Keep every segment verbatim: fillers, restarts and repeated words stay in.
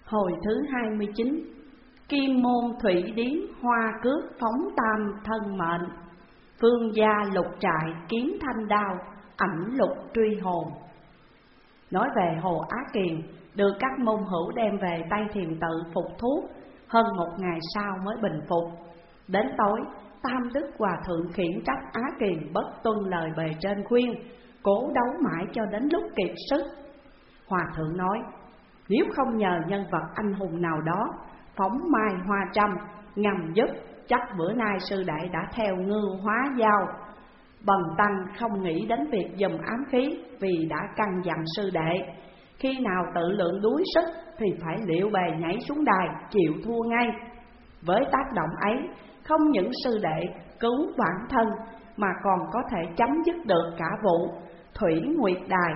Hồi thứ hai mươi chín. Kim môn thủy điếm hoa cước phóng tam thân mệnh, phương gia lục trại kiếm thanh đao, ảnh lục truy hồn. Nói về Hồ Á Kiền, được các môn hữu đem về Tây Thiền Tự phục thuốc, hơn một ngày sau mới bình phục. Đến tối, Tam Đức Hòa Thượng khiển trách Á Kiền bất tuân lời bề trên khuyên, cố đấu mãi cho đến lúc kiệt sức. Hòa Thượng nói, nếu không nhờ nhân vật anh hùng nào đó phóng mai hoa trăm ngầm giúp, chắc bữa nay sư đệ đã theo ngưu hóa dao. Bần tăng không nghĩ đến việc dùm ám khí, vì đã căn dặn sư đệ, khi nào tự lượng đuối sức thì phải liệu bề nhảy xuống đài chịu thua ngay. Với tác động ấy, không những sư đệ cứu bản thân mà còn có thể chấm dứt được cả vụ Thủy Nguyệt Đài.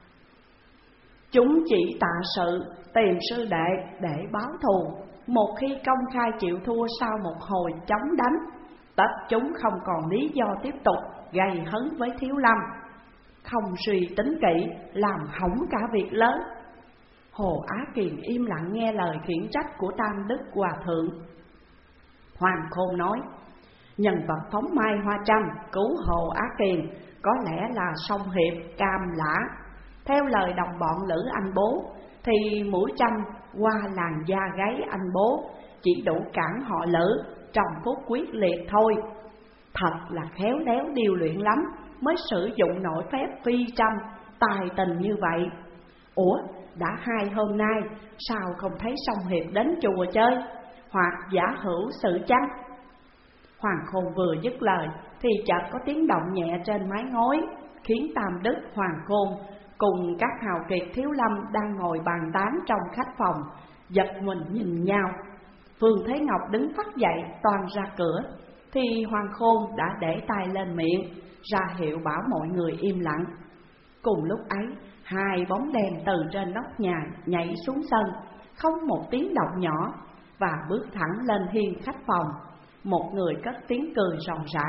Chúng chỉ tạ sự tìm sư đệ để báo thù. Một khi công khai chịu thua sau một hồi chống đánh, tất chúng không còn lý do tiếp tục gây hấn với Thiếu Lâm, không suy tính kỹ làm hỏng cả việc lớn. Hồ Á Kiền im lặng nghe lời khiển trách của Tam Đức Hòa Thượng. Hoàng Khôn nói, nhân vật phóng mai hoa trăm cứu Hồ Á Kiền có lẽ là Song Hiệp Cam Lã. Theo lời đồng bọn Lữ Anh Bố thì mũi trăm qua làn da gáy anh Bố chỉ đủ cản họ Lữ trong phút quyết liệt thôi. Thật là khéo léo điều luyện lắm mới sử dụng nội phép phi trăm tài tình như vậy. Ủa, đã hai hôm nay sao không thấy Song Hiệp đến chùa chơi, hoặc giả hữu sự chăng? Hoàng Khôn vừa dứt lời thì chợt có tiếng động nhẹ trên mái ngói, khiến Tam Đức, Hoàng Khôn cùng các hào kiệt Thiếu Lâm đang ngồi bàn tán trong khách phòng giật mình nhìn nhau. Phương Thế Ngọc đứng phắt dậy toan ra cửa thì Hoàng Khôn đã để tay lên miệng ra hiệu bảo mọi người im lặng. Cùng lúc ấy, hai bóng đèn từ trên nóc nhà nhảy xuống sân, không một tiếng động nhỏ, và bước thẳng lên hiên khách phòng. Một người cất tiếng cười ròng rã.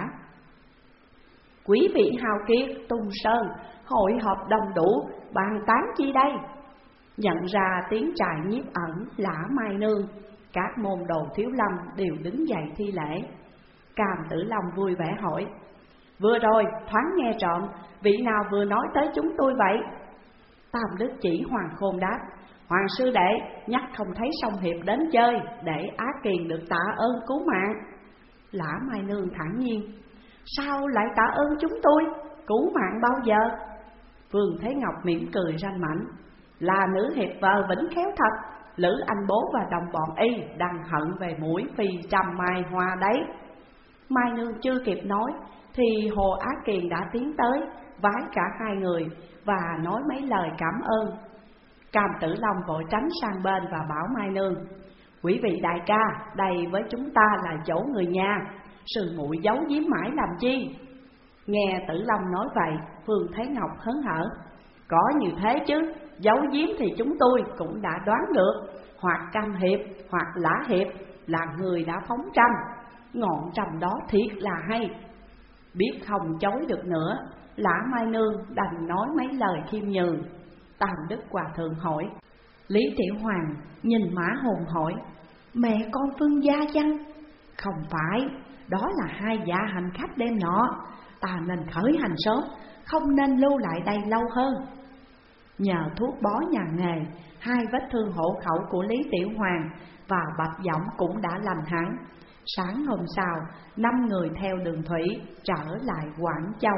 Quý vị hào kiệt Tung Sơn hội họp đông đủ, bàn tán chi đây? Nhận ra tiếng trài nhiếp ẩn Lã Mai Nương, các môn đồ Thiếu Lâm đều đứng dậy thi lễ. Cam Tử Long vui vẻ hỏi, vừa rồi thoáng nghe trộm, vị nào vừa nói tới chúng tôi vậy? Tam Đức chỉ Hoàng Khôn đáp, Hoàng sư đệ nhắc không thấy Song Hiệp đến chơi, để Á Kiền được tạ ơn cứu mạng. Lã Mai Nương thản nhiên, sao lại tạ ơn chúng tôi? Cứu mạng bao giờ? Vương Thế Ngọc mỉm cười ranh mãnh, là nữ hiệp vợ vĩnh khéo thật. Lữ Anh Bố và đồng bọn y đang hận về mũi phi trăm mai hoa đấy. Mai Nương chưa kịp nói thì Hồ Á Kiền đã tiến tới, vái cả hai người và nói mấy lời cảm ơn. Cam Tử Long vội tránh sang bên và bảo Mai Nương, quý vị đại ca, đây với chúng ta là chỗ người nhà, sư muội giấu giếm mãi làm chi? Nghe Tử Long nói vậy, Phương Thế Ngọc hớn hở, có như thế chứ, giấu giếm thì chúng tôi cũng đã đoán được, hoặc Cam Hiệp hoặc Lã Hiệp là người đã phóng trăm. Ngọn trăm đó thiệt là hay. Biết không chối được nữa, Lã Mai Nương đành nói mấy lời khiêm nhường. Tam Đức Hòa Thượng hỏi, Lý Tiểu Hoàng nhìn Mã Hồn hỏi, mẹ con Phương gia chăng? Không phải, đó là hai dạ hành khách đêm nọ, ta nên khởi hành sớm, không nên lưu lại đây lâu hơn. Nhờ thuốc bó nhà nghề, hai vết thương hộ khẩu của Lý Tiểu Hoàng và Bạch Giọng cũng đã lành hẳn. Sáng hôm sau, năm người theo đường thủy trở lại Quảng Châu.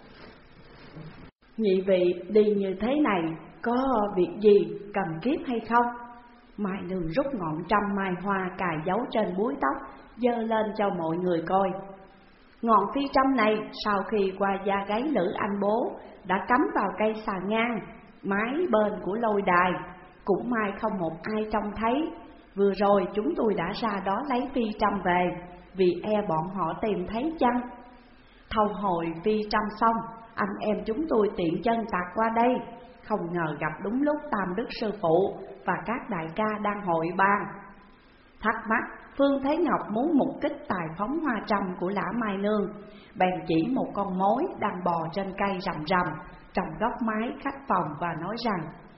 Nhị vị đi như thế này có việc gì cần kiếp hay không? Mai Nương rút ngọn trăm mai hoa cài dấu trên búi tóc, giơ lên cho mọi người coi. Ngọn phi trăm này sau khi qua da gáy Lữ Anh Bố đã cắm vào cây xà ngang mái bên của lôi đài, cũng may không một ai trông thấy. Vừa rồi chúng tôi đã ra đó lấy phi trăm về, vì e bọn họ tìm thấy chăng. Thâu hồi phi trăm xong, anh em chúng tôi tiện chân tạt qua đây, không ngờ gặp đúng lúc Tam Đức sư phụ và các đại ca đang hội bàn. Thắc mắc, Phương Thế Ngọc muốn mục kích tài phóng hoa trăm của Lã Mai Nương, bèn chỉ một con mối đang bò trên cây rầm rầm trong góc mái khách phòng và nói rằng,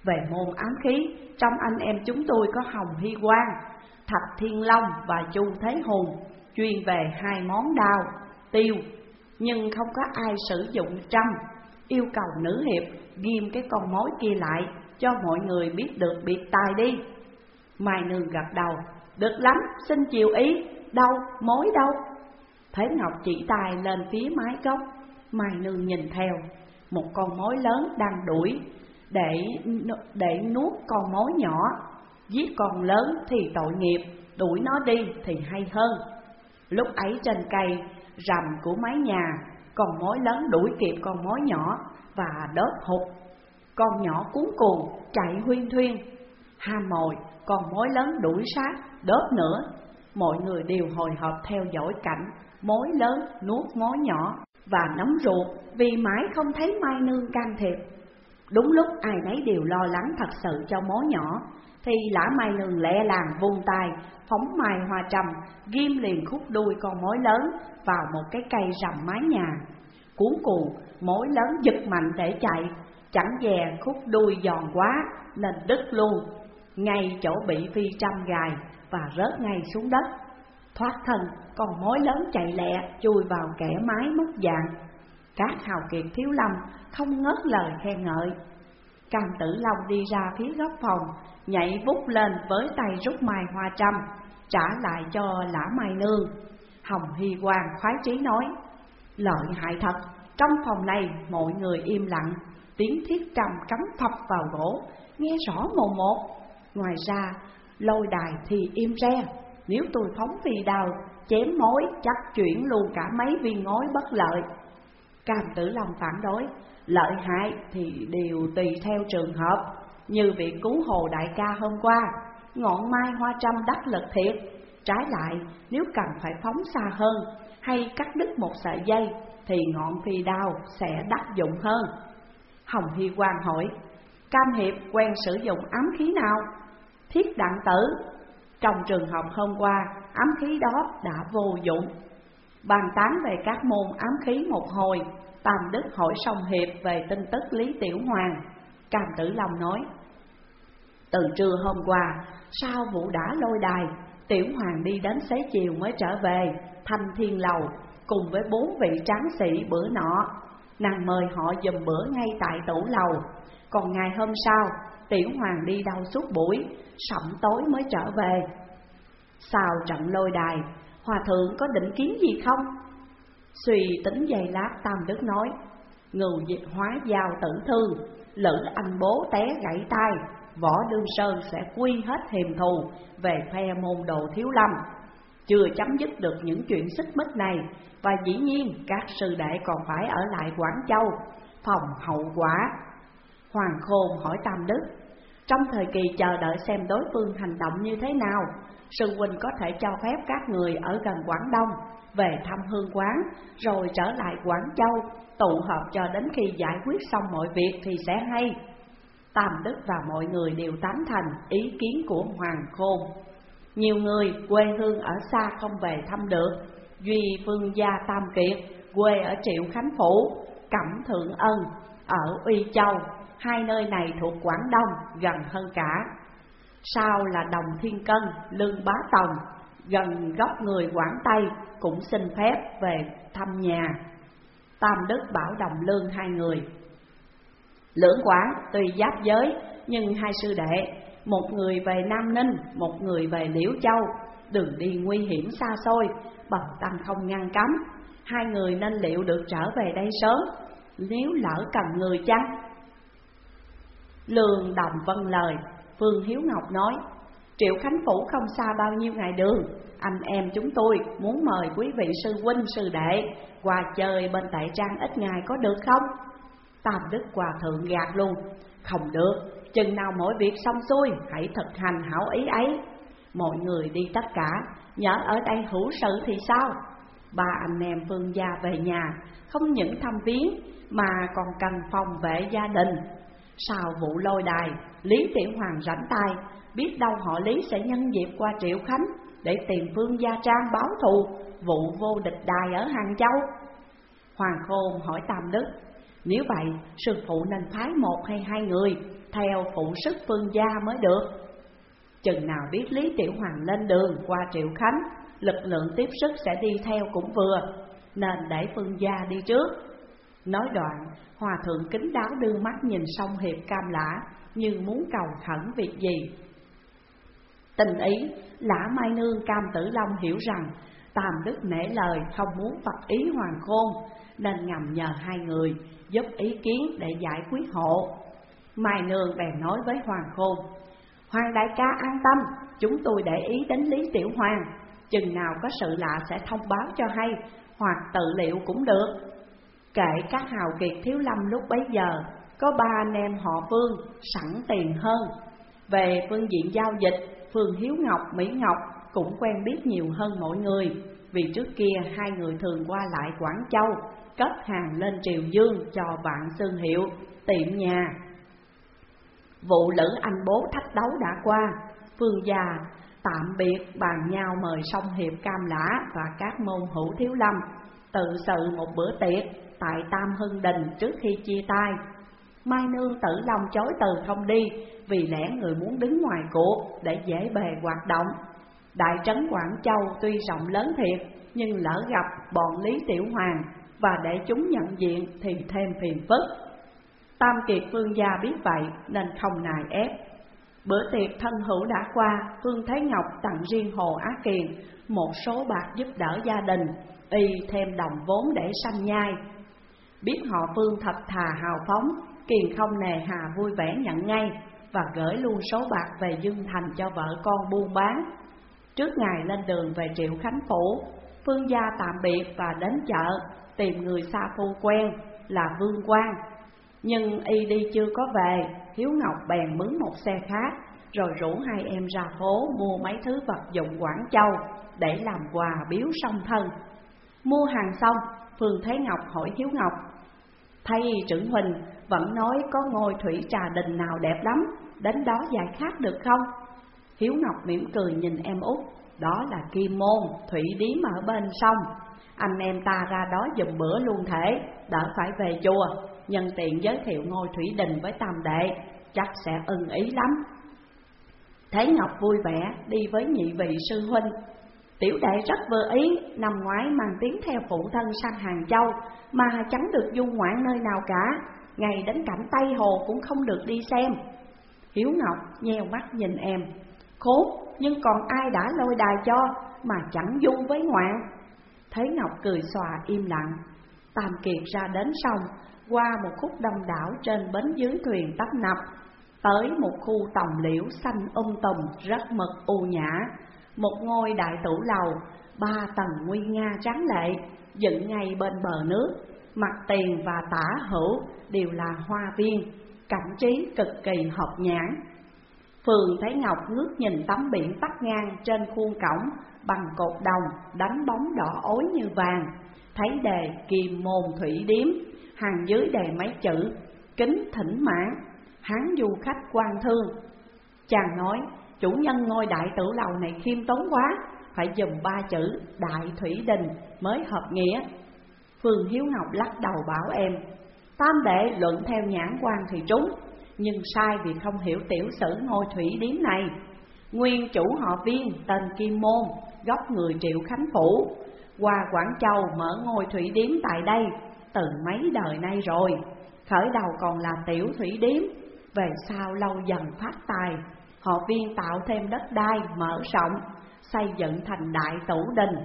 Về môn ám khí, trong anh em chúng tôi có Hồng Hy Quang, Thạch Thiên Long và Chu Thế Hùng, chuyên về hai món đao, tiêu. Nhưng không có ai sử dụng trăm. Yêu cầu nữ hiệp ghim cái con mối kia lại, cho mọi người biết được biệt tài đi. Mai Nương gật đầu, được lắm, xin chiều ý. Đâu, mối đâu? Thế Ngọc chỉ tay lên phía mái gốc. Mai Nương nhìn theo, một con mối lớn đang đuổi để để nuốt con mối nhỏ. Giết con lớn thì tội nghiệp, đuổi nó đi thì hay hơn. Lúc ấy trên cây rằm của mái nhà, con mối lớn đuổi kịp con mối nhỏ và đớp hụt. Con nhỏ cuống cuồng chạy huyên thuyên. Ham mồi, con mối lớn đuổi sát, đớp nữa. Mọi người đều hồi hộp theo dõi cảnh mối lớn nuốt mối nhỏ và nóng ruột vì mãi không thấy Mai Nương can thiệp. Đúng lúc ai nấy đều lo lắng thật sự cho mối nhỏ, thì Lã Mai Nương lẹ làng vung tay phóng mai hoa trầm, ghim liền khúc đuôi con mối lớn vào một cái cây rằm mái nhà. Cuốn cuồng, mối lớn giật mạnh để chạy, chẳng dè khúc đuôi giòn quá nên đứt luôn, ngay chỗ bị phi trăm gài và rớt ngay xuống đất. Thoát thân, con mối lớn chạy lẹ chui vào kẽ mái múc vàng. Các hào kiệt thiếu lâm không ngớt lời khen ngợi. Cam Tử Long đi ra phía góc phòng, nhảy vút lên với tay rút mai hoa trăm, trả lại cho Lã Mai Nương. Hồng Hy Quang khoái chí nói, lợi hại thật. Trong phòng này mọi người im lặng, tiếng thiết trầm cắm phập vào gỗ, nghe rõ mồn một. Ngoài ra lôi đài thì im re. Nếu tôi phóng phi đao chém mối, chắc chuyển luôn cả mấy viên ngói bất lợi. Cam Tử Long phản đối, lợi hại thì đều tùy theo trường hợp. Như việc cứu Hồ đại ca hôm qua, ngọn mai hoa trăm đắc lực thiệt. Trái lại, nếu cần phải phóng xa hơn hay cắt đứt một sợi dây thì ngọn phi đao sẽ đắc dụng hơn. Hồng Hy Quang hỏi, Cam hiệp quen sử dụng ám khí nào? Thiết Đặng Tử. Trong trường hợp hôm qua, ám khí đó đã vô dụng. Bàn tán về các môn ám khí một hồi, Tam Đức hỏi Song Hiệp về tin tức Lý Tiểu Hoàng. Cam Tử Long nói, từ trưa hôm qua, sau vụ đả lôi đài, Tiểu Hoàng đi đến xế chiều mới trở về Thanh Thiên Lầu cùng với bốn vị tráng sĩ bữa nọ. Nàng mời họ giùm bữa ngay tại tủ lầu. Còn ngày hôm sau, Tiểu Hoàng đi đâu suốt buổi, sẩm tối mới trở về. Sau trận lôi đài, Hòa thượng có định kiến gì không? Suy tính giây lát, Tam Đức nói, ngưu dịch hóa giao tử thương, Lữ anh bố té gãy tay, Võ Đương Sơn sẽ quy hết hiềm thù về phe môn đồ Thiếu Lâm. Chưa chấm dứt được những chuyện xích mích này, và dĩ nhiên các sư đệ còn phải ở lại Quảng Châu phòng hậu quả. Hoàng Khôn hỏi Tam Đức, trong thời kỳ chờ đợi xem đối phương hành động như thế nào, sư huynh có thể cho phép các người ở gần Quảng Đông về thăm hương quán, rồi trở lại Quảng Châu tụ họp cho đến khi giải quyết xong mọi việc thì sẽ hay. Tam Đức và mọi người đều tán thành ý kiến của Hoàng Khôn. Nhiều người quê hương ở xa không về thăm được. Duy Vương gia Tam Kiệt quê ở Triệu Khánh Phủ, Cẩm Thượng Ân ở Uy Châu, hai nơi này thuộc Quảng Đông, gần hơn cả. Sau là Đồng Thiên Cân, Lương Bá Tòng, gần gốc người Quảng Tây, cũng xin phép về thăm nhà. Tam Đức bảo Đồng Lương hai người, Lưỡng Quảng tuy giáp giới, nhưng hai sư đệ, một người về Nam Ninh, một người về Liễu Châu, đường đi nguy hiểm xa xôi, bần tăng không ngăn cấm, hai người nên liệu được trở về đây sớm, nếu lỡ cần người chăng? Lương Đồng vâng lời. Phương Hiếu Ngọc nói, Triệu Khánh Phủ không xa bao nhiêu ngày đường, anh em chúng tôi muốn mời quý vị sư huynh sư đệ qua chơi bên Tệ Trang ít ngày có được không? Tam Đức Hòa thượng gạt luôn, không được, chừng nào mỗi việc xong xuôi hãy thực hành hảo ý ấy. Mọi người đi tất cả, nhớ ở đây hữu sự thì sao? Ba anh em Phương gia về nhà, không những thăm viếng mà còn cần phòng vệ gia đình. Sau vụ lôi đài, Lý Tiểu Hoàng rảnh tay, biết đâu họ Lý sẽ nhân dịp qua Triệu Khánh để tìm Phương Gia Trang báo thù vụ vô địch đài ở Hàng Châu. Hoàng Khôn hỏi Tam Đức, Nếu vậy, sư phụ nên phái một hay hai người theo phụ sức Phương gia mới được. Chừng nào biết Lý Tiểu Hoàng lên đường qua Triệu Khánh, lực lượng tiếp sức sẽ đi theo cũng vừa, nên để Phương gia đi trước. Nói đoạn, Hòa thượng kính đáo đưa mắt nhìn song hiệp Cam Lã như muốn cầu khẩn việc gì. Tình ý, Lã Mai Nương Cam Tử Long hiểu rằng Tam Đức nể lời không muốn phật ý Hoàng Khôn, nên ngầm nhờ hai người giúp ý kiến để giải quyết hộ. Mai Nương bèn nói với Hoàng Khôn: Hoàng đại ca an tâm, chúng tôi để ý đến Lý Tiểu Hoàng, chừng nào có sự lạ sẽ thông báo cho hay, hoặc tự liệu cũng được. Kể các hào kiệt Thiếu Lâm lúc bấy giờ, có ba anh em họ Phương sẵn tiền hơn. Về phương diện giao dịch, Phương Hiếu Ngọc, Mỹ Ngọc cũng quen biết nhiều hơn mọi người, vì trước kia hai người thường qua lại Quảng Châu, cất hàng lên Triều Dương cho Vạn Xương Hiệu, tiệm nhà. Vụ Lữ Anh Bố thách đấu đã qua, Phương gia tạm biệt bàn nhau mời song hiệp Cam Lã và các môn hữu Thiếu Lâm tự sự một bữa tiệc tại Tam Hưng Đình trước khi chia tay. Mai Nương Tử Long chối từ không đi, vì lẽ người muốn đứng ngoài cuộc để dễ bề hoạt động. Đại trấn Quảng Châu tuy rộng lớn thiệt, nhưng lỡ gặp bọn Lý Tiểu Hoàng và để chúng nhận diện thì thêm phiền phức. Tam kiệt Phương gia biết vậy nên không nài ép. Bữa tiệc thân hữu đã qua, Phương Thế Ngọc tặng riêng Hồ Á Kiền một số bạc giúp đỡ gia đình, y thêm đồng vốn để sanh nhai. Biết họ Phương thật thà hào phóng, Kiền không nề hà vui vẻ nhận ngay và gửi luôn số bạc về Dương Thành cho vợ con buôn bán. Trước ngày lên đường về Triệu Khánh Phủ, Phương gia tạm biệt và đến chợ tìm người xa phu quen là Vương Quang. Nhưng y đi chưa có về, Hiếu Ngọc bèn mướn một xe khác, rồi rủ hai em ra phố mua mấy thứ vật dụng Quảng Châu để làm quà biếu song thân. Mua hàng xong, Phương Thế Ngọc hỏi Hiếu Ngọc: Thầy trưởng huynh vẫn nói có ngôi thủy trà đình nào đẹp lắm, đến đó giải khát được không? Hiếu Ngọc mỉm cười nhìn em út: Đó là Kim Môn, thủy điếm ở bên sông. Anh em ta ra đó giùm bữa luôn thể, đỡ phải về chùa. Nhân tiện giới thiệu ngôi thủy đình với tam đệ, chắc sẽ ưng ý lắm. Thế Ngọc vui vẻ đi với nhị vị sư huynh. Tiểu đệ rất vừa ý, năm ngoái mang tiếng theo phụ thân sang Hàng Châu mà chẳng được du ngoạn nơi nào cả, ngày đến cảnh Tây Hồ cũng không được đi xem. Hiếu Ngọc nheo mắt nhìn em: Khốn, nhưng còn ai đã lôi đài cho mà chẳng du với ngoạn. Thế Ngọc cười xòa im lặng. Tam kiệt ra đến sông, qua một khúc đông đảo trên bến dưới thuyền tấp nập, tới một khu tòng liễu xanh um tùm rất mực u nhã. Một ngôi đại tủ lầu ba tầng nguy nga tráng lệ dựng ngay bên bờ nước, mặt tiền và tả hữu đều là hoa viên, cảnh trí cực kỳ hợp nhãn. Phương Thế Ngọc ngước nhìn tấm biển tắt ngang trên khuôn cổng bằng cột đồng đánh bóng đỏ ối như vàng, thấy đề Kim Môn thủy điếm, hàng dưới đề mấy chữ kính thỉnh mãn, hán du khách quan thương. Chàng nói: Chủ nhân ngôi đại tử lầu này khiêm tốn quá, phải dùm ba chữ Đại Thủy Đình mới hợp nghĩa. Phương Hiếu Ngọc lắc đầu bảo em: Tam đệ luận theo nhãn quan thì trúng, nhưng sai vì không hiểu tiểu sử ngôi thủy điếm này. Nguyên chủ họ Viên tên Kim Môn, gốc người Triệu Khánh Phủ, qua Quảng Châu mở ngôi thủy điếm tại đây từ mấy đời nay rồi. Khởi đầu còn là tiểu thủy điếm, về sau lâu dần phát tài, họ Viên tạo thêm đất đai mở rộng, xây dựng thành đại tủ đình.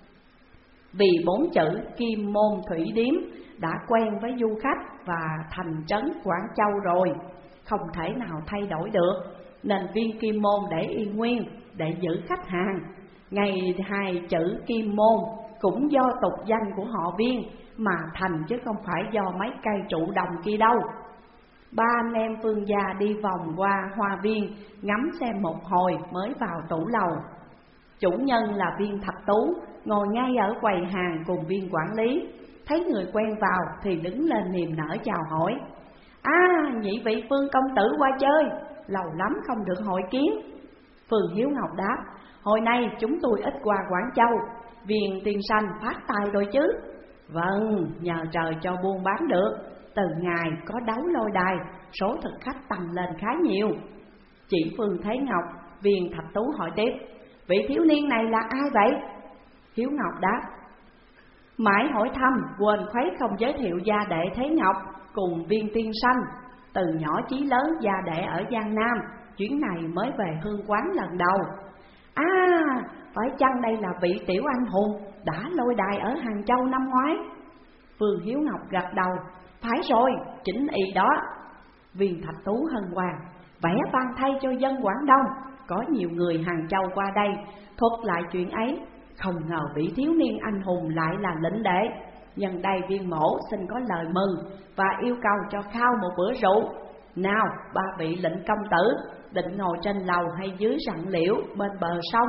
Vì bốn chữ Kim Môn thủy điếm đã quen với du khách và thành trấn Quảng Châu rồi, không thể nào thay đổi được, nên Viên Kim Môn để yên nguyên để giữ khách hàng. Ngày hai chữ Kim Môn cũng do tục danh của họ Viên mà thành, chứ không phải do mấy cây trụ đồng kia đâu. Ba anh em Phương gia đi vòng qua hoa viên ngắm xem một hồi mới vào tủ lầu. Chủ nhân là Viên Thạch Tú ngồi ngay ở quầy hàng cùng Viên quản lý, thấy người quen vào thì đứng lên niềm nở chào hỏi: À, nhị vị Phương công tử qua chơi, lâu lắm không được hội kiến. Phương Hiếu Ngọc đáp: Hồi nay chúng tôi ít qua Quảng Châu, Viên tiên sanh phát tài rồi chứ. Vâng, nhờ trời cho buôn bán được. từ ngày có đấu lôi đài, số thực khách tăng lên khá nhiều. Chỉ Phương Thế Ngọc, Viên Thạch Tú hỏi tiếp: vị thiếu niên này là ai vậy? Hiếu Ngọc đáp: mãi hỏi thăm, quên khuấy không giới thiệu gia đệ Thế Ngọc cùng Viên tiên sanh. Từ nhỏ chí lớn gia đệ ở Giang Nam, chuyến này mới về hương quán lần đầu. À, phải chăng đây là vị tiểu anh hùng đã lôi đài ở Hàng Châu năm ngoái? Phương Hiếu Ngọc gật đầu: phải rồi, chính y đó. Viên Thạch Tú hân hoan: vẽ vang thay cho dân Quảng Đông, có nhiều người Hàng Châu qua đây thuật lại chuyện ấy. Không ngờ vị thiếu niên anh hùng lại là lĩnh đệ. Nhân đây Viên mỗ xin có lời mừng và yêu cầu cho khao một bữa rượu. Nào, ba vị lệnh công tử định ngồi trên lầu hay dưới rặng liễu bên bờ sông?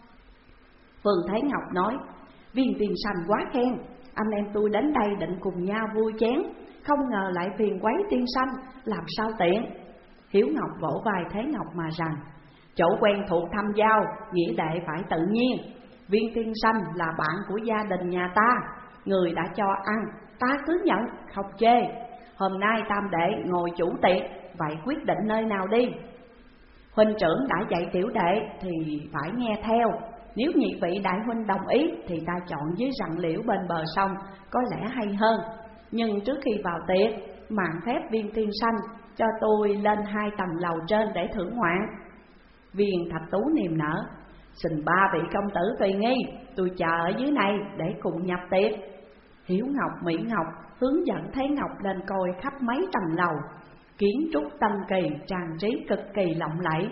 Phương Thế Ngọc nói: Viên tiên sanh quá khen, anh em tôi đến đây định cùng nhau vui chén, không ngờ lại phiền quấy tiên sanh, làm sao tiện. Hiếu Ngọc vỗ vai Thế Ngọc mà rằng: chỗ quen thuộc thăm giao, nghĩa đệ phải tự nhiên. Viên tiên sanh là bạn của gia đình nhà ta, người đã cho ăn, ta cứ nhận, không chê. Hôm nay tam đệ ngồi chủ tiệc, vậy quyết định nơi nào đi? Huynh trưởng đã dạy tiểu đệ thì phải nghe theo. Nếu nhị vị đại huynh đồng ý thì ta chọn dưới rặng liễu bên bờ sông, có lẽ hay hơn. Nhưng trước khi vào tiệc, mạn phép Viên tiên sanh cho tôi lên hai tầng lầu trên để thưởng ngoạn. Viên Thạch Tú niềm nở: xin ba vị công tử tùy nghi, tôi chờ ở dưới này để cùng nhập tiệc. Hiếu Ngọc, Mỹ Ngọc hướng dẫn Thế Ngọc lên coi khắp mấy tầng lầu, kiến trúc tân kỳ, trang trí cực kỳ lộng lẫy.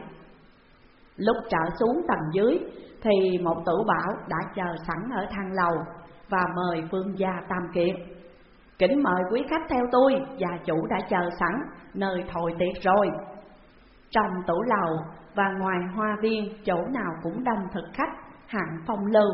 Lúc trở xuống tầng dưới thì một tử bảo đã chờ sẵn ở thang lầu và mời vương gia Tam Kiệt. Kính mời quý khách theo tôi, gia chủ đã chờ sẵn nơi thồi tiệc rồi. Trong tủ lầu và ngoài hoa viên, chỗ nào cũng đông thực khách hạng phong lưu.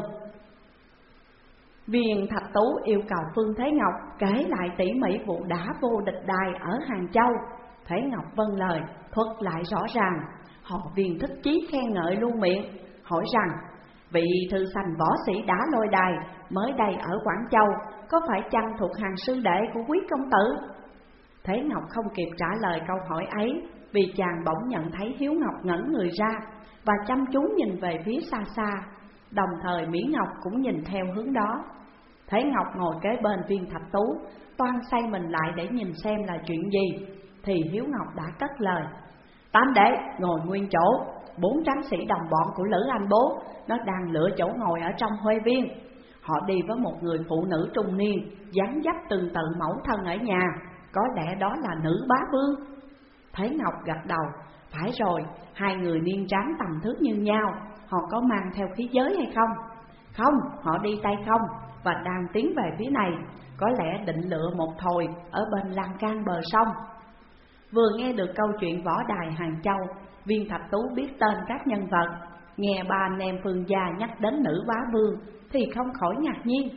Viên Thạch Tú yêu cầu Phương Thế Ngọc kể lại tỉ mỉ vụ đã vô địch đài ở Hàng Châu. Thế Ngọc vâng lời, thuật lại rõ ràng. Họ Viên thích chí khen ngợi luôn miệng, hỏi rằng: vị thư sanh võ sĩ đã lôi đài mới đây ở Quảng Châu, có phải chăng thuộc hàng sư đệ của quý công tử? Thế Ngọc không kịp trả lời câu hỏi ấy, vì chàng bỗng nhận thấy Hiếu Ngọc ngẩn người ra và chăm chú nhìn về phía xa xa. Đồng thời Mỹ Ngọc cũng nhìn theo hướng đó. Thế Ngọc ngồi kế bên Viên Thạch Tú, toan xoay mình lại để nhìn xem là chuyện gì, thì Hiếu Ngọc đã cất lời: Tam đệ ngồi nguyên chỗ, bốn tráng sĩ đồng bọn của Lữ Anh Bố nó đang lựa chỗ ngồi ở trong Huê Viên. Họ đi với một người phụ nữ trung niên, dáng dấp tương tự mẫu thân ở nhà, có lẽ đó là nữ bá vương. Thế Ngọc gật đầu: phải rồi, hai người niên tráng tầm thước như nhau. Họ có mang theo khí giới hay không? Không, họ đi tay không và đang tiến về phía này, có lẽ định lựa một thồi ở bên lan can bờ sông. Vừa nghe được câu chuyện võ đài Hàng Châu, Viên Thạch Tú biết tên các nhân vật, nghe ba anh em Phương gia nhắc đến nữ bá vương thì không khỏi ngạc nhiên.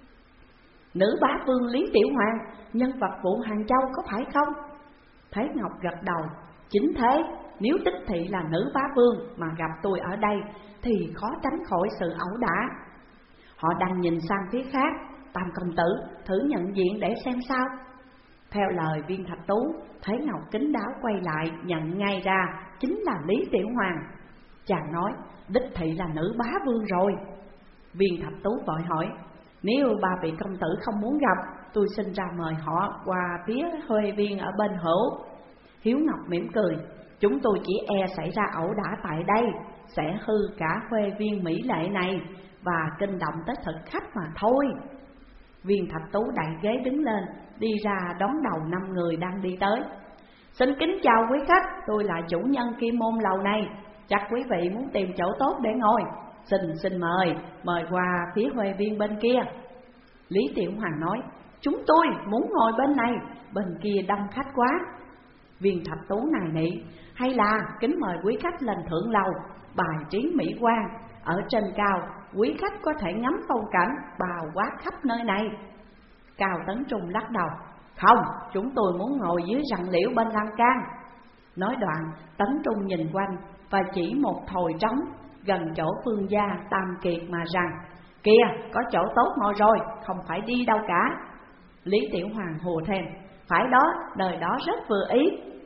Nữ bá vương Lý Tiểu Hoàng, nhân vật vụ Hàng Châu có phải không? Thế Ngọc gật đầu: chính thế, nếu đích thị là nữ bá vương mà gặp tôi ở đây thì khó tránh khỏi sự ẩu đả. Họ đang nhìn sang phía khác, Tam công tử thử nhận diện để xem sao. Theo lời Viên Thạch Tú, Thế Ngọc kín đáo quay lại nhận ngay ra chính là Lý Tiểu Hoàng. Chàng nói: đích thị là nữ bá vương rồi. Viên Thạch Tú vội hỏi: nếu ba vị công tử không muốn gặp, tôi xin ra mời họ qua phía Huê Viên ở bên hữu. Hiếu Ngọc mỉm cười: chúng tôi chỉ e xảy ra ẩu đả tại đây, sẽ hư cả Huê Viên mỹ lệ này và kinh động tới thực khách mà thôi. Viên Thạch Tú đẩy ghế đứng lên, đi ra đón đầu năm người đang đi tới. Xin kính chào quý khách, tôi là chủ nhân Kim Môn lầu này, chắc quý vị muốn tìm chỗ tốt để ngồi. Xin xin mời, mời qua phía Huê Viên bên kia. Lý Tiểu Hoàng nói: chúng tôi muốn ngồi bên này, bên kia đông khách quá. Viên Thạch Tú nài nỉ: hay là kính mời quý khách lên thượng lầu, bài trí mỹ quan, ở trên cao quý khách có thể ngắm phong cảnh bao quát khắp nơi này. Cao Tấn Trung lắc đầu: không, chúng tôi muốn ngồi dưới rặng liễu bên lan can. Nói đoạn, Tấn Trung nhìn quanh và chỉ một thồi trống gần chỗ Phương gia Tam Kiệt mà rằng: kìa, có chỗ tốt ngồi rồi, không phải đi đâu cả. Lý Tiểu Hoàng hùa thêm: phải đó, đời đó rất vừa ý.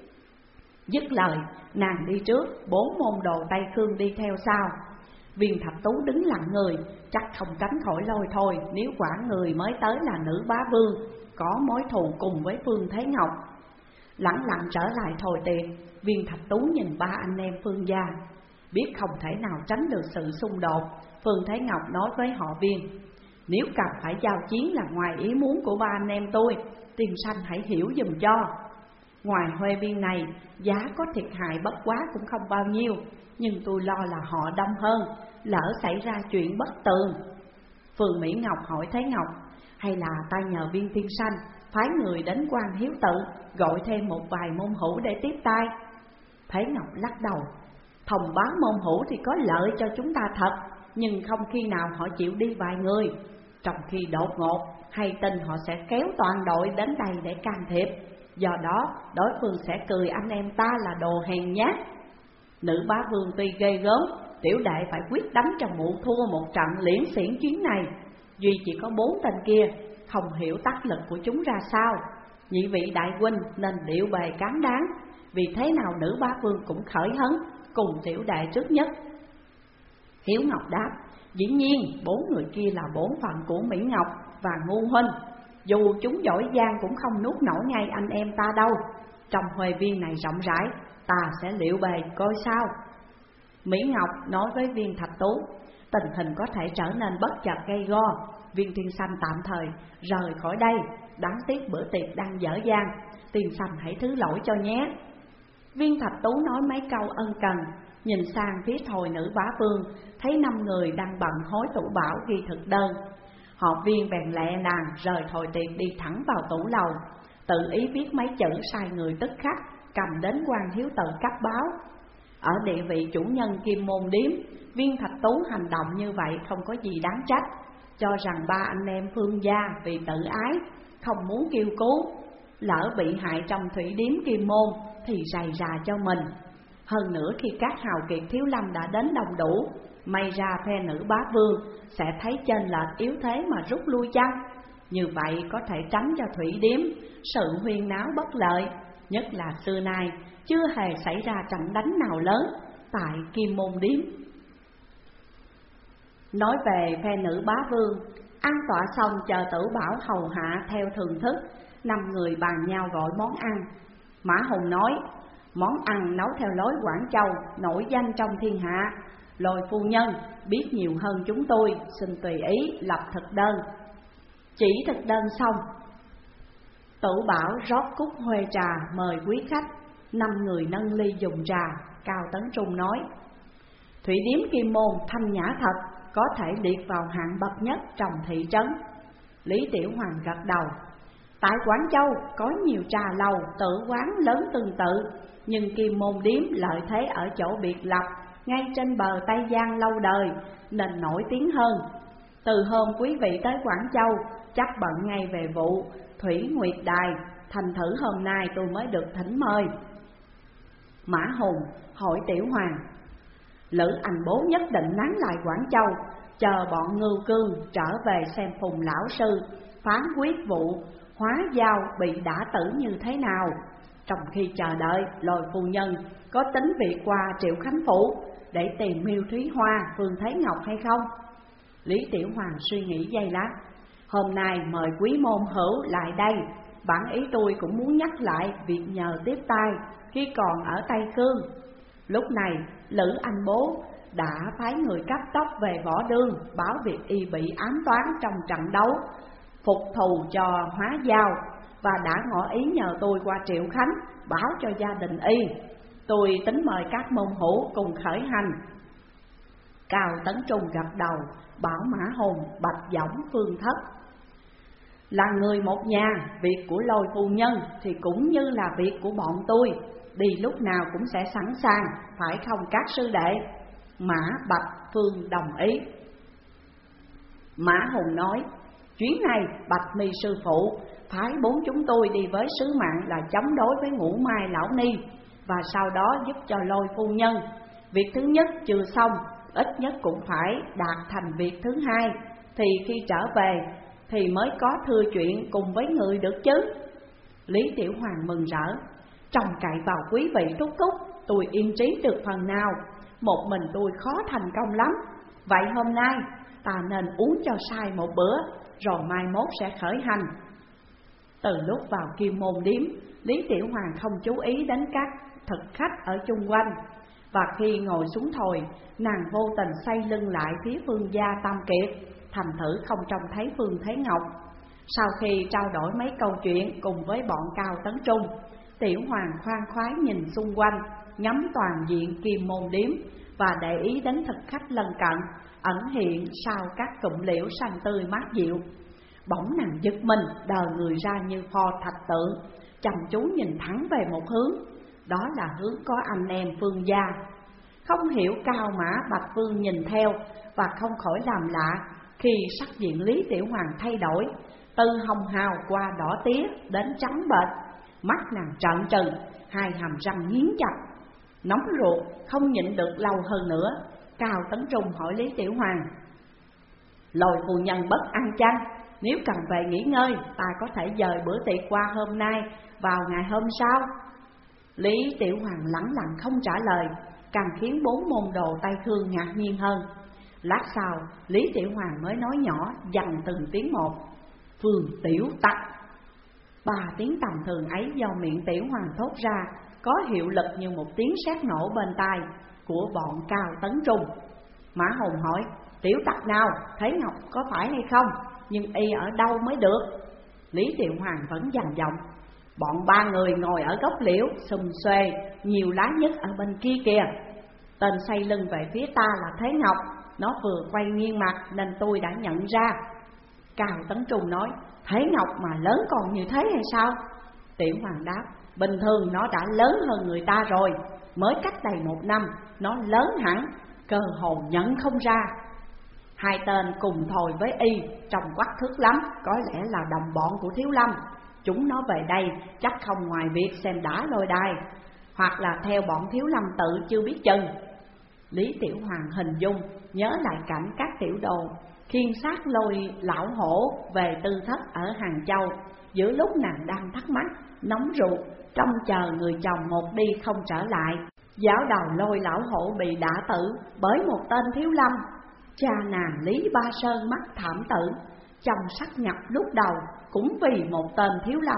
Dứt lời, nàng đi trước, bốn môn đồ Tây Khương đi theo sau. Viên Thạch Tú đứng lặng người, chắc không tránh khỏi lôi thôi, nếu quả người mới tới là nữ bá vương, có mối thù cùng với Phương Thế Ngọc. Lặng lặng trở lại thôi tiệc, Viên Thạch Tú nhìn ba anh em Phương gia, biết không thể nào tránh được sự xung đột. Phương Thế Ngọc nói với họ Viên: nếu cần phải giao chiến là ngoài ý muốn của ba anh em tôi, Tiên Sanh hãy hiểu dùm cho. Ngoài Huệ Viên này, giá có thiệt hại bất quá cũng không bao nhiêu, nhưng tôi lo là họ đông hơn, lỡ xảy ra chuyện bất tường. Phương Mỹ Ngọc hỏi Thế Ngọc: hay là ta nhờ Viên tiên sanh phái người đến quan hiếu tự, gọi thêm một vài môn hữu để tiếp tay? Thế Ngọc lắc đầu: thông báo môn hữu thì có lợi cho chúng ta thật, nhưng không khi nào họ chịu đi vài người. Trong khi đột ngột hay tin, họ sẽ kéo toàn đội đến đây để can thiệp. Do đó đối phương sẽ cười anh em ta là đồ hèn nhát. Nữ bá vương tuy ghê gớm, tiểu đệ phải quyết đánh cho mụ thua một trận liễn xiển chuyến này. Duy chỉ có bốn tên kia, không hiểu tác lực của chúng ra sao. Nhị vị đại huynh nên điệu bề cán đáng, vì thế nào nữ bá vương cũng khởi hấn cùng tiểu đệ trước nhất. Hiếu Ngọc đáp: dĩ nhiên bốn người kia là bổn phận của Mỹ Ngọc và Ngu huynh, dù chúng giỏi giang cũng không nuốt nổi ngay anh em ta đâu. Trong Huệ Viên này rộng rãi, ta sẽ liệu bề coi sao. Mỹ Ngọc nói với Viên Thạch Tú: tình hình có thể trở nên bất chợt gây go, Viên tiên sanh tạm thời rời khỏi đây, đáng tiếc bữa tiệc đang dở dang, tiên sanh hãy thứ lỗi cho nhé. Viên Thạch Tú nói mấy câu ân cần, nhìn sang phía thôi nữ bá vương, thấy năm người đang bận hối tủ bảo ghi thực đơn. Họ Viên bèn lẹ nàng rời thôi tiệc đi thẳng vào tủ lầu, tự ý viết mấy chữ sai người tức khắc cầm đến quan hiếu tự cấp báo. Ở địa vị chủ nhân Kim Môn Điếm, Viên Thạch Tú hành động như vậy không có gì đáng trách, cho rằng ba anh em Phương gia vì tự ái không muốn kêu cứu, lỡ bị hại trong thủy điếm Kim Môn thì rầy rà cho mình. Hơn nữa khi các hào kiệt thiếu lâm đã đến đông đủ, may ra phe nữ bá vương sẽ thấy trên lệch yếu thế mà rút lui chăng. Như vậy có thể tránh cho thủy điếm sự huyên náo bất lợi. Nhất là xưa nay chưa hề xảy ra trận đánh nào lớn tại Kim Môn Điếm. Nói về phe nữ bá vương, ăn tọa xong chờ Tử Bảo hầu hạ theo thường thức, năm người bàn nhau gọi món ăn. Mã Hùng nói: món ăn nấu theo lối Quảng Châu, nổi danh trong thiên hạ. Lôi phu nhân biết nhiều hơn chúng tôi, xin tùy ý lập thực đơn. Chỉ thực đơn xong, Tử Bảo rót cúc huê trà mời quý khách. Năm người nâng ly dùng trà. Cao Tấn Trung nói: thủy điếm Kim Môn thanh nhã thật, có thể liệt vào hạng bậc nhất trong thị trấn. Lý Tiểu Hoàng gật đầu: tại Quảng Châu có nhiều trà lầu, tử quán lớn tương tự, nhưng Kim Môn Điếm lợi thế ở chỗ biệt lập, ngay trên bờ Tây Giang lâu đời nên nổi tiếng hơn. Từ hôm quý vị tới Quảng Châu chắc bận ngay về vụ Thủy Nguyệt Đài, thành thử hôm nay tôi mới được thỉnh mời. Mã Hùng hỏi Tiểu Hoàng: Lữ Anh Bố nhất định nán lại Quảng Châu, chờ bọn Ngưu Cương trở về xem Phùng lão sư phán quyết vụ hóa giao bị đả tử như thế nào. Trong khi chờ đợi, Lôi phu nhân có tính việc qua Triệu Khánh Phủ để tìm Miêu Thúy Hoa, Phương Thế Ngọc hay không? Lý Tiểu Hoàng suy nghĩ giây lát: hôm nay mời quý môn hữu lại đây, bản ý tôi cũng muốn nhắc lại việc nhờ tiếp tay khi còn ở Tây Khương. Lúc này Lữ Anh Bố đã phái người cấp tốc về Võ Đương báo việc y bị ám toán trong trận đấu phục thù cho hóa giao, và đã ngỏ ý nhờ tôi qua Triệu Khánh báo cho gia đình y. Tôi tính mời các môn hữu cùng khởi hành. Cao Tấn Trung gật đầu, bảo Mã Hùng, Bạch Dõng, Phương Thất: là người một nhà, việc của Lôi phu nhân thì cũng như là việc của bọn tôi, đi lúc nào cũng sẽ sẵn sàng, phải không các sư đệ? Mã, Bạch, Phương đồng ý. Mã Hùng nói: chuyến này Bạch Mi sư phụ phái bốn chúng tôi đi với sứ mạng là chống đối với Ngũ Mai lão ni, và sau đó giúp cho Lôi phu nhân. Việc thứ nhất chưa xong, ít nhất cũng phải đạt thành việc thứ hai, thì khi trở về thì mới có thưa chuyện cùng với người được chứ. Lý Tiểu Hoàng mừng rỡ: trông cậy vào quý vị thúc thúc, tôi yên trí được phần nào. Một mình tôi khó thành công lắm. Vậy hôm nay ta nên uống cho sai một bữa, rồi mai mốt sẽ khởi hành. Từ lúc vào Kim Môn Điếm, Lý Tiểu Hoàng không chú ý đến các thực khách ở chung quanh, và khi ngồi xuống thồi, nàng vô tình xoay lưng lại phía Phương gia Tam Kiệt, thành thử không trông thấy Phương Thế Ngọc. Sau khi trao đổi mấy câu chuyện cùng với bọn Cao Tấn Trung, Tiểu Hoàng khoan khoái nhìn xung quanh, ngắm toàn diện Kim Môn Điếm và để ý đến thực khách lân cận ẩn hiện sau các cụm liễu xanh tươi mát dịu. Bỗng nàng giật mình, đờ người ra như pho thạch tượng, chăm chú nhìn thẳng về một hướng, đó là hướng có anh em Phương gia. Không hiểu Cao Mã Bạch Vương nhìn theo và không khỏi làm lạ khi sắc diện Lý Tiểu Hoàng thay đổi, từ hồng hào qua đỏ tía đến trắng bệch, mắt nàng trợn trừng, hai hàm răng nghiến chặt. Nóng ruột không nhịn được lâu hơn nữa, Cao Tấn Trung hỏi Lý Tiểu Hoàng: lôi phu nhân bất an chăng? Nếu cần về nghỉ ngơi, ta có thể dời bữa tiệc qua hôm nay vào ngày hôm sau. Lý Tiểu Hoàng lẳng lặng không trả lời, càng khiến bốn môn đồ Tây Khương ngạc nhiên hơn. Lát sau, Lý Tiểu Hoàng mới nói nhỏ dằn từng tiếng một: Phương Tiểu Tặc. Ba tiếng tầm thường ấy do miệng Tiểu Hoàng thốt ra có hiệu lực như một tiếng sét nổ bên tai của bọn Cao Tấn Trung. Mã Hùng hỏi: Tiểu Tặc nào? Thế Ngọc có phải hay không? Nhưng y ở đâu mới được? Lý Tiểu Hoàng vẫn dằn giọng: bọn ba người ngồi ở gốc liễu xùm xuê, nhiều lá nhất ở bên kia kìa. Tên xoay lưng về phía ta là Thế Ngọc, nó vừa quay nghiêng mặt nên tôi đã nhận ra. Cao Tấn Trung nói: Thế Ngọc mà lớn còn như thế hay sao? Tiểu Hoàng đáp: bình thường nó đã lớn hơn người ta rồi, mới cách đây một năm nó lớn hẳn, cơ hồ nhận không ra. Hai tên cùng thồi với y, trông quắc thước lắm, có lẽ là đồng bọn của Thiếu Lâm. Chúng nó về đây chắc không ngoài việc xem đá lôi đài, hoặc là theo bọn Thiếu Lâm tự chưa biết chừng. Lý Tiểu Hoàng hình dung nhớ lại cảnh các tiểu đồ khiêng xác lôi lão hổ về tư thất ở Hàng Châu, giữa lúc nàng đang thắc mắc, nóng ruột, trông chờ người chồng một đi không trở lại. Giáo đầu lôi lão hổ bị đả tử bởi một tên Thiếu Lâm. Cha nàng Lý Ba Sơn mắc thảm tử, chồng sắc nhập lúc đầu cũng vì một tên Thiếu Lâm.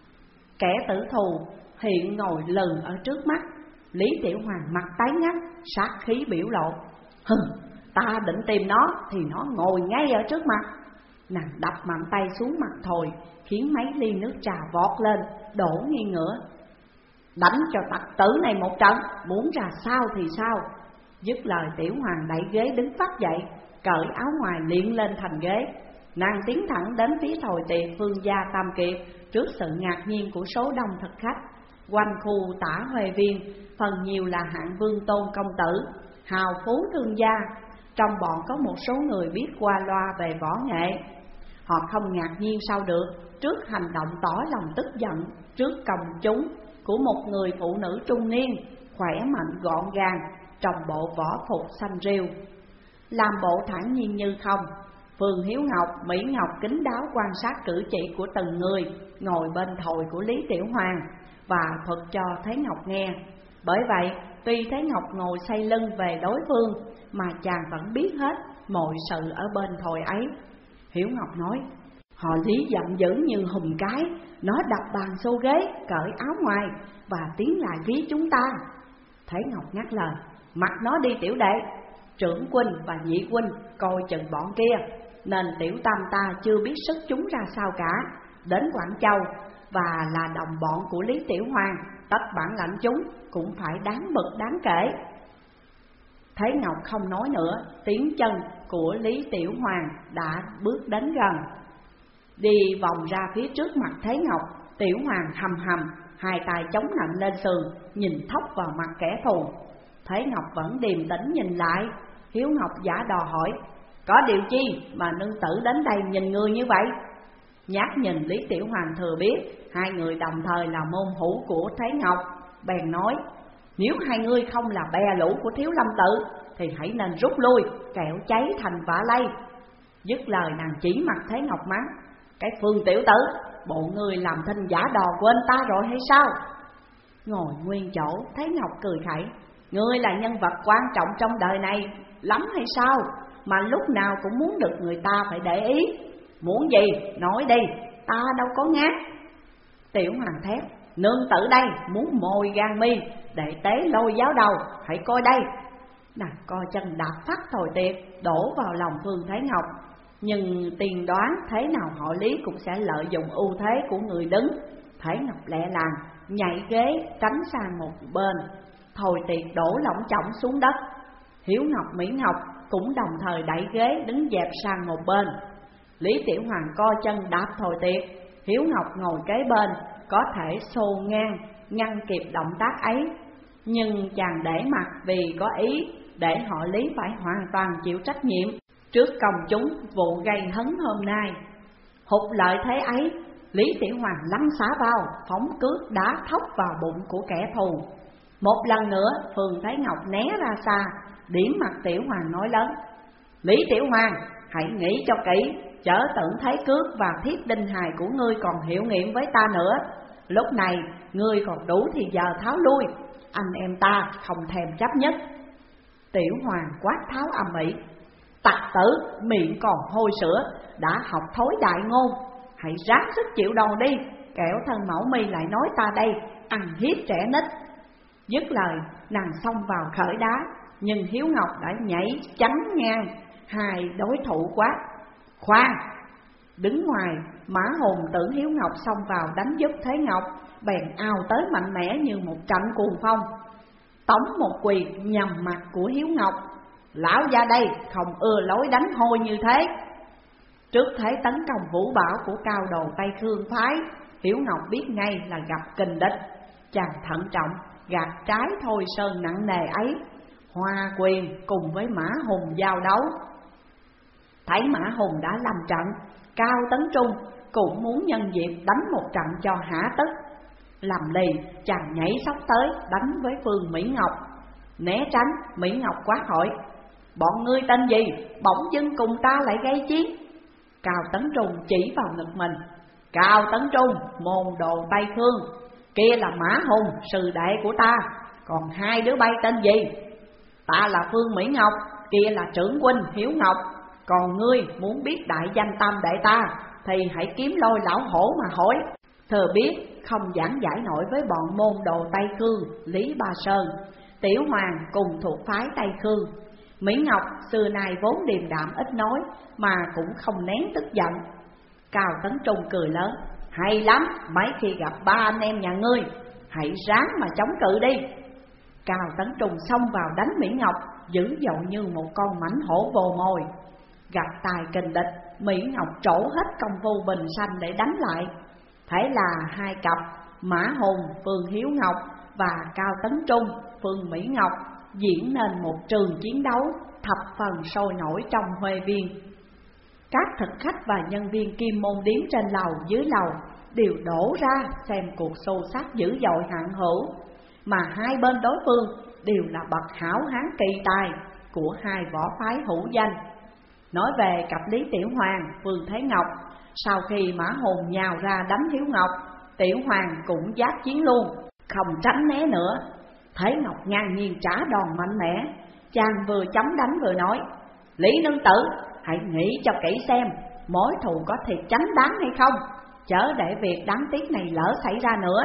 Kẻ tử thù hiện ngồi lừ ở trước mắt. Lý Tiểu Hoàng mặt tái ngắt, sát khí biểu lộ: hừ, ta định tìm nó thì nó ngồi ngay ở trước mặt. Nàng đập mạnh tay xuống mặt thồi, khiến mấy ly nước trà vọt lên, đổ nghiêng ngửa. Đánh cho tặc tử này một trận, muốn ra sao thì sao. Dứt lời, Tiểu Hoàng đẩy ghế đứng phát dậy, cởi áo ngoài liệng lên thành ghế. Nàng tiến thẳng đến phía thồi tiệc Phương gia Tam Kiệt, trước sự ngạc nhiên của số đông thực khách. Quanh khu Tả Huệ Viên phần nhiều là hạng vương tôn công tử, hào phú thương gia. Trong bọn có một số người biết qua loa về võ nghệ. Họ không ngạc nhiên sao được trước hành động tỏ lòng tức giận trước công chúng của một người phụ nữ trung niên, khỏe mạnh gọn gàng, trong bộ võ phục xanh rêu, làm bộ thản nhiên như không. Phương Hiếu Ngọc, Mỹ Ngọc kín đáo quan sát cử chỉ của từng người ngồi bên thồi của Lý Tiểu Hoàng và thuật cho Thế Ngọc nghe. Bởi vậy, tuy Thế Ngọc ngồi xoay lưng về đối phương, mà chàng vẫn biết hết mọi sự ở bên thồi ấy. Hiếu Ngọc nói: họ Lý giận dữ như hùng cái, nó đập bàn xô ghế, cởi áo ngoài và tiến lại phía chúng ta. Thế Ngọc ngắt lời: mặc nó đi tiểu đệ, trưởng huynh và nhị huynh coi chừng bọn kia, nên tiểu tam ta chưa biết sức chúng ra sao cả. Đến Quảng Châu và là đồng bọn của Lý Tiểu Hoàng, tất bản lãnh chúng cũng phải đáng bực đáng kể. Thế Ngọc không nói nữa, tiếng chân của Lý Tiểu Hoàng đã bước đến gần. Đi vòng ra phía trước mặt Thế Ngọc, Tiểu Hoàng hầm hầm, hai tay chống nạnh lên sườn, nhìn thốc vào mặt kẻ thù. Thế Ngọc vẫn điềm tĩnh nhìn lại. Hiếu Ngọc giả đò hỏi: có điều chi mà nương tử đến đây nhìn người như vậy? Nhát nhìn Lý Tiểu Hoàng thừa biết hai người đồng thời là môn hữu của Thế Ngọc, bèn nói: nếu hai ngươi không là bè lũ của Thiếu Lâm tự thì hãy nên rút lui, kẻo cháy thành vả lây. Dứt lời nàng chỉ mặt Thế Ngọc mắng: Cái Phương tiểu tử, bộ ngươi làm thinh giả đò quên ta rồi hay sao? Ngồi nguyên chỗ, Thấy Ngọc cười khẩy. Ngươi là nhân vật quan trọng trong đời này lắm hay sao, mà lúc nào cũng muốn được người ta phải để ý? Muốn gì, nói đi, ta đâu có ngán. Tiểu Hoàng thét. Nương tử đây, muốn mồi gan mi, để tế lôi giáo đầu, hãy coi đây. Nàng co chân đạp phát thồi tiệt, đổ vào lòng Phương Thế Ngọc. Nhưng tiền đoán thế nào họ Lý cũng sẽ lợi dụng ưu thế của người đứng. Thế Ngọc lẹ làng, nhảy ghế tránh sang một bên, thồi tiệt đổ lỏng chỏng xuống đất. Hiếu Ngọc, Mỹ Ngọc cũng đồng thời đẩy ghế đứng dẹp sang một bên. Lý Tiểu Hoàng co chân đạp thồi tiệt, Hiếu Ngọc ngồi kế bên, có thể xô ngang, ngăn kịp động tác ấy. Nhưng chàng để mặc vì có ý để họ Lý phải hoàn toàn chịu trách nhiệm trước công chúng vụ gây hấn hôm nay. Hụt lợi thế ấy, Lý Tiểu Hoàng lăn xả vào, phóng cước đá thốc vào bụng của kẻ thù. Một lần nữa Phương Thế Ngọc né ra xa, điểm mặt Tiểu Hoàng nói lớn. Lý Tiểu Hoàng, hãy nghĩ cho kỹ, chớ tưởng thấy cước và thiết đinh hài của ngươi còn hiệu nghiệm với ta nữa. Lúc này ngươi còn đủ thì giờ tháo lui, anh em ta không thèm chấp nhất. Tiểu Hoàng quát tháo ầm ĩ. Tặc tử, miệng còn hôi sữa, đã học thối đại ngôn, hãy ráng sức chịu đòn đi, kẻo thân mẫu mi lại nói ta đây ăn hiếp trẻ nít. Dứt lời, nàng xông vào khởi đá, nhưng Hiếu Ngọc đã nhảy chắn ngang hai đối thủ quát. Khoan! Đứng ngoài, Mã Hùng tưởng Hiếu Ngọc xông vào đánh giúp Thế Ngọc, bèn ao tới mạnh mẽ như một trận cuồng phong, tống một quyền nhằm mặt của Hiếu Ngọc. Lão gia đây không ưa lối đánh hôi như thế. Trước thế tấn công vũ bảo của cao đồ Tây Khương phái, Hiếu Ngọc biết ngay là gặp kình địch. Chàng thận trọng gạt trái thôi sơn nặng nề ấy, hòa quyền cùng với Mã Hùng giao đấu. Thấy Mã Hùng đã làm trận, Cao Tấn Trung cũng muốn nhân dịp đánh một trận cho hả tức. Làm lì, chàng nhảy sóc tới đánh với Phương Mỹ Ngọc. Né tránh, Mỹ Ngọc quát hỏi. Bọn ngươi tên gì, bỗng dưng cùng ta lại gây chiến? Cao Tấn Trung chỉ vào ngực mình. Cao Tấn Trung, môn đồ Tây Khương, kia là Mã Hùng, sư đệ của ta. Còn hai đứa bay tên gì? Ta là Phương Mỹ Ngọc, kia là trưởng huynh Hiếu Ngọc. Còn ngươi muốn biết đại danh tam đệ ta thì hãy kiếm lôi lão hổ mà hỏi. Thừa biết không giảng giải nổi với bọn môn đồ Tây Khương Lý Ba Sơn. Tiểu Hoàng cùng thuộc phái Tây Khương. Mỹ Ngọc xưa nay vốn điềm đạm ít nói, mà cũng không nén tức giận. Cao Tấn Trung cười lớn. Hay lắm, mấy khi gặp ba anh em nhà ngươi, hãy ráng mà chống cự đi. Cao Tấn Trung xông vào đánh Mỹ Ngọc, dữ dội như một con mãnh hổ vồ mồi. Gặp tài kình địch, Mỹ Ngọc trổ hết công phu bình xanh để đánh lại. Thế là hai cặp Mã Hùng, Phương Hiếu Ngọc và Cao Tấn Trung, Phương Mỹ Ngọc diễn nên một trường chiến đấu thập phần sôi nổi trong Huệ Viên. Các thực khách và nhân viên Kim Môn Điếm trên lầu dưới lầu đều đổ ra xem cuộc xô xát dữ dội hạng hữu, mà hai bên đối phương đều là bậc hảo hán kỳ tài của hai võ phái hữu danh. Nói về cặp Lý Tiểu Hoàng, Phương Thế Ngọc, sau khi Mã Hùng nhào ra đánh Hiếu Ngọc, Tiểu Hoàng cũng giáp chiến luôn, không tránh né nữa. Thế Ngọc ngang nhiên trả đòn mạnh mẽ, chàng vừa chống đánh vừa nói. Lý nương tử, hãy nghĩ cho kỹ xem, mối thù có thiệt chánh đáng hay không, chớ để việc đáng tiếc này lỡ xảy ra nữa.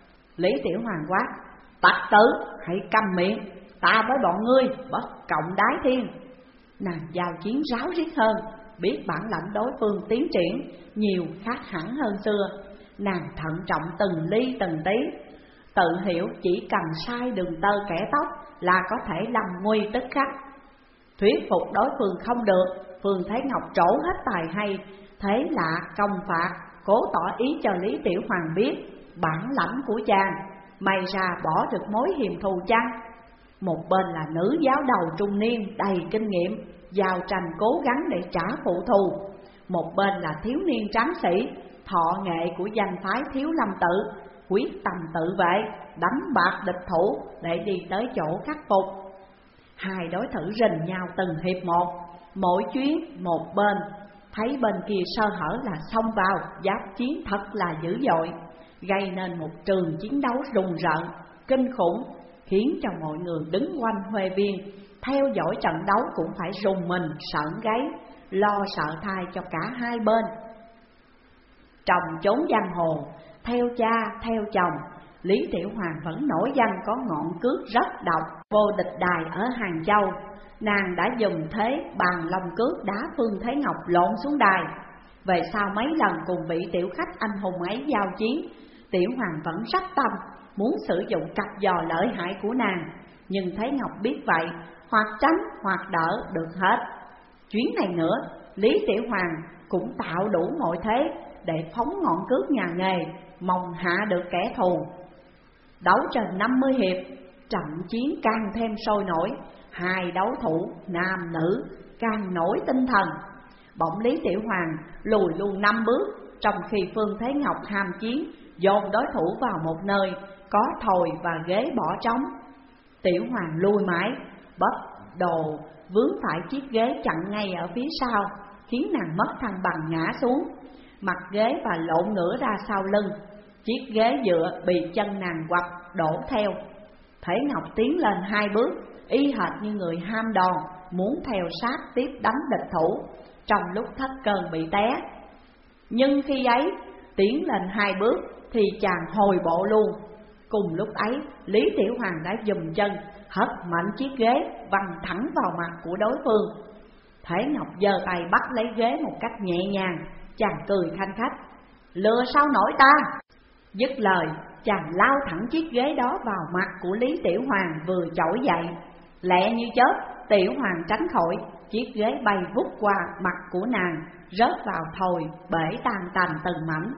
Lý Tiểu Hoàng quát. Tặc tử, hãy câm miệng, ta với bọn ngươi bất cộng đái thiên. Nàng giao chiến ráo riết hơn, biết bản lãnh đối phương tiến triển nhiều khác hẳn hơn xưa. Nàng thận trọng từng ly từng tí, tự hiểu chỉ cần sai đường tơ kẻ tóc là có thể làm nguy tức khắc. Thuyết phục đối phương không được, Phương Thế Ngọc trổ hết tài hay, thế lạ công phạt, cố tỏ ý cho Lý Tiểu Hoàng biết bản lãnh của chàng, may ra bỏ được mối hiềm thù chăng. Một bên là nữ giáo đầu trung niên đầy kinh nghiệm, giao tranh cố gắng để trả phụ thù. Một bên là thiếu niên tráng sĩ, thọ nghệ của danh phái Thiếu Lâm Tự, quyết tâm tự vệ, đánh bạc địch thủ để đi tới chỗ khắc phục. Hai đối thủ rình nhau từng hiệp một, mỗi chuyến một bên, thấy bên kia sơ hở là xông vào, giáp chiến thật là dữ dội, gây nên một trường chiến đấu rùng rợn, kinh khủng, khiến cho mọi người đứng quanh huê viên theo dõi trận đấu cũng phải rùng mình sởn gáy, lo sợ thai cho cả hai bên. Trong chốn giang hồ, theo cha theo chồng, Lý Tiểu Hoàng vẫn nổi danh có ngọn cước rất độc, vô địch đài ở Hàng Châu. Nàng đã dùng thế bàn long cước đá Phương Thế Ngọc lộn xuống đài. Về sau mấy lần cùng vị tiểu khách anh hùng ấy giao chiến, Tiểu Hoàng vẫn rất tâm muốn sử dụng cặp giò lợi hại của nàng, nhưng Thế Ngọc biết vậy, hoặc tránh hoặc đỡ được hết. Chuyến này nữa, Lý Tiểu Hoàng cũng tạo đủ mọi thế để phóng ngọn cước nhà nghề, mong hạ được kẻ thù. Đấu trên năm mươi hiệp, trận chiến càng thêm sôi nổi, hai đấu thủ nam nữ càng nổi tinh thần. Bỗng Lý Tiểu Hoàng lùi luôn năm bước, trong khi Phương Thế Ngọc ham chiến, dồn đối thủ vào một nơi có thồi và ghế bỏ trống. Tiểu Hoàng lùi mãi, bất đồ vướng phải chiếc ghế chặn ngay ở phía sau, khiến nàng mất thăng bằng ngã xuống, mặt ghế và lộn ngửa ra sau lưng. Chiếc ghế dựa bị chân nàng quặp đổ theo. Thế Ngọc tiến lên hai bước, y hệt như người ham đòn, muốn theo sát tiếp đánh địch thủ, trong lúc thất cơn bị té. Nhưng khi ấy, tiến lên hai bước thì chàng hồi bộ luôn. Cùng lúc ấy, Lý Tiểu Hoàng đã dùng chân hất mạnh chiếc ghế văng thẳng vào mặt của đối phương. Thế Ngọc giơ tay bắt lấy ghế một cách nhẹ nhàng, chàng cười khanh khách: "Lừa sao nổi ta?" Dứt lời, chàng lao thẳng chiếc ghế đó vào mặt của Lý Tiểu Hoàng vừa trỗi dậy. Lẹ như chớp, Tiểu Hoàng tránh khỏi, chiếc ghế bay vút qua mặt của nàng, rớt vào thồi, bể tan tành từng mảnh.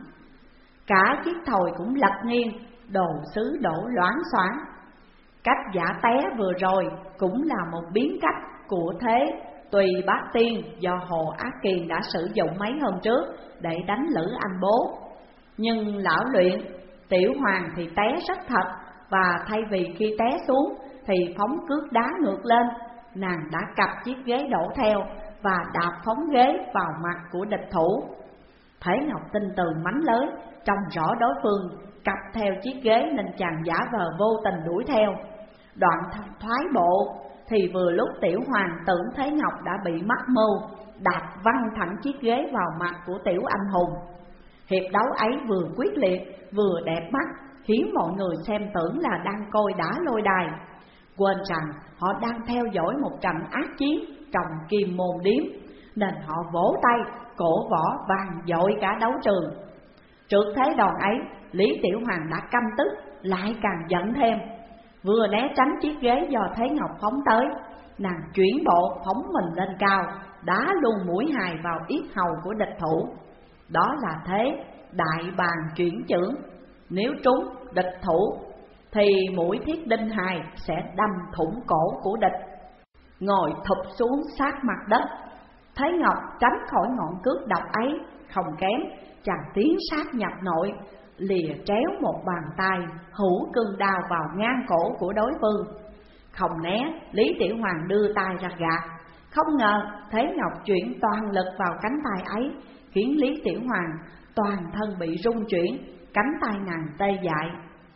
Cả chiếc thồi cũng lật nghiêng, đồ sứ đổ loáng xoáng. Cách giả té vừa rồi cũng là một biến cách của thế Tùy Bát Tiên do Hồ Ác Kiền đã sử dụng mấy hôm trước để đánh Lữ Anh Bố. Nhưng lão luyện, Tiểu Hoàng thì té rất thật, và thay vì khi té xuống thì phóng cước đá ngược lên, nàng đã cặp chiếc ghế đổ theo và đạp phóng ghế vào mặt của địch thủ. Thế Ngọc tinh tường mánh lới, trông rõ đối phương cặp theo chiếc ghế nên chàng giả vờ vô tình đuổi theo. Đoạn thoái bộ thì vừa lúc Tiểu Hoàng tưởng Thế Ngọc đã bị mắc mưu, đạp văng thẳng chiếc ghế vào mặt của Tiểu Anh Hùng. Hiệp đấu ấy vừa quyết liệt vừa đẹp mắt, khiến mọi người xem tưởng là đang coi đá lôi đài, quên rằng họ đang theo dõi một trận ác chiến trong Kim Môn Điếm, nên họ vỗ tay cổ võ vang dội cả đấu trường. Trước thế đòn ấy, Lý Tiểu Hoàng đã căm tức, lại càng giận thêm. Vừa né tránh chiếc ghế do Thế Ngọc phóng tới, nàng chuyển bộ phóng mình lên cao, đá luôn mũi hài vào yết hầu của địch thủ. Đó là thế đại bàng chuyển chưởng, nếu trúng địch thủ thì mũi thiết đinh hài sẽ đâm thủng cổ của địch, ngồi thụp xuống sát mặt đất. Thế Ngọc tránh khỏi ngọn cước độc ấy không kém, chàng tiến sát nhập nội, lìa tréo một bàn tay hữu cương đao vào ngang cổ của đối phương. Không né, Lý Tiểu Hoàng đưa tay ra gạt. Không ngờ Thế Ngọc chuyển toàn lực vào cánh tay ấy, khiến Lý Tiểu Hoàng toàn thân bị rung chuyển, cánh tay nàng tê dại.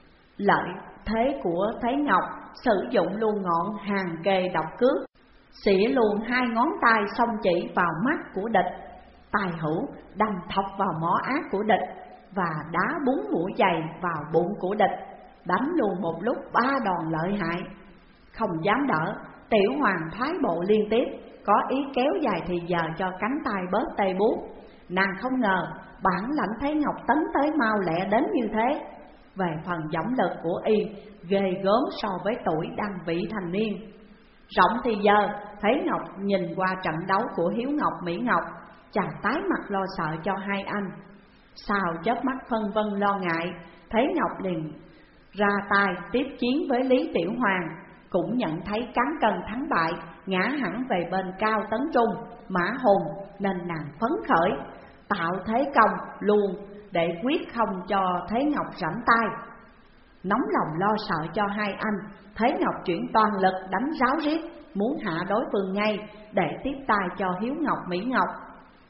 Lợi thế của Thế Ngọc sử dụng luôn ngọn hàng kề độc cước, xỉa luôn hai ngón tay xông chỉ vào mắt của địch. Tài hữu đâm thọc vào mỏ ác của địch và đá bốn mũi giày vào bụng của địch, đánh luôn một lúc ba đòn lợi hại. Không dám đỡ, Tiểu Hoàng thoái bộ liên tiếp, có ý kéo dài thì giờ cho cánh tay bớt tê buốt. Nàng không ngờ bản lãnh Thế Ngọc tấn tới mau lẹ đến như thế. Về phần giọng lực của y ghê gớm so với tuổi đang vị thành niên. Rộng thì giờ, Thế Ngọc nhìn qua trận đấu của Hiếu Ngọc Mỹ Ngọc, chàng tái mặt lo sợ cho hai anh. Sau chớp mắt phân vân lo ngại, Thế Ngọc liền ra tay tiếp chiến với Lý Tiểu Hoàng, cũng nhận thấy cán cân thắng bại, ngã hẳn về bên Cao Tấn Trung, Mã Hùng, nên nàng phấn khởi, tạo thế công luôn để quyết không cho Thế Ngọc rảnh tay. Nóng lòng lo sợ cho hai anh, Thế Ngọc chuyển toàn lực đánh ráo riết, muốn hạ đối phương ngay để tiếp tay cho Hiếu Ngọc Mỹ Ngọc.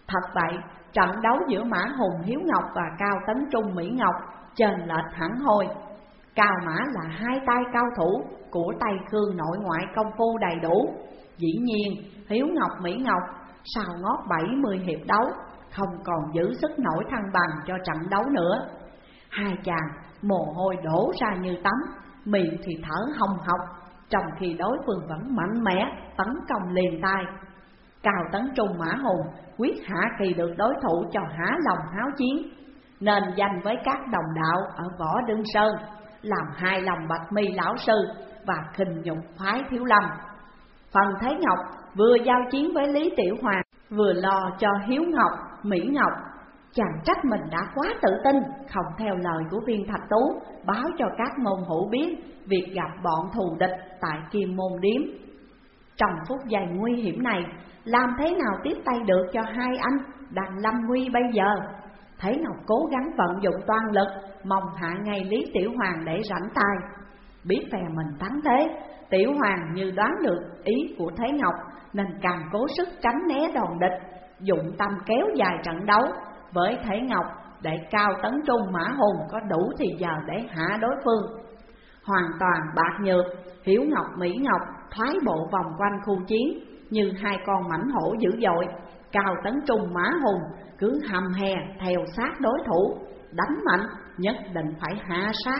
Thật vậy, trận đấu giữa Mã Hùng Hiếu Ngọc và Cao Tấn Trung Mỹ Ngọc chênh lệch hẳn hoi. Cao Mã là hai tay cao thủ của Tây Khương nội ngoại công phu đầy đủ. Dĩ nhiên Hiếu Ngọc Mỹ Ngọc sau ngót bảy mươi hiệp đấu không còn giữ sức nổi thăng bằng cho trận đấu nữa. Hai chàng mồ hôi đổ ra như tắm, miệng thì thở hồng hộc, trong khi đối phương vẫn mạnh mẽ tấn công liền tay. Cao Tấn Trung Mã Hùng quyết hạ kỳ được đối thủ cho há lòng háo chiến, nên danh với các đồng đạo ở Võ Đương Sơn, làm hai lòng Bạch Mi lão sư và khinh nhục phái Thiếu Lâm. Phần Thế Ngọc vừa giao chiến với Lý Tiểu Hoàng, vừa lo cho Hiếu Ngọc Mỹ Ngọc. Chàng trách mình đã quá tự tin, không theo lời của Viên Thạch Tú báo cho các môn hữu biết việc gặp bọn thù địch tại Kim Môn Điếm. Trong phút giây nguy hiểm này, làm thế nào tiếp tay được cho hai anh đang lâm nguy bây giờ? Thế Ngọc cố gắng vận dụng toàn lực, mong hạ ngay Lý Tiểu Hoàng để rảnh tay. Biết phe mình thắng thế, Tiểu Hoàng như đoán được ý của Thế Ngọc nên càng cố sức tránh né đòn địch, dụng tâm kéo dài trận đấu với Thế Ngọc để Cao Tấn Trung Mã Hùng có đủ thì giờ để hạ đối phương. Hoàn toàn bạc nhược, Hiếu Ngọc Mỹ Ngọc thoái bộ vòng quanh khu chiến như hai con mãnh hổ dữ dội. Cao Tấn Trung Mã Hùng cứ hầm hè theo sát đối thủ, đánh mạnh nhất định phải hạ sát.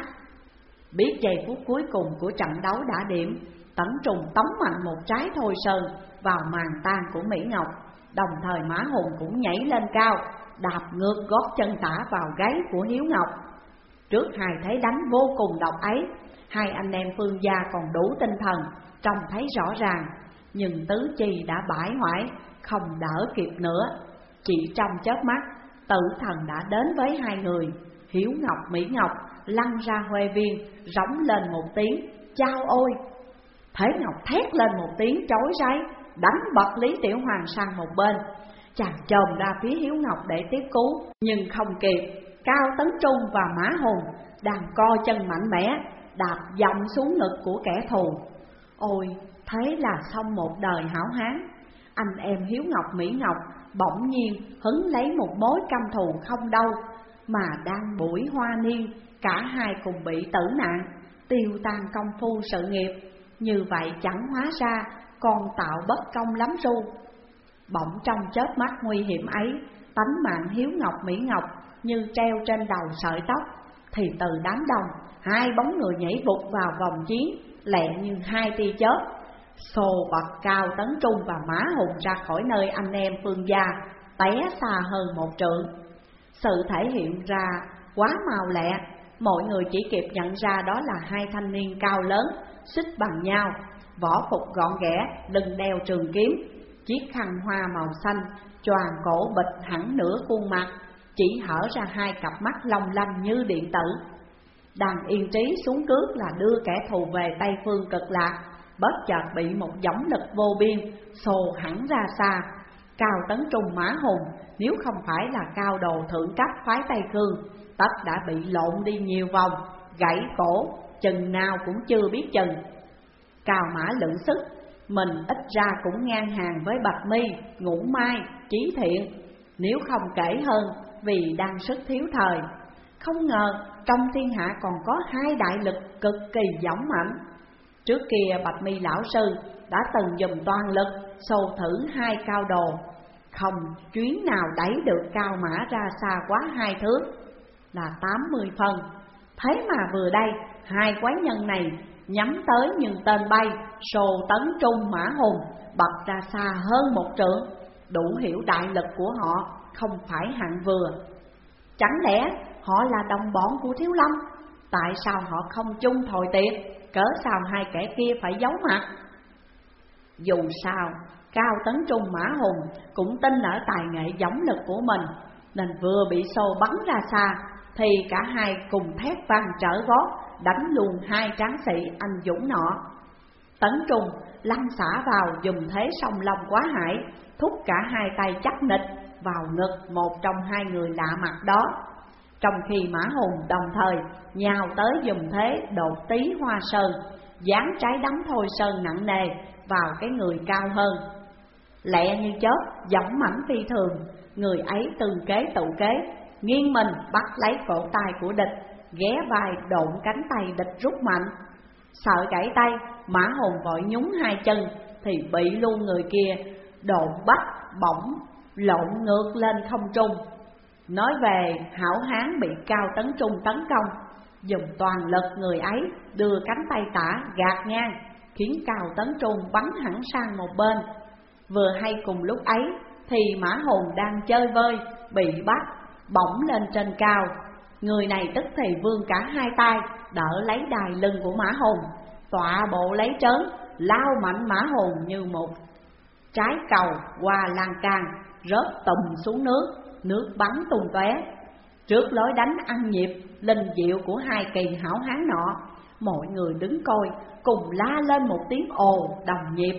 Biết giây phút cuối cùng của trận đấu đã điểm, Tấn Trung tống mạnh một trái Thôi Sơn vào màn tan của Mỹ Ngọc. Đồng thời Mã Hùng cũng nhảy lên cao, đạp ngược gót chân tả vào gáy của Hiếu Ngọc. Trước hai thế đánh vô cùng độc ấy, hai anh em Phương gia còn đủ tinh thần trông thấy rõ ràng, nhưng tứ chi đã bãi hoại, không đỡ kịp nữa. Chỉ trong chớp mắt, tử thần đã đến với hai người. Hiếu Ngọc Mỹ Ngọc lăn ra huê viên, rống lên một tiếng chao ôi. Thế Ngọc thét lên một tiếng chói tai, đánh bật Lý Tiểu Hoàng sang một bên. Chàng chồm ra phía Hiếu Ngọc để tiếp cứu, nhưng không kịp. Cao Tấn Trung và Mã Hùng đang co chân mạnh mẽ, đạp dậm xuống ngực của kẻ thù. Ôi, thế là xong một đời hảo hán. Anh em Hiếu Ngọc Mỹ Ngọc bỗng nhiên hứng lấy một mối căm thù không đâu, mà đang buổi hoa niên, cả hai cùng bị tử nạn, tiêu tan công phu sự nghiệp. Như vậy chẳng hóa ra còn tạo bất công lắm ru. Bỗng trong chớp mắt nguy hiểm ấy, tánh mạng Hiếu Ngọc Mỹ Ngọc như treo trên đầu sợi tóc, thì từ đám đông hai bóng người nhảy vụt vào vòng chiến, lẹ như hai tia chớp, xô bật Cao Tấn Trung và Mã Hùng ra khỏi nơi anh em Phương gia, té xa hơn một trượng. Sự thể hiện ra quá mau lẹ, mọi người chỉ kịp nhận ra đó là hai thanh niên cao lớn, xích bằng nhau, võ phục gọn ghẽ, lưng đeo trường kiếm, chiếc khăn hoa màu xanh choàng cổ bịch hẳn nửa khuôn mặt, chỉ hở ra hai cặp mắt long lanh như điện tử. Đang yên trí xuống cước là đưa kẻ thù về Tây Phương Cực Lạc, bất chợt bị một dõng lực vô biên xô hẳn ra xa. Cao Tấn Trung Mã Hùng nếu không phải là cao đồ thượng cấp phái Tây Khương, tất đã bị lộn đi nhiều vòng, gãy cổ, chừng nào cũng chưa biết chừng. Cao Mã lượng sức, mình ít ra cũng ngang hàng với Bạch Mi, Ngũ Mai, Chí Thiện, nếu không kể hơn vì đang sức thiếu thời. Không ngờ trong thiên hạ còn có hai đại lực cực kỳ dũng mạnh. Trước kia Bạch Mi lão sư đã từng dùng toàn lực xô thử hai cao đồ, không chuyến nào đẩy được Cao Mã ra xa quá hai thước, là tám mươi phân. Thế mà vừa đây hai quái nhân này nhắm tới như tên bay, xô Tấn Trung Mã Hùng bật ra xa hơn một trượng, đủ hiểu đại lực của họ không phải hạng vừa. Chẳng lẽ họ là đồng bọn của Thiếu Lâm? Tại sao họ không chung thồi tiệc? Cớ sao hai kẻ kia phải giấu mặt? Dù sao, Cao Tấn Trung Mã Hùng cũng tin ở tài nghệ giống lực của mình, nên vừa bị xô bắn ra xa thì cả hai cùng thét vang trở gót, đánh luôn hai tráng sĩ anh dũng nọ. Tấn Trung lăn xả vào dùng thế song long quá hải, thúc cả hai tay chắc nịch vào ngực một trong hai người lạ mặt đó, trong khi Mã Hùng đồng thời nhào tới dùng thế đột tí hoa sơn, dán trái đấm Thôi Sơn nặng nề vào cái người cao hơn. lẹ như chớp, dõng mãnh phi thường. Người ấy từng kế tự kế, nghiêng mình bắt lấy cổ tay của địch, ghé vai độn cánh tay địch rút mạnh. Sợ gãy tay, Mã Hùng vội nhúng hai chân thì bị luôn người kia độn bắt bổng lộn ngược lên không trung. Nói về hảo hán bị Cao Tấn Trung tấn công, dùng toàn lực người ấy đưa cánh tay tả gạt ngang, khiến Cao Tấn Trung bắn hẳn sang một bên. Vừa hay cùng lúc ấy thì Mã Hùng đang chơi vơi, bị bắt bổng lên trên cao. Người này tức thì vươn cả hai tay đỡ lấy đài lưng của Mã Hùng, tọa bộ lấy trớn, lao mạnh Mã Hùng như một trái cầu qua lan can, rớt tùm xuống nước, nước bắn tung tóe. Trước lối đánh ăn nhịp linh diệu của hai kỳ hảo hán nọ, mọi người đứng coi cùng la lên một tiếng ồ đồng nhịp.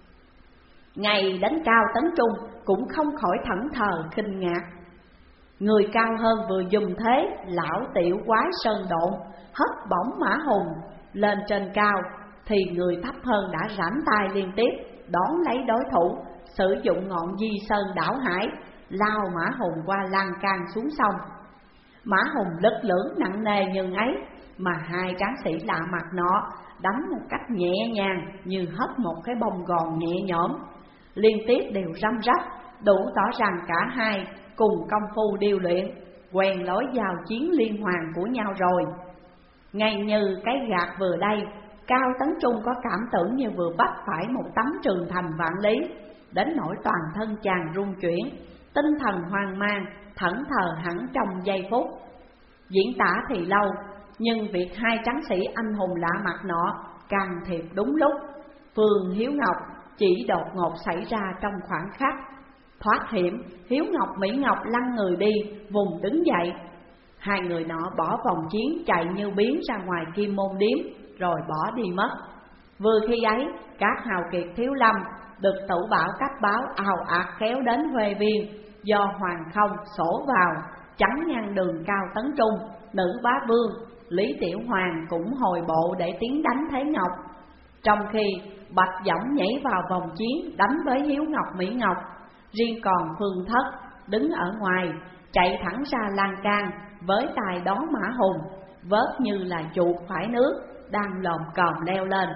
Ngay đến Cao Tấn Trung cũng không khỏi thẫn thờ kinh ngạc. Người cao hơn vừa dùng thế lão tiểu quái sơn độn hất bổng Mã Hùng lên trên cao, thì người thấp hơn đã rảnh tay liên tiếp đón lấy đối thủ, sử dụng ngọn di sơn đảo hải lao Mã Hùng qua lan can xuống sông. Mã Hùng lực lưỡng nặng nề như ấy, mà hai tráng sĩ lạ mặt nọ đánh một cách nhẹ nhàng như hất một cái bông gòn nhẹ nhõm, liên tiếp đều răm rắp, đủ tỏ rằng cả hai cùng công phu điêu luyện, quen lối giao chiến liên hoàn của nhau rồi. Ngay như cái gạt vừa đây, Cao Tấn Trung có cảm tưởng như vừa bắt phải một tấm trường thành vạn lý, đến nỗi toàn thân chàng rung chuyển, tinh thần hoang mang, thẫn thờ hẳn trong giây phút. Diễn tả thì lâu, nhưng việc hai tráng sĩ anh hùng lạ mặt nọ can thiệp đúng lúc. Phương Hiếu Ngọc chỉ đột ngột xảy ra trong khoảng khắc. Thoát hiểm, Hiếu Ngọc Mỹ Ngọc lăn người đi, vùng đứng dậy. Hai người nọ bỏ vòng chiến chạy như biến ra ngoài Kim Môn Điếm, rồi bỏ đi mất. Vừa khi ấy, các hào kiệt Thiếu Lâm được Tử Bảo cấp báo ào ạt kéo đến Huệ Viên, do Hoàng Không sổ vào, chắn ngăn đường Cao Tấn Trung. Nữ bá vương Lý Tiểu Hoàng cũng hồi bộ để tiến đánh Thế Ngọc, trong khi Bạch Dõng nhảy vào vòng chiến đánh với Hiếu Ngọc Mỹ Ngọc. Riêng còn Phương Thất đứng ở ngoài, chạy thẳng ra lan can với tài đón Mã Hùng, vớt như là chuột phải nước đang lồm còm leo lên.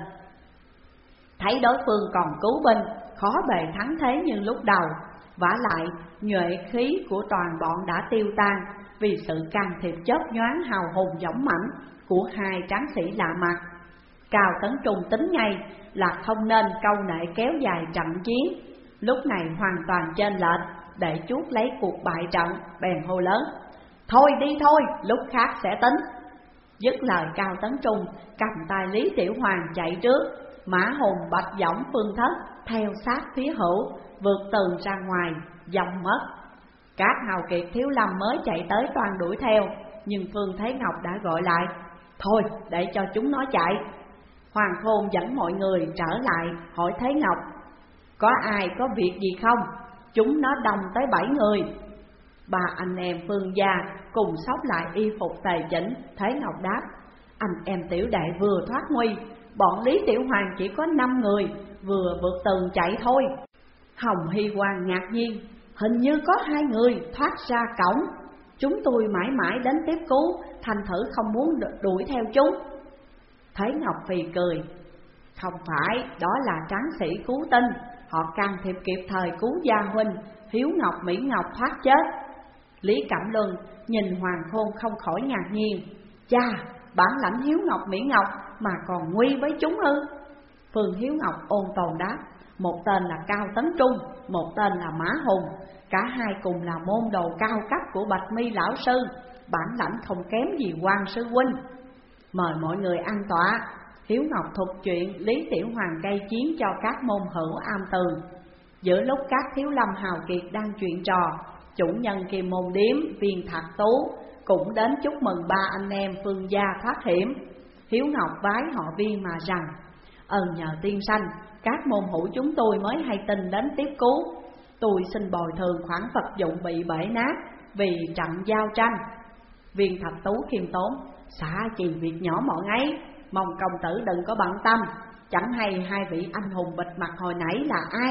Thấy đối phương còn cứu binh, khó bề thắng thế như lúc đầu. Vả lại nhuệ khí của toàn bọn đã tiêu tan vì sự can thiệp chớp nhoáng hào hùng dõng mãnh của hai tráng sĩ lạ mặt. Cao Tấn Trung tính ngay là không nên câu nệ kéo dài trận chiến, lúc này hoàn toàn trên lệnh để chuốt lấy cuộc bại trận, bèn hô lớn: thôi đi thôi, lúc khác sẽ tính. Dứt lời, Cao Tấn Trung cầm tay Lý Tiểu Hoàng chạy trước, Mã Hùng, Bạch Dõng, Phương Thất theo sát phía hữu, vượt tường ra ngoài, dòng mất. Các hào kiệt Thiếu Lâm mới chạy tới toàn đuổi theo, nhưng Phương Thế Ngọc đã gọi lại: thôi để cho chúng nó chạy. Hoàng Khôn dẫn mọi người trở lại hỏi Thế Ngọc: có ai có việc gì không? Chúng nó đông tới bảy người. Ba anh em Phương gia cùng xốc lại y phục tề chỉnh. Thế Ngọc đáp: anh em tiểu đệ vừa thoát nguy, bọn Lý Tiểu Hoàng chỉ có năm người, vừa vượt tường chạy thôi. Hồng Hy Hoàng ngạc nhiên: hình như có hai người thoát ra cổng, chúng tôi mãi mãi đến tiếp cứu, thành thử không muốn đuổi theo chúng. Thế Ngọc phì cười: không phải, đó là tráng sĩ cứu tinh, họ can thiệp kịp thời cứu gia huynh Hiếu Ngọc Mỹ Ngọc thoát chết. Lý Cẩm Luân nhìn Hoàng Khôn không khỏi ngạc nhiên: cha, bản lãnh Hiếu Ngọc Mỹ Ngọc mà còn nguy với chúng ư? Phương Hiếu Ngọc ôn tồn đáp: một tên là Cao Tấn Trung, một tên là Mã Hùng, cả hai cùng là môn đồ cao cấp của Bạch Mi lão sư, bản lãnh không kém gì Quan sư huynh. Mời mọi người ăn tọa. Hiếu Ngọc thuật chuyện Lý Tiểu Hoàng gây chiến cho các môn hữu am tường. Giữa lúc các Thiếu Lâm hào kiệt đang chuyện trò, chủ nhân Kim Môn Điếm Viên Thạc Tú cũng đến chúc mừng ba anh em Phương gia thoát hiểm. Hiếu Ngọc vái họ Viên mà rằng: ơn nhờ tiên sanh, các môn hữu chúng tôi mới hay tin đến tiếp cứu. Tôi xin bồi thường khoản vật dụng bị bể nát vì trận giao tranh. Viên Thạc Tú khiêm tốn: xả chỉ việc nhỏ mọn ấy, mong công tử đừng có bận tâm. Chẳng hay hai vị anh hùng bịt mặt hồi nãy là ai,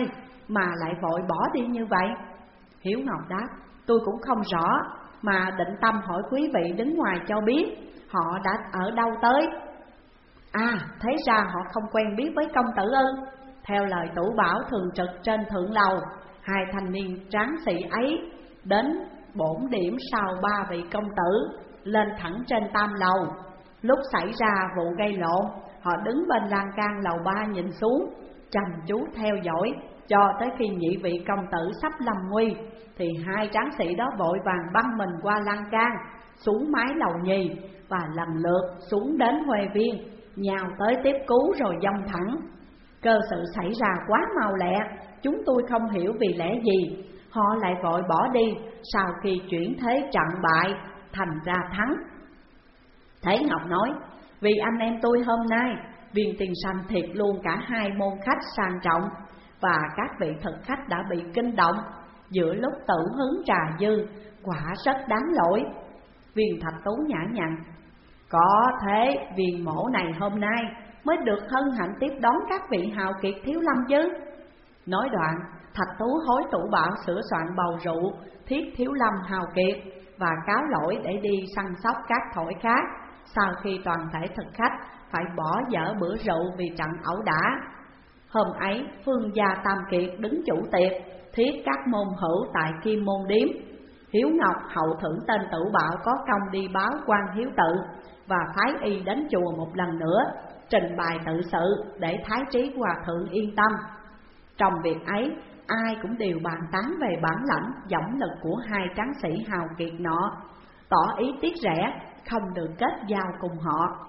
mà lại vội bỏ đi như vậy? Hiếu Ngọc đáp: Tôi cũng không rõ, mà định tâm hỏi quý vị đứng ngoài cho biết họ đã ở đâu tới. À, thế ra họ không quen biết với công tử ư? Theo lời Tủ Bảo thường trực trên thượng lầu, hai thanh niên tráng sĩ ấy đến bổn điểm sau ba vị công tử lên thẳng trên tam lầu. Lúc xảy ra vụ gây lộn, họ đứng bên lan can lầu ba nhìn xuống, chăm chú theo dõi cho tới khi nhị vị công tử sắp lâm nguy, thì hai tráng sĩ đó vội vàng băng mình qua lan can xuống mái lầu nhì và lần lượt xuống đến Huệ Viên, nhào tới tiếp cứu rồi dông thẳng. Cơ sự xảy ra quá mau lẹ, chúng tôi không hiểu vì lẽ gì họ lại vội bỏ đi sau khi chuyển thế trận bại thành ra thắng. Thế Ngọc nói: Vì anh em tôi hôm nay, Viên Tiên Sanh thiệt luôn cả hai môn khách sang trọng, và các vị thực khách đã bị kinh động giữa lúc tự hứng trà dư, quả rất đáng lỗi. Viên Thạch Tú nhã nhặn: Có thế viên mổ này hôm nay mới được hân hạnh tiếp đón các vị hào kiệt thiếu lâm chứ. Nói đoạn, Thạch Tú hối Tủ Bảo sửa soạn bầu rượu thiết thiếu lâm hào kiệt và cáo lỗi để đi săn sóc các thổi khác, sau khi toàn thể thực khách phải bỏ dở bữa rượu vì trận ẩu đả. Hôm ấy, Phương gia Tam Kiệt đứng chủ tiệc thiết các môn hữu tại Kim Môn Điếm. Hiếu Ngọc hậu thưởng tên Tủ Bảo có công đi báo quan hiếu tự và phái y đến chùa một lần nữa trình bày tự sự để Thái Trí Hòa thượng yên tâm. Trong việc ấy, ai cũng đều bàn tán về bản lãnh dõng lực của hai tráng sĩ hào kiệt nọ, tỏ ý tiếc rẻ không được kết giao cùng họ.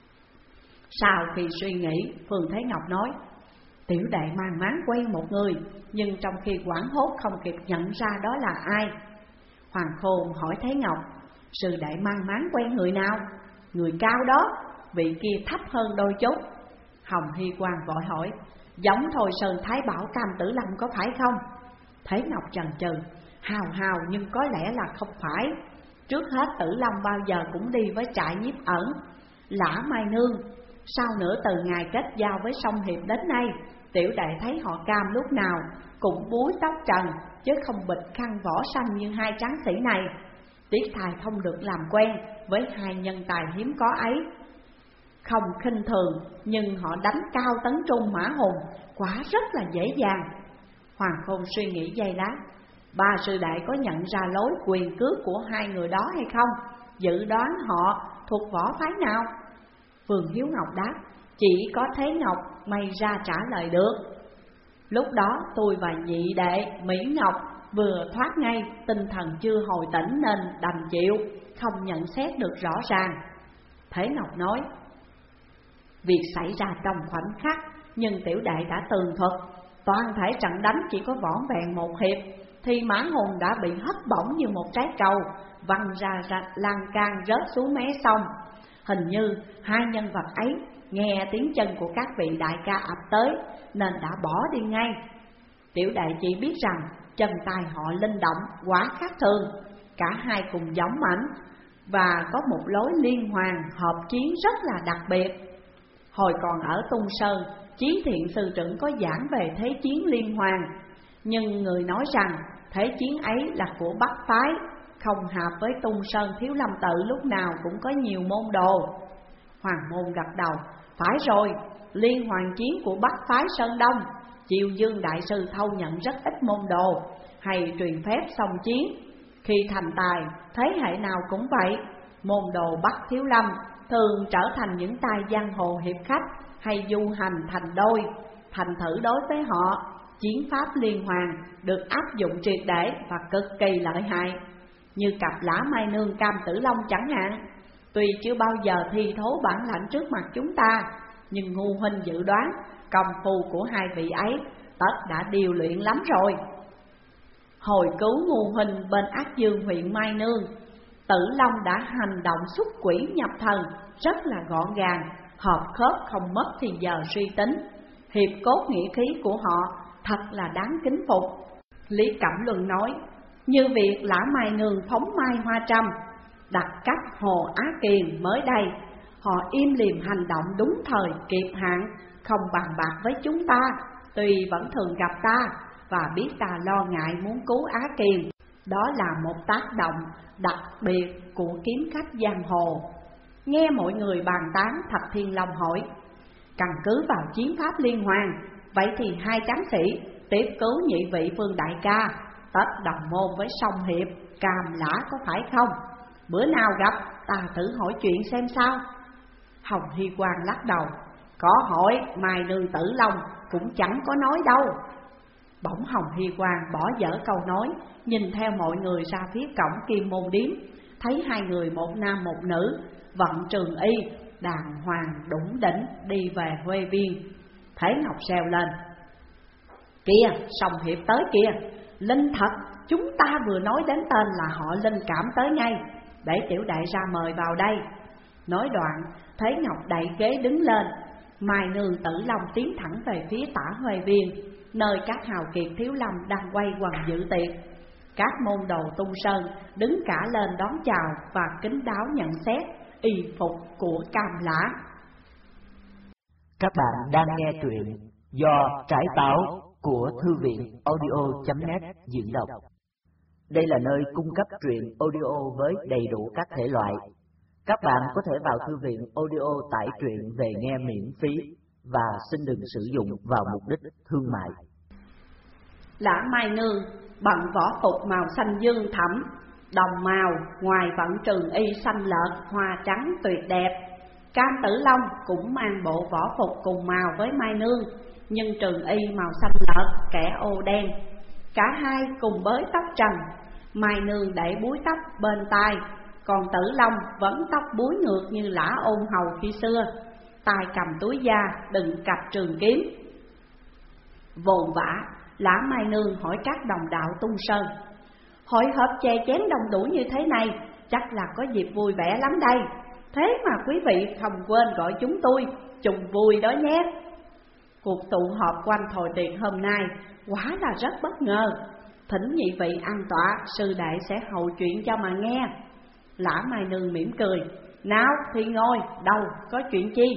Sau khi suy nghĩ, Phương Thế Ngọc nói: Tiểu đệ mang máng quen một người, nhưng trong khi hoảng hốt không kịp nhận ra đó là ai. Hoàng Khôn hỏi Thế Ngọc: Sư đệ mang máng quen người nào? Người cao đó, vị kia thấp hơn đôi chút. Hồng Hy Quang vội hỏi: Giống Thôi Sơn Thái Bảo Cam Tử Lâm có phải không? Thế Ngọc chần chừ: Hào hào nhưng có lẽ là không phải. Trước hết Tử Lâm bao giờ cũng đi với trại nhiếp ẩn Lã Mai Nương. Sau nữa từ ngày kết giao với Song Hiệp đến nay, tiểu đệ thấy họ Cam lúc nào cũng búi tóc trần, chứ không bịch khăn vỏ xanh như hai tráng sĩ này. Tiếc thài không được làm quen với hai nhân tài hiếm có ấy. Không khinh thường, nhưng họ đánh cao tấn trung mã hùng quả rất là dễ dàng. Hoàng Khôn suy nghĩ giây lát: Ba sư đệ có nhận ra lối quyền cước của hai người đó hay không? Dự đoán họ thuộc võ phái nào? Vương Hiếu Ngọc đáp: Chỉ có Thế Ngọc may ra trả lời được. Lúc đó tôi và nhị đệ Mỹ Ngọc vừa thoát ngay, tinh thần chưa hồi tỉnh nên đành chịu, không nhận xét được rõ ràng. Thế Ngọc nói: Việc xảy ra trong khoảnh khắc, nhưng tiểu đệ đã tường thuật. Toàn thể trận đánh chỉ có vỏn vẹn một hiệp, thì mã hùng đã bị hất bổng như một trái cầu, văng ra, ra lan can rớt xuống mé sông. Hình như hai nhân vật ấy nghe tiếng chân của các vị đại ca ập tới nên đã bỏ đi ngay. Tiểu đệ chỉ biết rằng chân tay họ linh động quá khác thường, cả hai cùng giống mãnh và có một lối liên hoàn hợp chiến rất là đặc biệt. Hồi còn ở Tung Sơn, Chí Thiện sư trưởng có giảng về thế chiến liên hoàn, nhưng người nói rằng thế chiến ấy là của Bắc phái, không hợp với Tung Sơn Thiếu Lâm tự lúc nào cũng có nhiều môn đồ. Hoàng Môn gật đầu: Phải rồi, liên hoàn chiến của Bắc phái Sơn Đông, Chiêu Dương đại sư thâu nhận rất ít môn đồ, hay truyền phép song chiến. Khi thành tài, thế hệ nào cũng vậy. Môn đồ Bắc Thiếu Lâm thường trở thành những tay giang hồ hiệp khách hay du hành thành đôi. Thành thử đối với họ, chiến pháp liên hoàn được áp dụng triệt để và cực kỳ lợi hại. Như cặp Lã Mai Nương Cam Tử Long chẳng hạn, tuy chưa bao giờ thi thố bản lãnh trước mặt chúng ta, nhưng Ngu huynh dự đoán công phu của hai vị ấy tất đã điều luyện lắm rồi. Hồi cứu Ngu huynh bên Ác Dương huyện Mai Nương, Tử Long đã hành động xuất quỷ nhập thần rất là gọn gàng, hợp khớp không mất thì giờ suy tính. Hiệp cốt nghĩa khí của họ thật là đáng kính phục. Lý Cẩm Luân nói: Như việc Lã Mai Nương phóng mai hoa trăm, đặt cách Hồ Á Kiền mới đây, họ im lìm hành động đúng thời kịp hạn, không bàn bạc với chúng ta, tuy vẫn thường gặp ta, và biết ta lo ngại muốn cứu Á Kiền. Đó là một tác động đặc biệt của kiếm khách giang hồ. Nghe mọi người bàn tán, Thạch Thiên Long hỏi: căn cứ vào chiến pháp liên hoàn, vậy thì hai tráng sĩ tiếp cứu nhị vị Phương đại ca, tết đồng môn với Song Hiệp, Càm Lã có phải không? Bữa nào gặp ta thử hỏi chuyện xem sao. Hồng Hy Quang lắc đầu: có hỏi Mai Nương Tử Long cũng chẳng có nói đâu. Bỗng Hồng Hy Quang bỏ dở câu nói, nhìn theo mọi người ra phía cổng Kim Môn Điếm, thấy hai người một nam một nữ vận trường y đàng hoàng đủng đỉnh đi về Huê Viên. Thế Ngọc reo lên: kìa, Song Hiệp tới kìa, linh thật, chúng ta vừa nói đến tên là họ linh cảm tới ngay, để tiểu đệ ra mời vào đây. Nói đoạn, Thế Ngọc đẩy ghế đứng lên. Mai Nương Tử Long tiến thẳng về phía tả Huê Viên, nơi các hào kiệt Thiếu Lâm đang quay quần dự tiệc. Các môn đồ Tung Sơn đứng cả lên đón chào và kính đáo nhận xét y phục của Cam Lã. Các bạn đang nghe truyện do Trải Táo của thư viện audio chấm net diễn đọc. Đây là nơi cung cấp truyện audio với đầy đủ các thể loại. Các bạn có thể vào thư viện audio tải truyện về nghe miễn phí và xin đừng sử dụng vào mục đích thương mại. Lã Mai Nương bận võ phục màu xanh dương thẫm, đồng màu, ngoài vận trường y xanh lợt, hoa trắng tuyệt đẹp. Cam Tử Long cũng mang bộ võ phục cùng màu với Mai Nương, nhưng trường y màu xanh lợt, kẻ ô đen. Cả hai cùng bới tóc trần, Mai Nương để búi tóc bên tai, còn Tử Long vẫn tóc búi ngược như Lã Ôn Hầu khi xưa, tay cầm túi da đựng cặp trường kiếm. Vồn vã, Lã Mai Nương hỏi các đồng đạo Tung Sơn: hội họp chè chén đông đủ như thế này, chắc là có dịp vui vẻ lắm đây. Thế mà quý vị không quên gọi chúng tôi chung vui đó nhé. Cuộc tụ họp quanh thồi tiệc hôm nay quả là rất bất ngờ. Thỉnh nhị vị an tọa, sư đệ sẽ hậu chuyện cho mà nghe. Lã Mai Nương mỉm cười: nào thì ngồi, đâu có chuyện chi.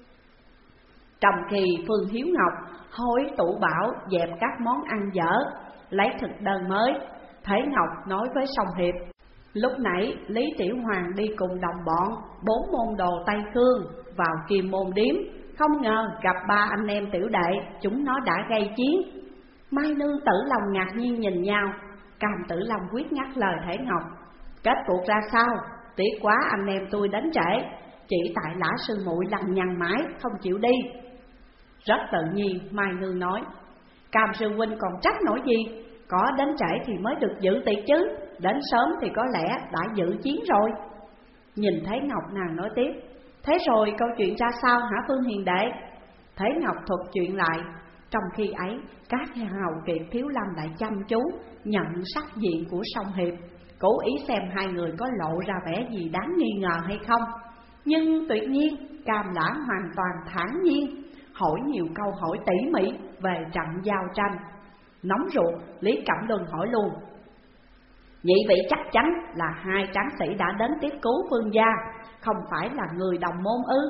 Trong khi Phương Hiếu Ngọc hối tủ bảo dẹp các món ăn dở, lấy thực đơn mới, Thế Ngọc nói với Song Hiệp: lúc nãy Lý Tiểu Hoàng đi cùng đồng bọn bốn môn đồ Tây Khương vào Kim Môn Điếm, không ngờ gặp ba anh em tiểu đệ, chúng nó đã gây chiến. Mai Nương Tử Long ngạc nhiên nhìn nhau. Cam Tử Long quyết ngắt lời Thế Ngọc: kết cuộc ra sao? Tiếc quá anh em tôi đến trễ, chỉ tại Lã sư muội lằng nhằng mãi không chịu đi. Rất tự nhiên Mai Nương nói: Cam sư huynh còn trách nổi gì, có đến trễ thì mới được dự tiệc chứ, đến sớm thì có lẽ đã dự chiến rồi. Nhìn Thế Ngọc nàng nói tiếp: thế rồi câu chuyện ra sao hả Phương hiền đệ? Thế Ngọc thuật chuyện lại. Trong khi ấy, các hào kiệt Thiếu Lâm lại chăm chú nhận sắc diện của Song Hiệp, cố ý xem hai người có lộ ra vẻ gì đáng nghi ngờ hay không. Nhưng tuyệt nhiên Cam Lã hoàn toàn thản nhiên, hỏi nhiều câu hỏi tỉ mỉ về trận giao tranh. Nóng ruột, Lý Cẩm Luân hỏi luôn: nhị vị chắc chắn là hai tráng sĩ đã đến tiếp cứu Phương gia, không phải là người đồng môn ư?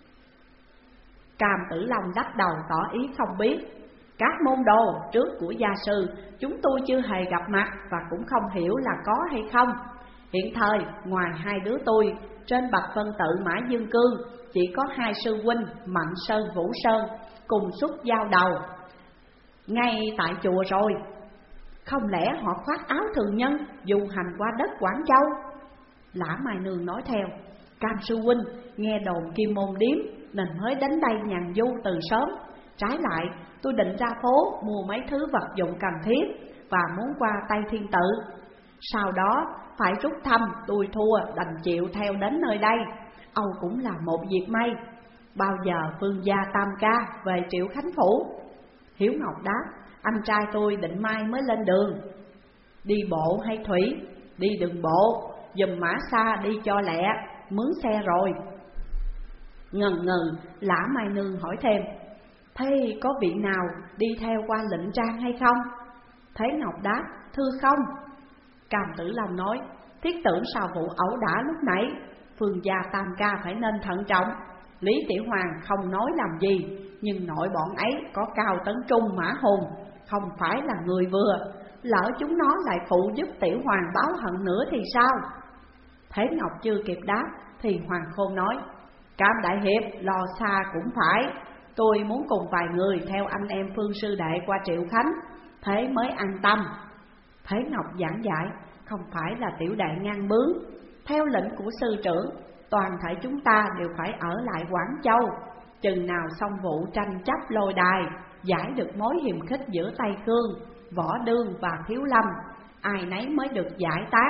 Cam Tử Long lắc đầu tỏ ý không biết. Các môn đồ trước của gia sư chúng tôi chưa hề gặp mặt và cũng không hiểu là có hay không. Hiện thời ngoài hai đứa tôi, trên Bạch Vân Tự Mã Dương Cương chỉ có hai sư huynh Mạnh Sơn Vũ Sơn cùng xuất giao đầu ngay tại chùa rồi. Không lẽ họ khoác áo thường nhân du hành qua đất Quảng Châu? Lã Mai Nương nói theo: Cam sư huynh nghe đồn Kim Môn Điếm nên mới đến đây nhàn du từ sớm. Trái lại tôi định ra phố mua mấy thứ vật dụng cần thiết và muốn qua Tây Thiên Tự. Sau đó phải rút thăm, tôi thua đành chịu theo đến nơi đây. Âu cũng là một việc may. Bao giờ Phương gia tam ca về Triệu Khánh Phủ? Hiếu Ngọc đáp: anh trai tôi định mai mới lên đường. Đi bộ hay thủy? Đi đường bộ, dùm mã xa đi cho lẹ, mướn xe rồi. Ngần ngừ, Lã Mai Nương hỏi thêm: thế có vị nào đi theo qua Lệnh Trang hay không? Thế Ngọc đáp: thưa không. Cam Tử Long nói: thiết tưởng sau vụ ẩu đả lúc nãy, Phương gia tam ca phải nên thận trọng. Lý Tiểu Hoàng không nói làm gì, nhưng nội bọn ấy có Cao Tấn Trung, Mã Hùng, không phải là người vừa, lỡ chúng nó lại phụ giúp Tiểu Hoàng báo hận nữa thì sao? Thế Ngọc chưa kịp đáp thì Hoàng Khôn nói: Cam đại hiệp lo xa cũng phải, tôi muốn cùng vài người theo anh em Phương sư đệ qua Triệu Khánh, thế mới an tâm. Thế Ngọc giảng giải: Không phải là tiểu đệ ngang bướng, theo lệnh của sư trưởng, toàn thể chúng ta đều phải ở lại Quảng Châu, chừng nào xong vụ tranh chấp lôi đài, giải được mối hiềm khích giữa Tây Khương, Võ Đương và Thiếu Lâm, ai nấy mới được giải tán.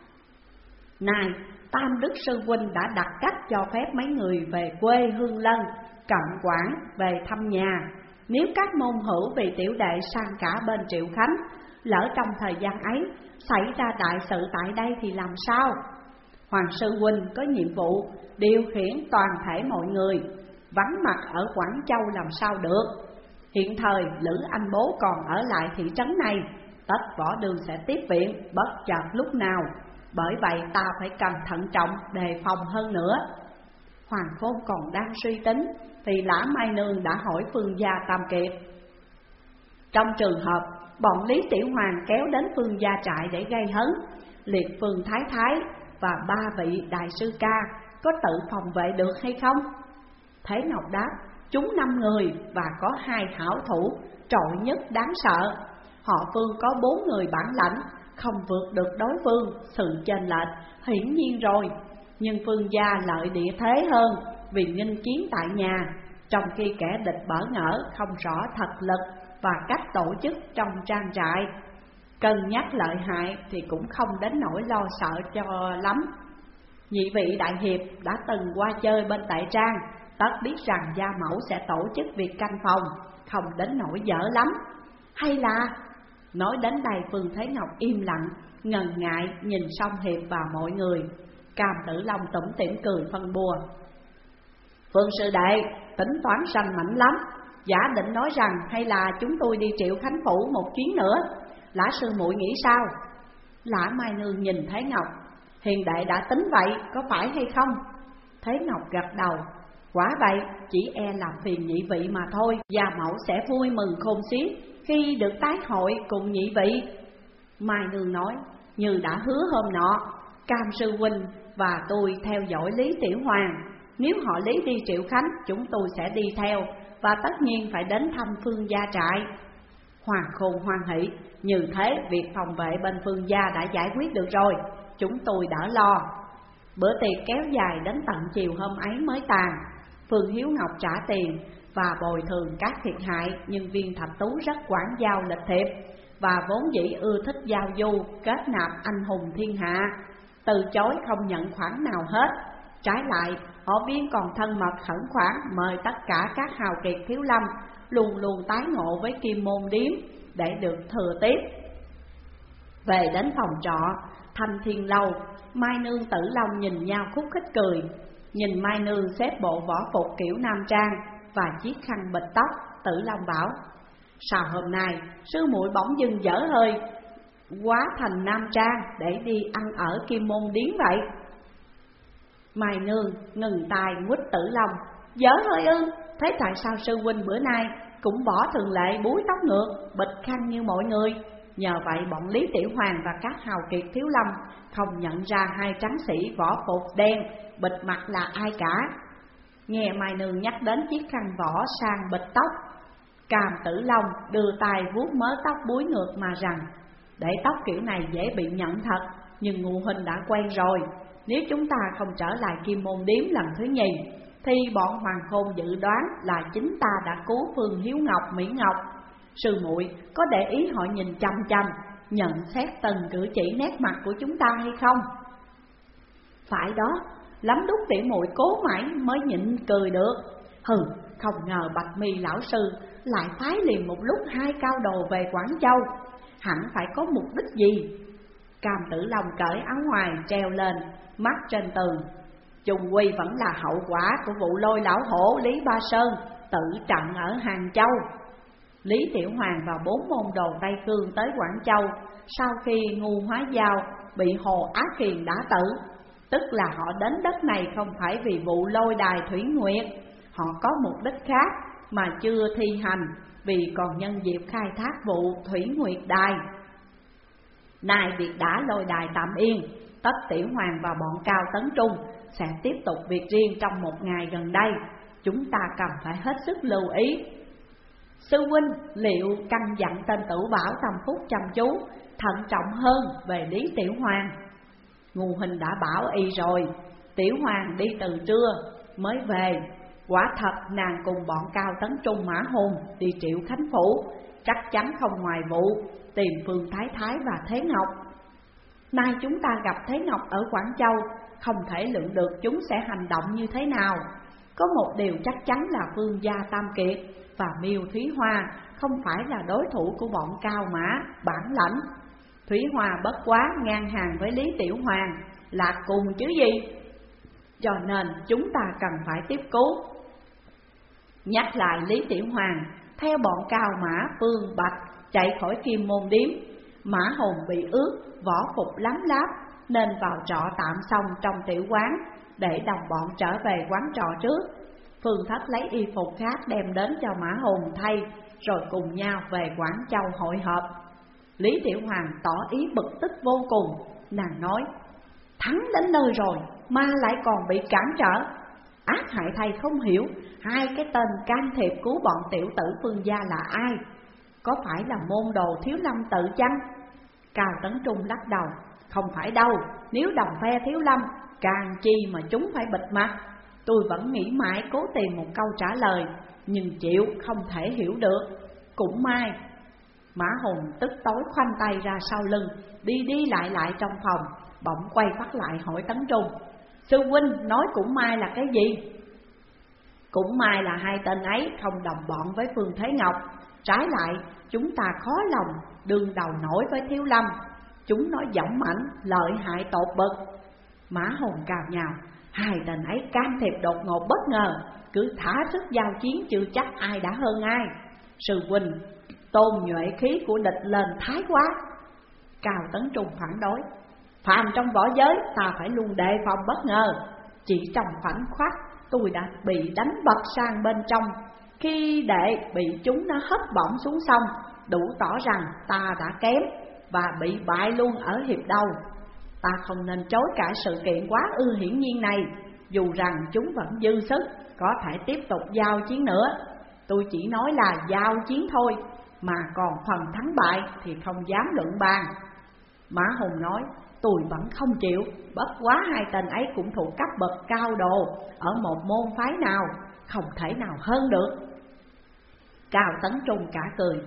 Này, Tam Đức sư huynh đã đặt cách cho phép mấy người về quê Hương Lân, Cận Quảng về thăm nhà. Nếu các môn hữu vì tiểu đệ sang cả bên Triệu Khánh, lỡ trong thời gian ấy xảy ra đại sự tại đây thì làm sao? Hoàng sư huynh có nhiệm vụ điều khiển toàn thể mọi người, vắng mặt ở Quảng Châu làm sao được. Hiện thời Lữ Anh Bố còn ở lại thị trấn này, tất Võ Đường sẽ tiếp viện bất chợt lúc nào, bởi vậy ta phải cẩn thận trọng đề phòng hơn nữa. Hoàng Khôn còn đang suy tính thì Lã Mai Nương đã hỏi Phương gia Tam Kiệt: Trong trường hợp bọn Lý Tiểu Hoàng kéo đến Phương gia trại để gây hấn, Liệt Phương Thái Thái và ba vị đại sư ca có tự phòng vệ được hay không? Thế Ngọc đáp: Chúng năm người và có hai hảo thủ trội nhất đáng sợ. Họ Phương có bốn người bản lãnh, không vượt được đối phương, sự chênh lệch hiển nhiên rồi. Nhưng Phương gia lợi địa thế hơn vì nghênh chiến tại nhà, trong khi kẻ địch bỡ ngỡ không rõ thật lực và cách tổ chức trong trang trại. Cân nhắc lợi hại thì cũng không đến nỗi lo sợ cho lắm. Nhị vị đại hiệp đã từng qua chơi bên Tệ Trang, tất biết rằng gia mẫu sẽ tổ chức việc canh phòng, không đến nỗi dở lắm. Hay là... Nói đến đây Phương Thế Ngọc im lặng, ngần ngại nhìn Song Hiệp và mọi người. Cam Tử Long tủm tỉm cười phân bua: Phương sư đệ tính toán ranh mãnh lắm, giả định nói rằng hay là chúng tôi đi Triệu Khánh Phủ một chuyến nữa, Lã sư muội nghĩ sao? Lã Mai Nương nhìn Thế Ngọc: Hiền đệ đã tính vậy có phải hay không? Thế Ngọc gật đầu: Quả vậy, chỉ e làm phiền nhị vị mà thôi. Gia mẫu sẽ vui mừng khôn xiết khi được tái hội cùng nhị vị. Mai Nương nói: Như đã hứa hôm nọ, Cam sư huynh và tôi theo dõi Lý Tiểu Hoàng, nếu họ Lý đi Triệu Khánh, chúng tôi sẽ đi theo, và tất nhiên phải đến thăm Phương gia trại. Hoàng Khôn hoan hỷ: Như thế việc phòng vệ bên Phương gia đã giải quyết được rồi, chúng tôi đỡ lo. Bữa tiệc kéo dài đến tận chiều hôm ấy mới tàn. Phương Hiếu Ngọc trả tiền và bồi thường các thiệt hại, nhưng Viên Thạch Tú rất quản giao lịch thiệp và vốn dĩ ưa thích giao du kết nạp anh hùng thiên hạ, từ chối không nhận khoản nào hết. Trái lại, họ Viên còn thân mật khẩn khoản mời tất cả các hào kiệt Thiếu Lâm luôn luôn tái ngộ với Kim Môn Điếm để được thừa tiếp. Về đến phòng trọ Thanh Thiên Lâu, Mai Nương Tử Long nhìn nhau khúc khích cười. Nhìn Mai Nương xếp bộ võ phục kiểu nam trang và chiếc khăn bịch tóc, Tử Long bảo: Sao hôm nay sư muội bỗng dưng dở hơi quá thành nam trang để đi ăn ở Kim Môn Điếm vậy? Mai Nương ngừng tài quýt Tử Long: Dở hơi ư? Thế tại sao sư huynh bữa nay cũng bỏ thường lệ búi tóc ngược, bịch khăn như mọi người? Nhờ vậy bọn Lý Tiểu Hoàng và các hào kiệt Thiếu Lâm không nhận ra hai tráng sĩ võ phục đen bịt mặt là ai cả. Nghe Mai Nương nhắc đến chiếc khăn võ sang bịch tóc, Cam Tử Long đưa tay vuốt mớ tóc búi ngược mà rằng: Để tóc kiểu này dễ bị nhận thật, nhưng Ngụ huynh đã quen rồi. Nếu chúng ta không trở lại Kim Môn Điếm lần thứ nhì, thì bọn Hoàng Khôn dự đoán là chính ta đã cứu Phương Hiếu Ngọc, Mỹ Ngọc. Sư muội có để ý họ nhìn chăm chăm, nhận xét từng cử chỉ nét mặt của chúng ta hay không? Phải đó, lắm đúc tỉ muội cố mãi mới nhịn cười được. Hừ, không ngờ Bạch Mi lão sư lại phái liền một lúc hai cao đồ về Quảng Châu, hẳn phải có mục đích gì? Cam Tử Long cởi áo ngoài treo lên, mắt trên tường. Chung quy vẫn là hậu quả của vụ lôi lão hổ Lý Ba Sơn tự trận ở Hàng Châu. Lý Tiểu Hoàng và bốn môn đồ Tây Cương tới Quảng Châu sau khi Ngu Hóa Giao bị Hồ Ác Kiền đả tử, tức là họ đến đất này không phải vì vụ lôi đài Thủy Nguyệt, họ có mục đích khác mà chưa thi hành. vì còn nhân dịp khai thác vụ Thủy Nguyệt Đài. Nay việc đã lôi đài tạm yên, Tất Tiểu Hoàng và bọn Cao Tấn Trung sẽ tiếp tục việc riêng trong một ngày gần đây. Chúng ta cần phải hết sức lưu ý. Sư huynh liệu căn dặn tên Tử Bảo Tâm Phúc chăm chú, thận trọng hơn về Lý Tiểu Hoàng. Ngô huynh đã bảo y rồi, Tiểu Hoàng đi từ trưa mới về. Quả thật nàng cùng bọn Cao Tấn Trung Mã Hùng đi Triệu Khánh Phủ, chắc chắn không ngoài vụ tìm Phương Thái Thái và Thế Ngọc. Nay chúng ta gặp Thế Ngọc ở Quảng Châu, không thể lượng được chúng sẽ hành động như thế nào. Có một điều chắc chắn là Vương gia Tam Kiệt và Miêu Thúy Hoa không phải là đối thủ của bọn Cao Mã bản lãnh. Thúy Hoa bất quá ngang hàng với Lý Tiểu Hoàng là cùng chứ gì. Cho nên chúng ta cần phải tiếp cứu. Nhắc lại Lý Tiểu Hoàng theo bọn Cao Mã Phương Bạch chạy khỏi Kim Môn Điếm. Mã Hùng bị ướt, võ phục lám láp nên vào trọ tạm xong trong tiểu quán, để đồng bọn trở về quán trọ trước. Phương Thất lấy y phục khác đem đến cho Mã Hùng thay, rồi cùng nhau về Quảng Châu hội họp. Lý Tiểu Hoàng tỏ ý bực tức vô cùng. Nàng nói: thắng đến nơi rồi mà lại còn bị cản trở. Ác hại thầy không hiểu hai cái tên can thiệp cứu bọn tiểu tử Phương gia là ai? Có phải là môn đồ Thiếu Lâm tự chăng? Cao Tấn Trung lắc đầu: không phải đâu, nếu đồng phe Thiếu Lâm càng chi mà chúng phải bịt mặt. Tôi vẫn nghĩ mãi cố tìm một câu trả lời, nhưng chịu không thể hiểu được. Cũng may. Mã Hùng tức tối khoanh tay ra sau lưng, đi đi lại lại trong phòng, bỗng quay phát lại hỏi Tấn Trung: sư huynh nói cũng may là cái gì? Cũng may là hai tên ấy không đồng bọn với Phương Thế Ngọc. Trái lại chúng ta khó lòng đương đầu nổi với Thiếu Lâm. Chúng nói dõng mãnh, lợi hại tột bậc. Mã Hùng cào nhào: hai tên ấy can thiệp đột ngột bất ngờ, cứ thả sức giao chiến chưa chắc ai đã hơn ai. Sư huynh tôn nhuệ khí của địch lên thái quá. Cao Tấn Trung phản đối: phàm trong võ giới ta phải luôn đề phòng bất ngờ. Chỉ trong khoảnh khắc tôi đã bị đánh bật sang bên trong, khi đệ bị chúng nó hất bổng xuống sông, đủ tỏ rằng ta đã kém và bị bại luôn ở hiệp đầu. Ta không nên chối cãi sự kiện quá ư hiển nhiên này, dù rằng chúng vẫn dư sức, có thể tiếp tục giao chiến nữa. Tôi chỉ nói là giao chiến thôi, mà còn phần thắng bại thì không dám luận bàn. Mã Hùng nói: tôi vẫn không chịu, bất quá hai tên ấy cũng thuộc cấp bậc cao đồ ở một môn phái nào, không thể nào hơn được. Cao Tấn Trung cả cười: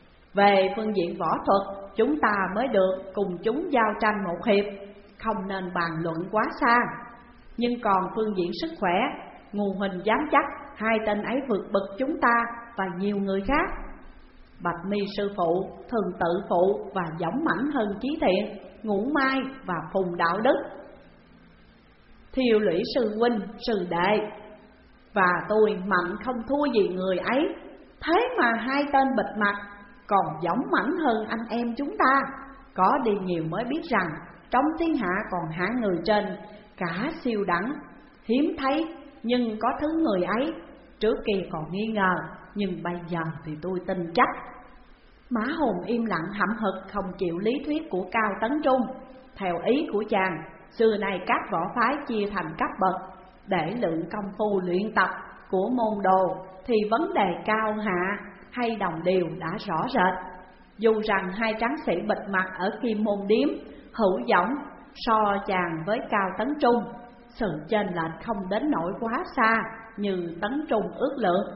về phương diện võ thuật, chúng ta mới được cùng chúng giao tranh một hiệp, không nên bàn luận quá xa. Nhưng còn phương diện sức khỏe, Ngô huynh dám chắc hai tên ấy vượt bậc chúng ta và nhiều người khác. Bạch Mi sư phụ, Thường Tự phụ và dõng mãnh hơn Chí Thiện, Ngũ Mai và Phùng Đạo Đức. Thiều Lũy sư huynh, sư đệ và tôi mạnh không thua gì người ấy. Thế mà hai tên bịt mặt còn dõng mãnh hơn anh em chúng ta. Có đi nhiều mới biết rằng trong thiên hạ còn hạng người trên cả siêu đẳng, hiếm thấy. Nhưng có thứ người ấy, trước kia còn nghi ngờ, nhưng bây giờ thì tôi tin chắc. Mã Hùng im lặng hậm hực không chịu lý thuyết của Cao Tấn Trung. Theo ý của chàng, xưa nay các võ phái chia thành cấp bậc để lượng công phu luyện tập của môn đồ, thì vấn đề cao hạ hay đồng đều đã rõ rệt. Dù rằng hai tráng sĩ bịt mặt ở Kim Môn Điếm hữu dõng so chàng với Cao Tấn Trung, sự chênh lệch không đến nỗi quá xa như Tấn Trung ước lượng.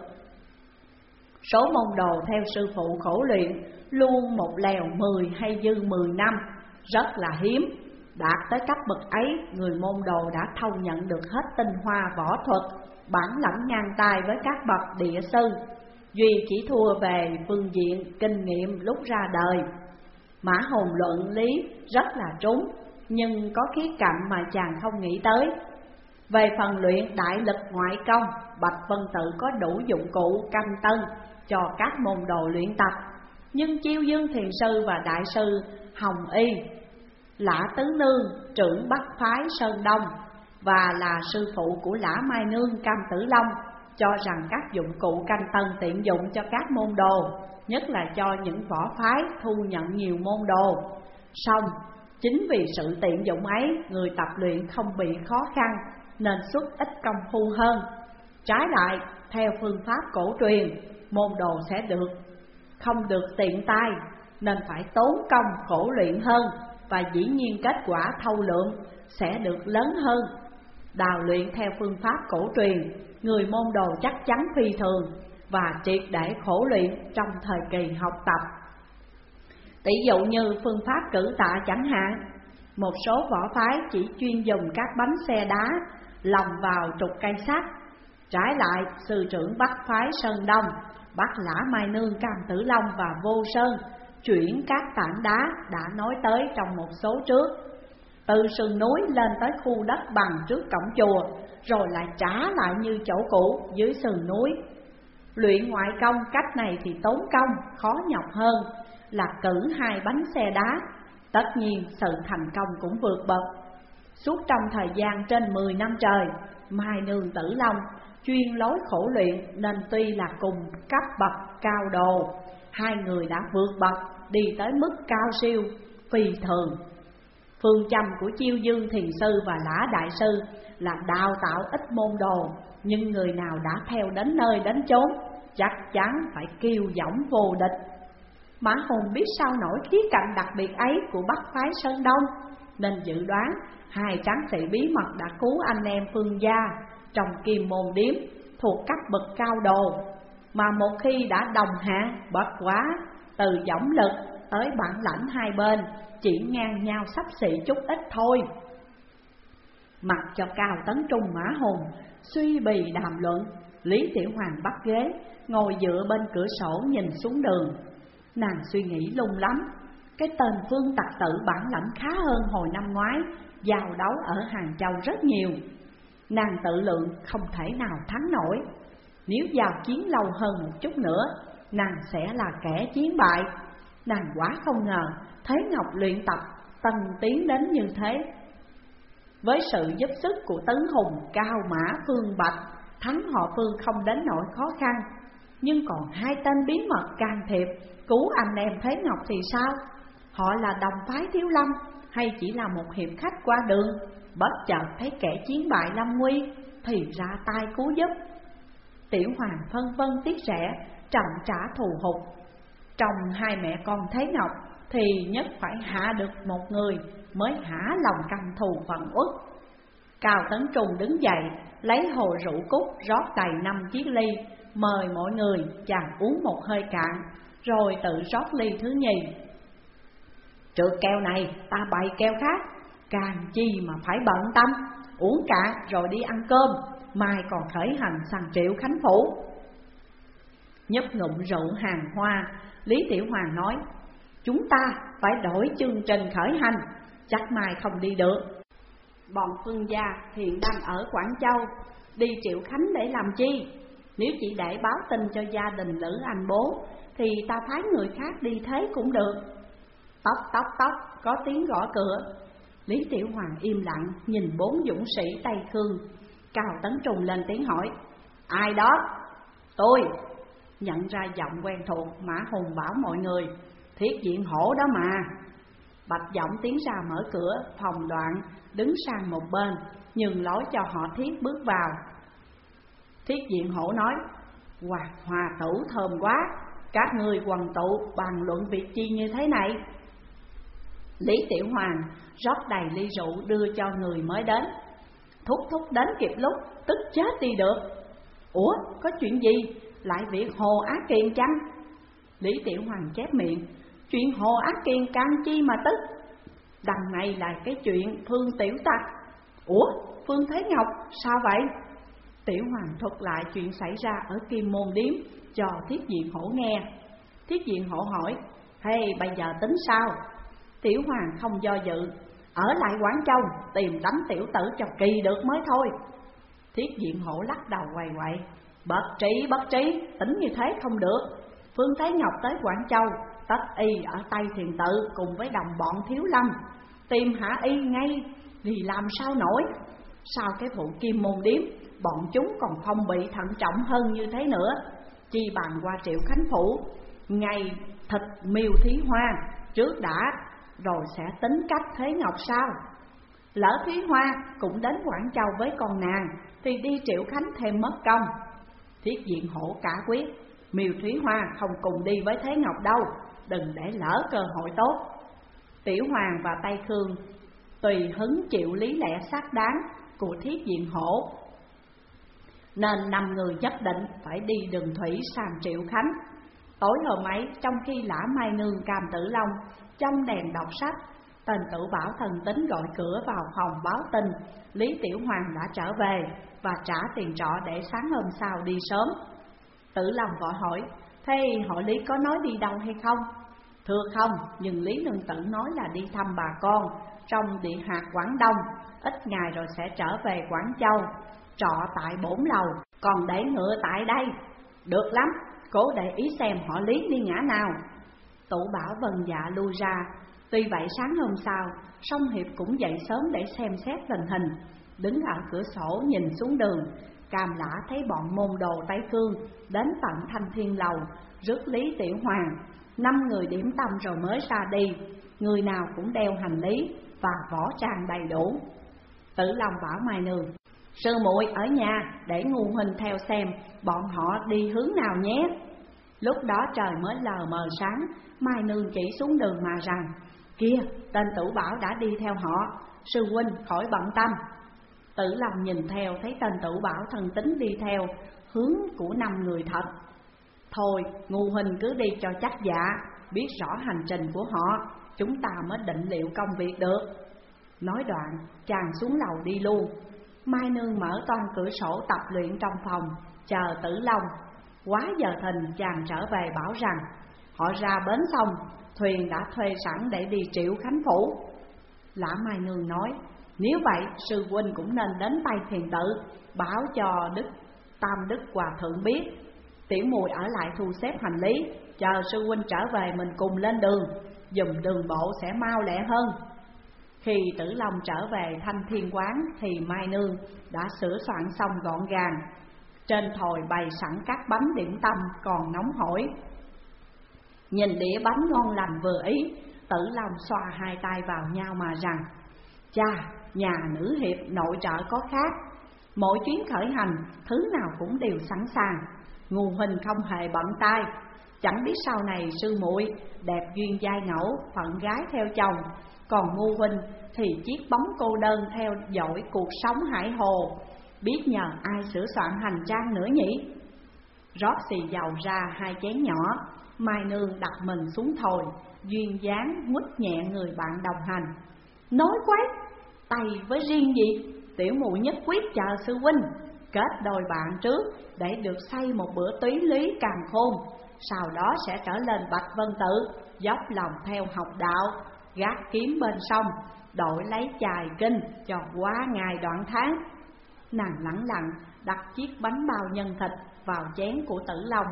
Số môn đồ theo sư phụ khổ luyện luôn một lèo mười hay dư mười năm, rất là hiếm. Đạt tới cấp bậc ấy, người môn đồ đã thâu nhận được hết tinh hoa võ thuật, bản lãnh ngang tay với các bậc địa sư. Duy chỉ thua về phương diện kinh nghiệm lúc ra đời. Mã Hùng luận lý rất là trúng, nhưng có khía cạnh mà chàng không nghĩ tới. Về phần luyện đại lực ngoại công, Bạch Vân Tự có đủ dụng cụ canh tân cho các môn đồ luyện tập. Nhưng Chiêu Dương Thiền Sư và Đại sư Hồng Y, Lã Tứ Nương trưởng Bắc phái Sơn Đông và là sư phụ của Lã Mai Nương Cam Tử Long, cho rằng các dụng cụ canh tân tiện dụng cho các môn đồ, nhất là cho những võ phái thu nhận nhiều môn đồ. Song chính vì sự tiện dụng ấy, người tập luyện không bị khó khăn nên xuất ít công phu hơn. Trái lại, theo phương pháp cổ truyền, môn đồ sẽ được không được tiện tay nên phải tốn công khổ luyện hơn, và dĩ nhiên kết quả thâu lượng sẽ được lớn hơn. Đào luyện theo phương pháp cổ truyền, người môn đồ chắc chắn phi thường và triệt để khổ luyện trong thời kỳ học tập. Tỷ dụ như phương pháp cử tạ chẳng hạn, một số võ phái chỉ chuyên dùng các bánh xe đá lồng vào trục cây sắt. Trái lại, sư trưởng Bắc phái Sơn Đông, Bắc Lã Mai Nương Cam Tử Long và Vô Sơn chuyển các tảng đá đã nói tới trong một số trước, từ sườn núi lên tới khu đất bằng trước cổng chùa, rồi lại trả lại như chỗ cũ dưới sườn núi. Luyện ngoại công cách này thì tốn công, khó nhọc hơn là cử hai bánh xe đá. Tất nhiên sự thành công cũng vượt bậc. Suốt trong thời gian trên mười năm trời, Mai Nương Tử Long chuyên lối khổ luyện nên tuy là cùng cấp bậc cao đồ, hai người đã vượt bậc đi tới mức cao siêu phi thường. Phương châm của Chiêu Dương Thiền Sư và Lã Đại Sư là đào tạo ít môn đồ, nhưng người nào đã theo đến nơi đến chốn chắc chắn phải kiêu dũng vô địch. Mã Hùng biết sao nổi khía cạnh đặc biệt ấy của Bắc phái Sơn Đông, nên dự đoán hai tráng sĩ bí mật đã cứu anh em Phương gia trong Kim Môn Điếm thuộc cấp bậc cao đồ, mà một khi đã đồng hạng bất quá, từ dũng lực tới bản lãnh hai bên chỉ ngang nhau xấp xỉ chút ít thôi. Mặc cho Cao Tấn Trung Mã Hùng suy bì đàm luận, Lý Tiểu Hoàng bắt ghế ngồi dựa bên cửa sổ nhìn xuống đường. Nàng suy nghĩ lung lắm, cái tên Phương Tặc Tử bản lãnh khá hơn hồi năm ngoái giao đấu ở Hàng Châu rất nhiều. Nàng tự lượng không thể nào thắng nổi. Nếu giao chiến lâu hơn một chút nữa, nàng sẽ là kẻ chiến bại. Nàng quá không ngờ Thế Ngọc luyện tập tân tiến đến như thế. Với sự giúp sức của Tấn Hùng, Cao Mã, Phương Bạch, thắng họ Phương không đến nỗi khó khăn. Nhưng còn hai tên bí mật can thiệp cứu anh em Thế Ngọc thì sao? Họ là đồng phái Thiếu Lâm hay chỉ là một hiệp khách qua đường, bất chợt thấy kẻ chiến bại lâm nguy thì ra tay cứu giúp? Tiểu Hoàng phân vân tiếc rẻ, trọng trả thù hụt. Trong hai mẹ con Thế Ngọc thì nhất phải hạ được một người mới hả lòng căm thù phận uất. Cao Tấn Trung đứng dậy, lấy hồ rượu cúc rót đầy năm chiếc ly, mời mọi người chàng uống một hơi cạn, rồi tự rót ly thứ nhì. Trượt kèo này ta bày kèo khác, càng chi mà phải bận tâm, uống cạn rồi đi ăn cơm, mai còn khởi hành sang Triệu Khánh Phủ. Nhấp ngụm rượu hàng hoa, Lý Tiểu Hoàng nói: chúng ta phải đổi chương trình khởi hành, chắc mai không đi được. Bọn Phương gia hiện đang ở Quảng Châu, đi Triệu Khánh để làm chi? Nếu chỉ để báo tin cho gia đình Lữ Anh bố thì ta phái người khác đi thế cũng được. Tóc tóc tóc, có tiếng gõ cửa. Lý Tiểu Hoàng im lặng nhìn bốn dũng sĩ Tây Khương. Cao Tấn Trung lên tiếng hỏi: ai đó? Tôi. Nhận ra giọng quen thuộc, Mã Hùng bảo mọi người: Thiết Diện Hổ đó mà. Bạch Giọng tiến ra mở cửa, phòng Đoạn đứng sang một bên, nhường lối cho họ Thiết bước vào. Thiết Diện Hổ nói: Hòa hòa tử thơm quá, các người quần tụ bàn luận việc chi như thế này? Lý Tiểu Hoàng rót đầy ly rượu đưa cho người mới đến. Thúc thúc đến kịp lúc, tức chết đi được. Ủa, có chuyện gì? Lại việc Hồ Á Kiền chăng? Lý Tiểu Hoàng chép miệng: chuyện Hồ Á Kiền can chi mà tức? Đằng này là cái chuyện Phương Tiểu Tặc. Ủa, Phương Thế Ngọc sao vậy? Tiểu Hoàng thuật lại chuyện xảy ra ở Kim Môn Điếm cho Thiết Diện Hổ nghe. Thiết Diện Hổ hỏi: hey, bây giờ tính sao? Tiểu Hoàng không do dự: ở lại Quảng Châu tìm đánh tiểu tử cho kỳ được mới thôi. Thiết Diện Hổ lắc đầu quầy quậy: bất trí bất trí, tính như thế không được. Phương Thế Ngọc tới Quảng Châu, tất y ở Tây Thiền Tự cùng với đồng bọn Thiếu Lâm, tìm hạ y ngay thì làm sao nổi. Sau cái vụ Kim Môn Điếm, bọn chúng còn phong bị thận trọng hơn như thế nữa. Chi bằng qua Triệu Khánh Phủ, ngày thịt Miêu Thúy Hoa trước đã, rồi sẽ tính cách Thế Ngọc sao. Lỡ Thúy Hoa cũng đến Quảng Châu với con nàng, thì đi Triệu Khánh thêm mất công. Thiết Diện Hổ cả quyết, Miêu Thúy Hoa không cùng đi với Thế Ngọc đâu, đừng để lỡ cơ hội tốt. Tiểu Hoàng và Tây Khương tùy hứng chịu lý lẽ xác đáng của Thiết Diện Hổ, nên năm người nhất định phải đi đường thủy sang Triệu Khánh. Tối hôm ấy, trong khi Lã Mai Nương Cam Tử Long trong đèn đọc sách, tên Tử Bảo thần tín gọi cửa vào phòng báo tin Lý Tiểu Hoàng đã trở về và trả tiền trọ để sáng hôm sau đi sớm. Tử Long vội hỏi, thế họ Lý có nói đi đâu hay không? Thưa không, nhưng Lý Nương Tử nói là đi thăm bà con trong địa hạt Quảng Đông, ít ngày rồi sẽ trở về Quảng Châu, trọ tại bổn lầu, còn để ngựa tại đây. Được lắm, cố để ý xem họ Lý đi ngã nào. Tử Bảo vâng dạ lui ra. Tuy vậy sáng hôm sau, Song Hiệp cũng dậy sớm để xem xét tình hình. Đứng ở cửa sổ nhìn xuống đường, Cam Lã thấy bọn môn đồ Tây Cương đến tận Thanh Thiên Lầu rước Lý Tiểu Hoàng. Năm người điểm tâm rồi mới ra đi, người nào cũng đeo hành lý và võ trang đầy đủ. Tử Long bảo Mai Nương, sư muội ở nhà để Ngu huynh theo xem bọn họ đi hướng nào nhé. Lúc đó trời mới lờ mờ sáng, Mai Nương chỉ xuống đường mà rằng, kia, tên Tử Bảo đã đi theo họ, sư huynh khỏi bận tâm. Tử Long nhìn theo thấy tên Tử Bảo thần tín đi theo hướng của năm người thật. Thôi, Ngu huynh cứ đi cho chắc dạ, biết rõ hành trình của họ, chúng ta mới định liệu công việc được. Nói đoạn, chàng xuống lầu đi luôn. Mai Nương mở toan cửa sổ tập luyện trong phòng, chờ Tử Long. Quá giờ thìn, chàng trở về bảo rằng họ ra bến sông, thuyền đã thuê sẵn để đi Triệu Khánh Phủ. Lã Mai Nương nói, nếu vậy sư huynh cũng nên đến Tây Thiền Tự, báo cho Đức Tam Đức Hòa Thượng biết. Tiểu muội ở lại thu xếp hành lý, chờ sư huynh trở về mình cùng lên đường, dùm đường bộ sẽ mau lẹ hơn. Khi Tử Long trở về Thanh Thiên Quán thì Mai Nương đã sửa soạn xong gọn gàng. Trên thồi bày sẵn các bánh điểm tâm còn nóng hổi. Nhìn đĩa bánh ngon lành vừa ý, Tử Long xoa hai tay vào nhau mà rằng, cha, nhà nữ hiệp nội trợ có khác, mỗi chuyến khởi hành thứ nào cũng đều sẵn sàng. Ngu huynh không hề bận tay, chẳng biết sau này sư muội đẹp duyên giai ngẫu, phận gái theo chồng, còn Ngu huynh thì chiếc bóng cô đơn theo dõi cuộc sống hải hồ, biết nhờ ai sửa soạn hành trang nữa nhỉ. Rót xì dầu ra hai chén nhỏ, Mai Nương đặt mình xuống thồi, duyên dáng nguýt nhẹ người bạn đồng hành. Nói quái, tay với riêng gì, tiểu muội nhất quyết chờ sư huynh kết đôi bạn trước để được xây một bữa túy lý càn khôn, sau đó sẽ trở lên Bạch Vân Tự, dốc lòng theo học đạo, gác kiếm bên sông, đổi lấy chài kinh cho quá ngày đoạn tháng. Nàng lẳng lặng đặt chiếc bánh bao nhân thịt vào chén của Tử Long.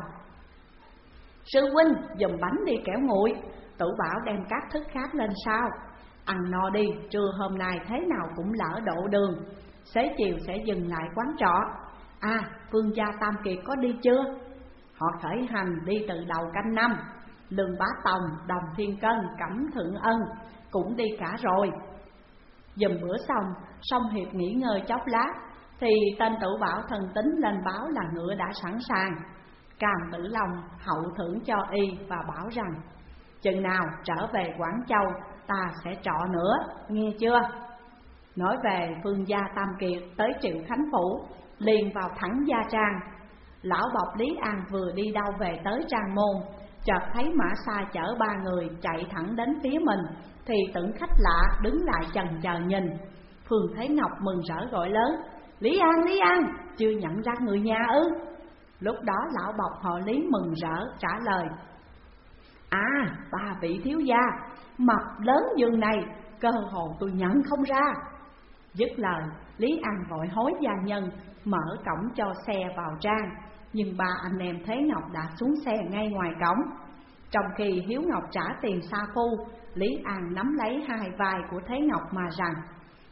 Sư huynh dùm bánh đi kẻo nguội. Tử Bảo đem các thức khác lên sau. Ăn no đi, trưa hôm nay thế nào cũng lỡ độ đường, xế chiều sẽ dừng lại quán trọ. À, Phương gia Tam Kiệt có đi chưa? Họ khởi hành đi từ đầu canh năm. Lương Bá Tòng, Đồng Thiên Cân, Cẩm Thượng Ân cũng đi cả rồi. Dùm bữa xong, Song Hiệp nghỉ ngơi chốc lát thì tên Tử Bảo thần tín lên báo là ngựa đã sẵn sàng. Cam Tử Long hậu thưởng cho y và bảo rằng, chừng nào trở về Quảng Châu ta sẽ trọ nữa, nghe chưa? Nói về Phương gia Tam Kiệt tới Triệu Khánh Phủ, liền vào thẳng Gia Trang. Lão bộc Lý An vừa đi đâu về tới Trang Môn, chợt thấy mã xa chở ba người chạy thẳng đến phía mình, thì tưởng khách lạ đứng lại chần chờ nhìn. Phương Thế Ngọc mừng rỡ gọi lớn, Lý An, Lý An, chưa nhận ra người nhà ư? Lúc đó lão bộc họ Lý mừng rỡ trả lời, à, ba vị thiếu gia, mập lớn giường này, cơ hồ tôi nhận không ra. Dứt lời, Lý An vội hối gia nhân mở cổng cho xe vào trang, nhưng ba anh em Thế Ngọc đã xuống xe ngay ngoài cổng. Trong khi Hiếu Ngọc trả tiền sa phu, Lý An nắm lấy hai vai của Thế Ngọc mà rằng,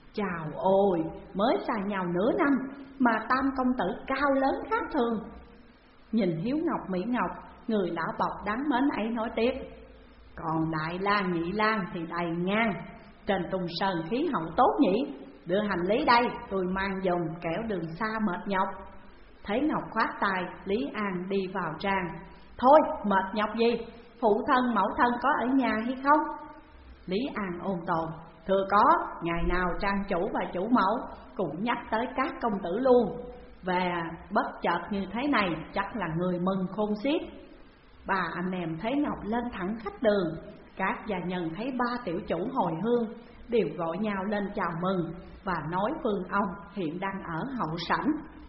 Chào ôi, mới xa nhau nửa năm mà Tam công tử cao lớn khác thường. Nhìn Hiếu Ngọc Mỹ Ngọc, người lão bọc đáng mến ấy nói tiếp: Còn Đại Lang Nhị Lang thì đầy ngang, trên Tung Sơn khí hậu tốt nhỉ. Đưa hành lý đây, tôi mang dùng kẻo đường xa mệt nhọc. Thấy Ngọc khoát tay, Lý An đi vào trang. Thôi mệt nhọc gì, phụ thân mẫu thân có ở nhà hay không? Lý An ôn tồn: Thưa có, ngày nào trang chủ và chủ mẫu cũng nhắc tới các công tử luôn. Và bất chợt như thế này chắc là người mừng khôn xiết. Ba anh em thấy Ngọc lên thẳng khách đường. Các gia nhân thấy ba tiểu chủ hồi hương đều gọi nhau lên chào mừng và nói Phương ông hiện đang ở hậu sảnh.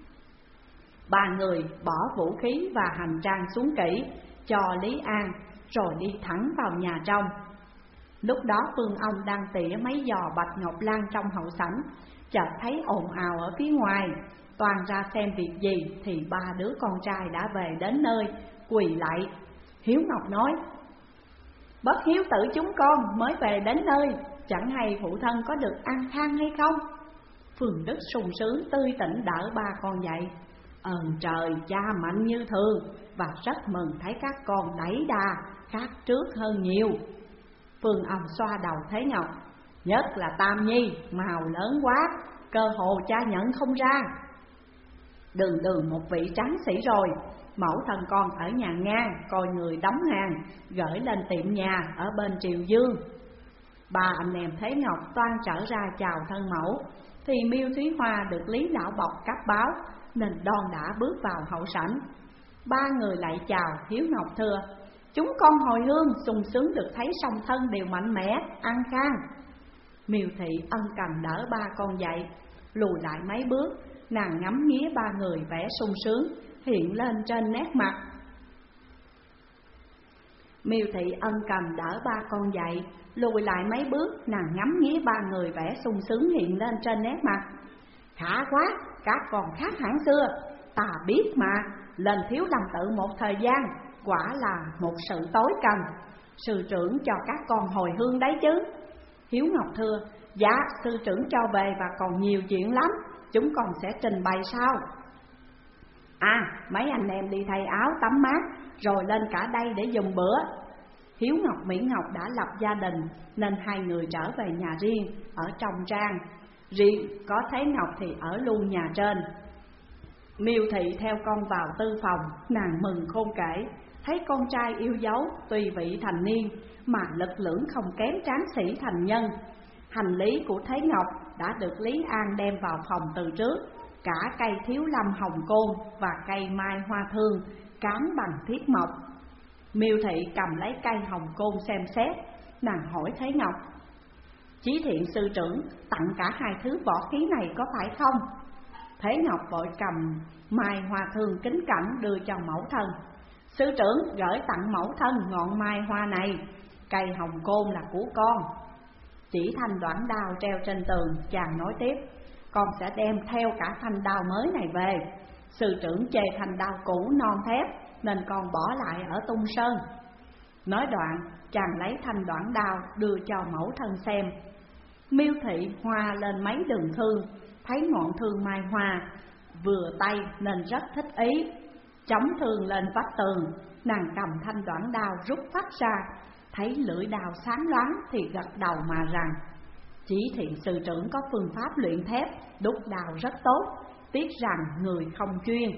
Ba người bỏ vũ khí và hành trang xuống kỹ cho Lý An, rồi đi thẳng vào nhà trong. Lúc đó Phương ông đang tỉa mấy giò bạch ngọc lan trong hậu sảnh, chợt thấy ồn ào ở phía ngoài. Toàn ra xem việc gì thì ba đứa con trai đã về đến nơi, quỳ lại. Hiếu Ngọc nói: Bất hiếu tử chúng con mới về đến nơi, chẳng hay phụ thân có được an khang hay không? Phương Đức sung sướng tươi tỉnh đỡ ba con dậy. Ơn trời, cha mạnh như thường, và rất mừng thấy các con đẩy đà khác trước hơn nhiều. Phương ông xoa đầu Thế Ngọc: Nhất là Tam Nhi, màu lớn quá, cơ hồ cha nhận không ra. Đường đường một vị tráng sĩ rồi, mẫu thân con ở nhà ngang coi người đóng hàng, gửi lên tiệm nhà ở bên Triều Dương. Ba anh em Thế Ngọc toan trở ra chào thân mẫu, thì Miêu Thúy Hoa được Lý Lão Bọc cấp báo nên đon đã bước vào hậu sảnh. Ba người lại chào. Hiếu Ngọc thưa: Chúng con hồi hương sung sướng được thấy song thân đều mạnh mẽ, an khang. Miêu Thị ân cần đỡ ba con dậy, lùi lại mấy bước, nàng ngắm nghía ba người, vẻ sung sướng hiện lên trên nét mặt. Miêu Thị ân cần đỡ ba con dậy, lùi lại mấy bước, nàng ngắm nghía ba người, vẻ sung sướng hiện lên trên nét mặt. Khá quá, các con khác hẳn xưa, ta biết mà, lên thiếu lâm tự một thời gian, quả là một sự tối cần. Sư trưởng cho các con hồi hương đấy chứ? Hiếu Ngọc thưa: Dạ, sư trưởng cho về và còn nhiều chuyện lắm, chúng con sẽ trình bày sau. À, mấy anh em đi thay áo tắm mát, rồi lên cả đây để dùng bữa. Hiếu Ngọc Mỹ Ngọc đã lập gia đình, nên hai người trở về nhà riêng ở trong trang. Riêng có Thế Ngọc thì ở luôn nhà trên. Miêu Thị theo con vào tư phòng, nàng mừng khôn kể, thấy con trai yêu dấu, tùy vị thành niên mà lực lưỡng không kém tráng sĩ thành nhân. Hành lý của Thế Ngọc đã được Lý An đem vào phòng từ trước, cả cây thiếu lâm hồng côn và cây mai hoa thương cán bằng thiết mộc. Miêu Thị cầm lấy cây hồng côn xem xét, nàng hỏi Thế Ngọc: Chí Thiện sư trưởng tặng cả hai thứ võ khí này có phải không? Thế Ngọc vội cầm mai hoa thương kính cẩn đưa cho mẫu thân. Sư trưởng gửi tặng mẫu thân ngọn mai hoa này, cây hồng côn là của con. Chỉ thanh đoạn đao treo trên tường, chàng nói tiếp: Con sẽ đem theo cả thanh đao mới này về. Sư trưởng chê thanh đao cũ non thép nên con bỏ lại ở Tung Sơn. Nói đoạn, chàng lấy thanh đoạn đao đưa cho mẫu thân xem. Miêu Thị hoa lên mấy đường thương, thấy ngọn thương mai hoa vừa tay nên rất thích ý. Chống thương lên vách tường, nàng cầm thanh đoạn đao rút phách ra, thấy lưỡi đao sáng loáng thì gật đầu mà rằng: Chí Thiện sư trưởng có phương pháp luyện thép, đúc đao rất tốt, tiếc rằng người không chuyên.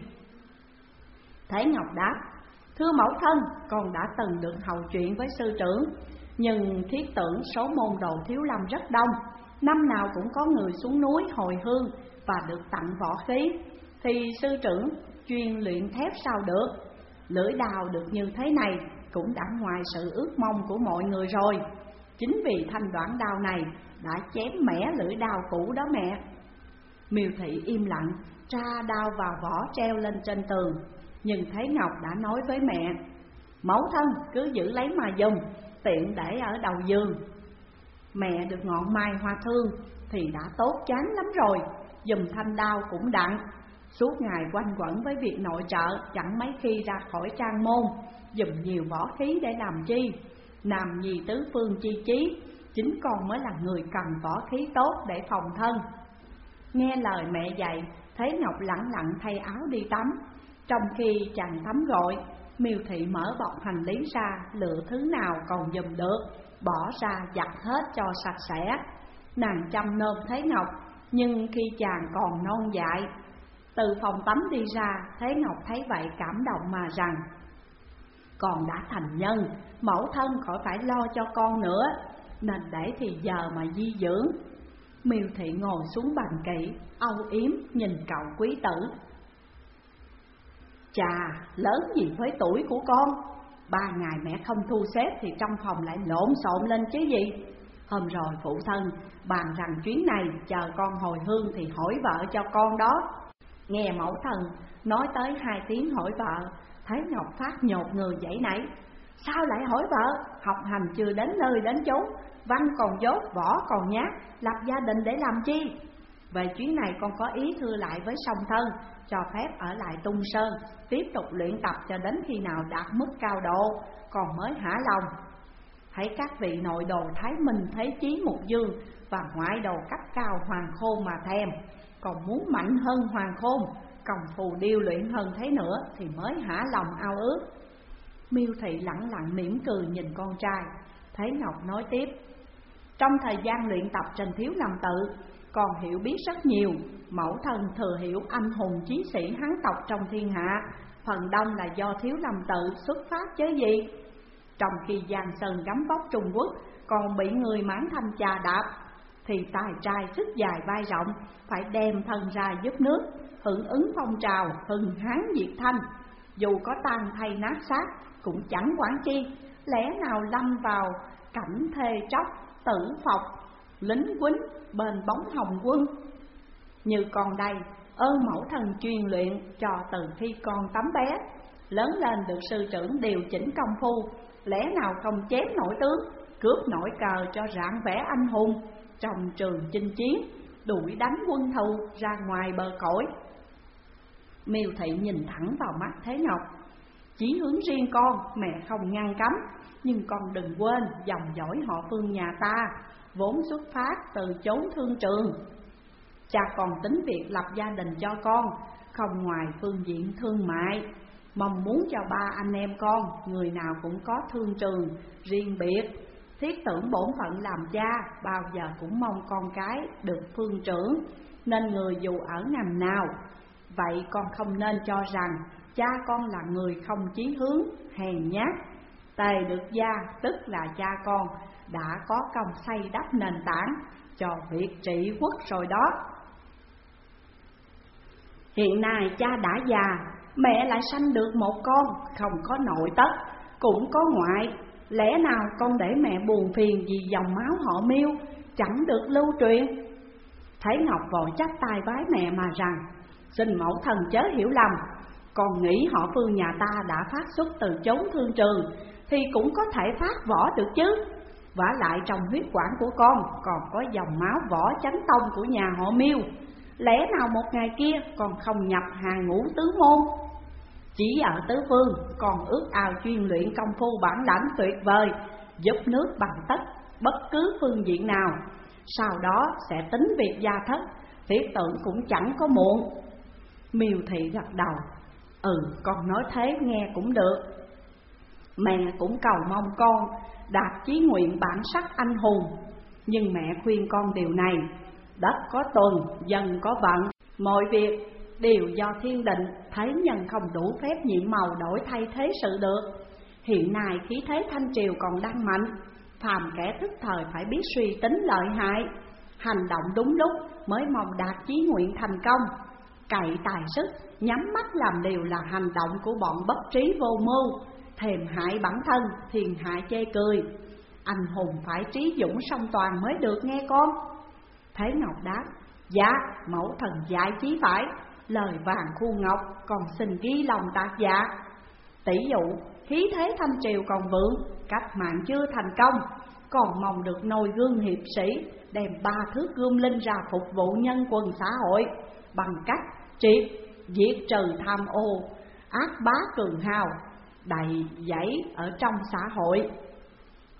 Thế Ngọc đáp: Thưa mẫu thân, con đã từng được hầu chuyện với sư trưởng, nhưng thiết tưởng số môn đồ thiếu lâm rất đông, năm nào cũng có người xuống núi hồi hương và được tặng võ khí, thì sư trưởng chuyên luyện thép sao được. Lưỡi đao được như thế này cũng đã ngoài sự ước mong của mọi người rồi. Chính vì thanh đoạn đao này đã chém mẻ lưỡi đao cũ đó mẹ. Miêu Thị im lặng, tra đao vào vỏ treo lên trên tường. Nhưng Thế Ngọc đã nói với mẹ: Mẫu thân cứ giữ lấy mà dùng, tiện để ở đầu giường. Mẹ được ngọn mai hoa thương thì đã tốt chán lắm rồi, dùm thanh đao cũng đặng. Suốt ngày quanh quẩn với việc nội trợ, chẳng mấy khi ra khỏi trang môn, dùm nhiều võ khí để làm chi. Nam nhi tứ phương chi chí, chính con mới là người cần võ khí tốt để phòng thân. Nghe lời mẹ dạy, Thế Ngọc lẳng lặng thay áo đi tắm. Trong khi chàng tắm gội, Miêu Thị mở bọc hành lý ra, lựa thứ nào còn giùm được, bỏ ra giặt hết cho sạch sẽ. Nàng chăm nom Thế Ngọc, nhưng khi chàng còn non dại. Từ phòng tắm đi ra, Thế Ngọc thấy vậy cảm động mà rằng: con đã thành nhân, mẫu thân khỏi phải lo cho con nữa, nên để thì giờ mà di dưỡng. Miêu Thị ngồi xuống bàn kỵ, âu yếm nhìn cậu quý tử. Chà, lớn gì với tuổi của con, ba ngày mẹ không thu xếp thì trong phòng lại lộn xộn lên chứ gì. Hôm rồi phụ thân bàn rằng chuyến này chờ con hồi hương thì hỏi vợ cho con đó. Nghe mẫu thân nói tới hai tiếng hỏi vợ, Thế Ngọc phát nhột người dậy nảy. Sao lại hỏi vợ? Học hành chưa đến nơi đến chốn, văn còn dốt, võ còn nhát, lập gia đình để làm chi? Về chuyến này con có ý thưa lại với song thân, cho phép ở lại Tung Sơn, tiếp tục luyện tập cho đến khi nào đạt mức cao độ, còn mới hả lòng. Thấy các vị nội đồ Thái Minh, Thế Chí, Mục Dương và ngoại đồ cấp cao Hoàng Khôn mà thèm, còn muốn mạnh hơn Hoàng Khôn, công phu điêu luyện hơn thế nữa thì mới hả lòng ao ước. Miêu Thị lặng lặng mỉm cười nhìn con trai. Thế Ngọc nói tiếp: trong thời gian luyện tập trên Thiếu Lâm Tự, còn hiểu biết rất nhiều. Mẫu thân thừa hiểu anh hùng chí sĩ Hán tộc trong thiên hạ, phần đông là do Thiếu Lâm Tự xuất phát chứ gì. Trong khi Giang Sơn gấm vóc Trung Quốc còn bị người Mãn Thanh chà đạp, thì tài trai sức dài vai rộng phải đem thân ra giúp nước, hưởng ứng phong trào hừng Hán diệt Thanh. Dù có tan thay nát xác cũng chẳng quản chi, lẽ nào lâm vào cảnh thê tróc tử phộc, lính quýnh bên bóng hồng quân. Như con đây, ơn mẫu thần truyền luyện cho từ khi con tấm bé, lớn lên được sư trưởng điều chỉnh công phu, lẽ nào không chém nổi tướng, cướp nổi cờ cho rạng vẻ anh hùng, trong trường chinh chiến, đuổi đánh quân thù ra ngoài bờ cõi. Miêu Thị nhìn thẳng vào mắt Thế Ngọc: chí hướng riêng con mẹ không ngăn cấm, nhưng con đừng quên dòng dõi họ Phương nhà ta vốn xuất phát từ chốn thương trường. Cha còn tính việc lập gia đình cho con, không ngoài phương diện thương mại, mong muốn cho ba anh em con người nào cũng có thương trường riêng biệt. Thiết tưởng bổn phận làm cha bao giờ cũng mong con cái được phương trưởng, nên người dù ở ngành nào, vậy con không nên cho rằng cha con là người không chí hướng, hèn nhát. Tề được gia tức là cha con đã có công xây đắp nền tảng cho việc trị quốc rồi đó. Hiện nay cha đã già, mẹ lại sanh được một con, không có nội tất, cũng có ngoại. Lẽ nào con để mẹ buồn phiền vì dòng máu họ Miêu chẳng được lưu truyền? Thấy Ngọc vội chắp tay vái mẹ mà rằng: xin mẫu thần chớ hiểu lầm, con nghĩ họ Phương nhà ta đã phát xuất từ chốn thương trường thì cũng có thể phát võ được chứ. Vả lại trong huyết quản của con còn có dòng máu võ chánh tông của nhà họ Miêu, lẽ nào một ngày kia con không nhập hàng ngũ tứ môn? Chỉ ở tứ phương còn ước ao chuyên luyện công phu bản lãnh tuyệt vời, giúp nước bằng tất bất cứ phương diện nào, sau đó sẽ tính việc gia thất, thiết tưởng cũng chẳng có muộn. Miêu Thị gật đầu: ừ, con nói thế nghe cũng được. Mẹ cũng cầu mong con đạt chí nguyện bản sắc anh hùng, nhưng mẹ khuyên con điều này: đất có tuần, dân có vận, mọi việc đều do thiên định, thế nhân không đủ phép nhiệm màu đổi thay thế sự được. Hiện nay khí thế Thanh Triều còn đang mạnh, phàm kẻ thức thời phải biết suy tính lợi hại, hành động đúng lúc mới mong đạt chí nguyện thành công. Cậy tài sức, nhắm mắt làm liều là hành động của bọn bất trí vô mưu, thèm hại bản thân, thiền hại chê cười. Anh hùng phải trí dũng song toàn mới được nghe con. Thế Ngọc đáp: dạ, mẫu thần dạy chí phải, lời vàng khu ngọc, còn xin ghi lòng tạc dạ. Tỷ dụ khí thế Thanh Triều còn vượng, cách mạng chưa thành công, còn mong được nôi gương hiệp sĩ, đem ba thước gươm linh ra phục vụ nhân quần xã hội, bằng cách triệt diệt trừ tham ô, ác bá cường hào, đầy dẫy ở trong xã hội.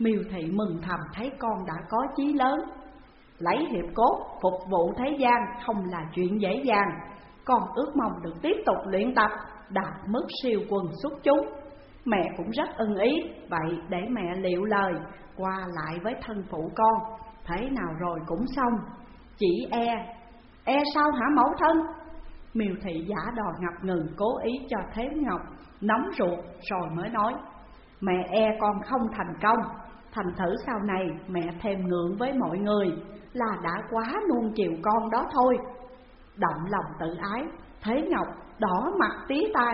Miêu Thị mừng thầm thấy con đã có chí lớn. Lấy hiệp cốt phục vụ thế gian không là chuyện dễ dàng. Con ước mong được tiếp tục luyện tập, đạt mức siêu quần xuất chúng. Mẹ cũng rất ưng ý, vậy để mẹ liệu lời qua lại với thân phụ con, thế nào rồi cũng xong. Chỉ e, e sao hả mẫu thân? Miêu Thị giả đò ngập ngừng, cố ý cho Thế Ngọc nóng ruột rồi mới nói: mẹ e con không thành công, thành thử sau này mẹ thêm ngượng với mọi người là đã quá nuông chiều con đó thôi. Động lòng tự ái, Thế Ngọc đỏ mặt tía tai: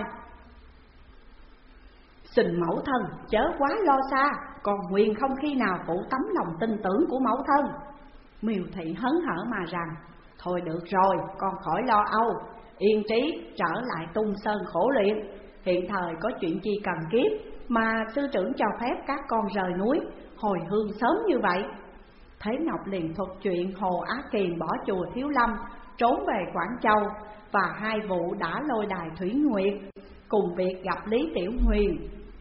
xin mẫu thân chớ quá lo xa, còn Nguyên không khi nào phụ tấm lòng tin tưởng của mẫu thân. Miêu Thị hớn hở mà rằng: thôi được rồi, con khỏi lo âu, yên trí trở lại Tung Sơn khổ luyện. Hiện thời có chuyện chi cần kiếp mà sư trưởng cho phép các con rời núi hồi hương sớm như vậy. Thế Ngọc liền thuật chuyện Hồ Á Kiền bỏ chùa Thiếu Lâm trốn về Quảng Châu, và hai vụ đã lôi đài Thủy Nguyệt, cùng việc gặp Lý Tiểu Huyền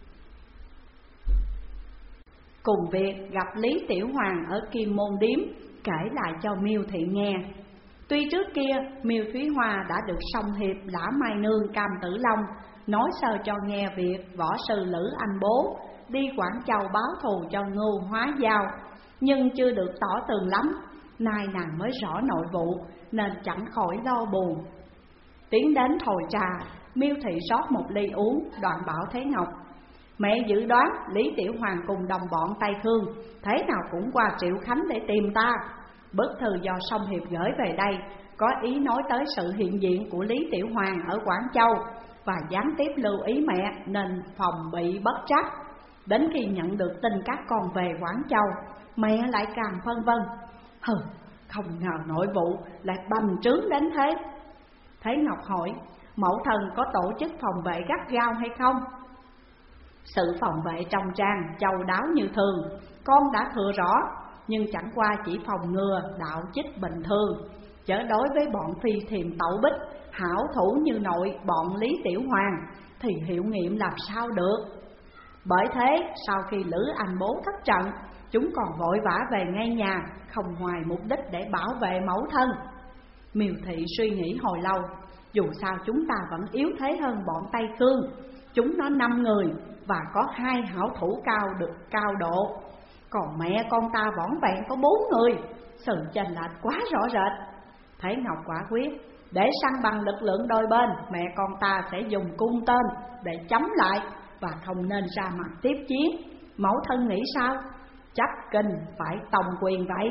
Cùng việc gặp Lý Tiểu Hoàng ở Kim Môn Điếm, kể lại cho Miêu Thị nghe. Tuy trước kia Miêu Thúy Hoa đã được Song Hiệp, Lã Mai Nương, Cam Tử Long nói sơ cho nghe việc võ sư Lữ Anh Bố đi Quảng Châu báo thù cho Ngưu Hóa Giao, nhưng chưa được tỏ tường lắm. Nay nàng mới rõ nội vụ nên chẳng khỏi lo buồn. Tiến đến thồi trà, Miêu Thị rót một ly uống, đoạn bảo Thế Ngọc: mẹ dự đoán Lý Tiểu Hoàng cùng đồng bọn Tây Khương thế nào cũng qua Triệu Khánh để tìm ta. Bức thư do Song Hiệp gửi về đây có ý nói tới sự hiện diện của Lý Tiểu Hoàng ở Quảng Châu, và gián tiếp lưu ý mẹ nên phòng bị bất trắc. Đến khi nhận được tin các con về Quảng Châu, mẹ lại càng phân vân. Hừ, không ngờ nội vụ lại bành trướng đến thế. Thế Ngọc hỏi: mẫu thần có tổ chức phòng vệ gắt gao hay không? Sự phòng vệ trong trang châu đáo như thường con đã thừa rõ, nhưng chẳng qua chỉ phòng ngừa đạo chích bình thường, chớ đối với bọn phi thiềm tẩu bích hảo thủ như nội bọn Lý Tiểu Hoàng thì hiệu nghiệm làm sao được. Bởi thế sau khi Lữ Anh Bố thất trận, chúng còn vội vã về ngay nhà, không ngoài mục đích để bảo vệ mẫu thân. Miêu Thị suy nghĩ hồi lâu, dù sao chúng ta vẫn yếu thế hơn bọn Tây Khương. Chúng nó năm người và có hai hảo thủ cao được cao độ, còn mẹ con ta vỏn vẹn có bốn người, sự chênh lệch quá rõ rệt. Thế Ngọc quả quyết: để săn bằng lực lượng đôi bên, mẹ con ta sẽ dùng cung tên để chống lại, và không nên ra mặt tiếp chiến. Mẫu thân nghĩ sao? Chấp kinh phải tòng quyền vậy.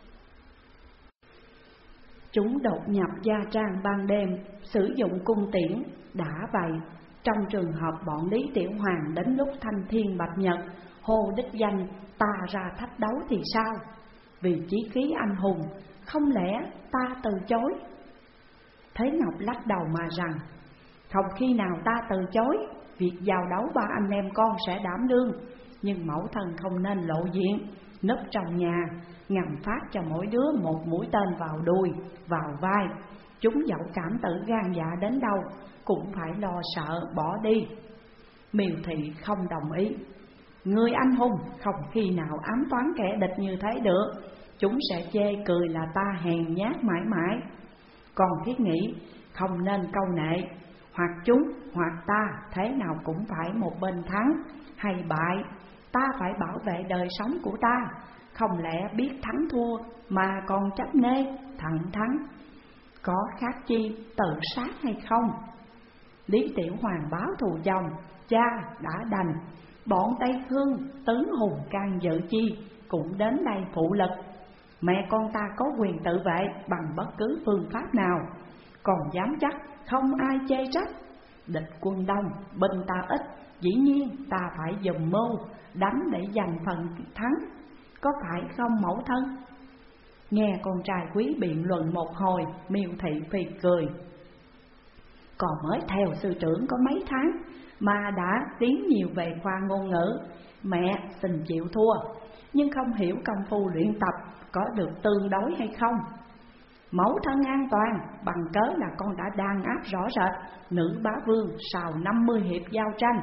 Chúng đột nhập gia trang ban đêm, sử dụng cung tiễn. Đã vậy, trong trường hợp bọn Lý Tiểu Hoàng đến lúc thanh thiên bạch nhật hô đích danh ta ra thách đấu thì sao? Vì chí khí anh hùng, không lẽ ta từ chối? Thế Ngọc lắc đầu mà rằng: không khi nào ta từ chối, việc giao đấu ba anh em con sẽ đảm đương, nhưng mẫu thân không nên lộ diện, núp trong nhà, ngầm phát cho mỗi đứa một mũi tên vào đùi, vào vai. Chúng dẫu cảm tử gan dạ đến đâu cũng phải lo sợ bỏ đi. Miêu Thị không đồng ý: người anh hùng không khi nào ám toán kẻ địch như thế được, chúng sẽ chê cười là ta hèn nhát mãi mãi. Còn thiết nghĩ không nên câu nệ, hoặc chúng hoặc ta thế nào cũng phải một bên thắng hay bại. Ta phải bảo vệ đời sống của ta, không lẽ biết thắng thua mà còn chấp nê thẳng thắng. Có khác chi tự sát hay không? Lý Tiểu Hoàng báo thù chồng, cha đã đành, bọn Tây Khương tướng hùng can dự chi cũng đến đây phụ lực. Mẹ con ta có quyền tự vệ bằng bất cứ phương pháp nào, còn dám chắc không ai chê trách. Địch quân đông, binh ta ít, dĩ nhiên ta phải dùng mưu đánh để giành phần thắng, có phải không mẫu thân? Nghe con trai quý biện luận một hồi, Miêu Thị phì cười: còn mới theo sư trưởng có mấy tháng mà đã tiến nhiều về khoa ngôn ngữ, mẹ xin chịu thua, nhưng không hiểu công phu luyện tập có được tương đối hay không. Mẫu thân an toàn bằng cớ là con đã đàn áp rõ rệt nữ bá vương sau năm mươi hiệp giao tranh,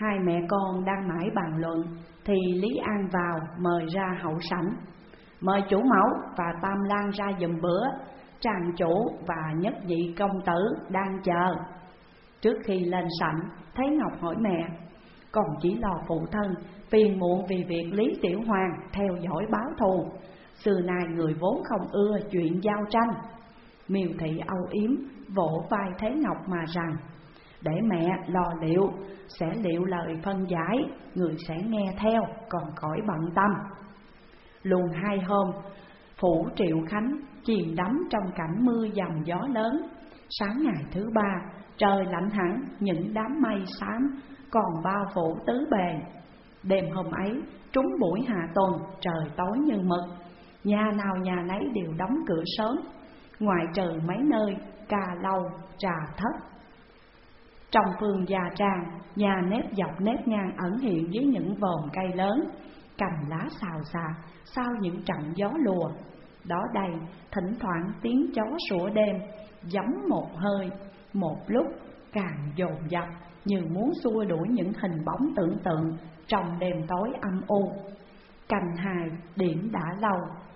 Hai mẹ con đang mãi bàn luận thì Lý An vào mời ra hậu sảnh. Mời chủ mẫu và Tam Lang ra giùm bữa, tràng chủ và nhất vị công tử đang chờ. Trước khi lên sảnh, Thế Ngọc hỏi mẹ: còn chỉ lo phụ thân phiền muộn vì việc Lý Tiểu Hoàng theo dõi báo thù. Xưa nay người vốn không ưa chuyện giao tranh. Miêu Thị âu yếm vỗ vai Thế Ngọc mà rằng: để mẹ lo liệu, sẽ liệu lời phân giải, người sẽ nghe theo, còn khỏi bận tâm. Luôn hai hôm, phủ Triệu Khánh chìm đắm trong cảnh mưa dầm gió lớn. Sáng ngày thứ ba, trời lạnh hẳn, những đám mây xám còn bao phủ tứ bề. Đêm hôm ấy, trúng buổi hạ tuần, trời tối như mực. Nhà nào nhà nấy đều đóng cửa sớm, ngoại trừ mấy nơi ca lâu, trà thất. Trong vườn Già Trang, nhà nếp dọc nếp ngang ẩn hiện dưới những vòm cây lớn, cành lá xào xạc sau những trận gió lùa. Đó đây, thỉnh thoảng tiếng chó sủa đêm, giống một hơi, một lúc càng dồn dập, như muốn xua đuổi những hình bóng tưởng tượng trong đêm tối âm u. Cành hài điểm đã lâu.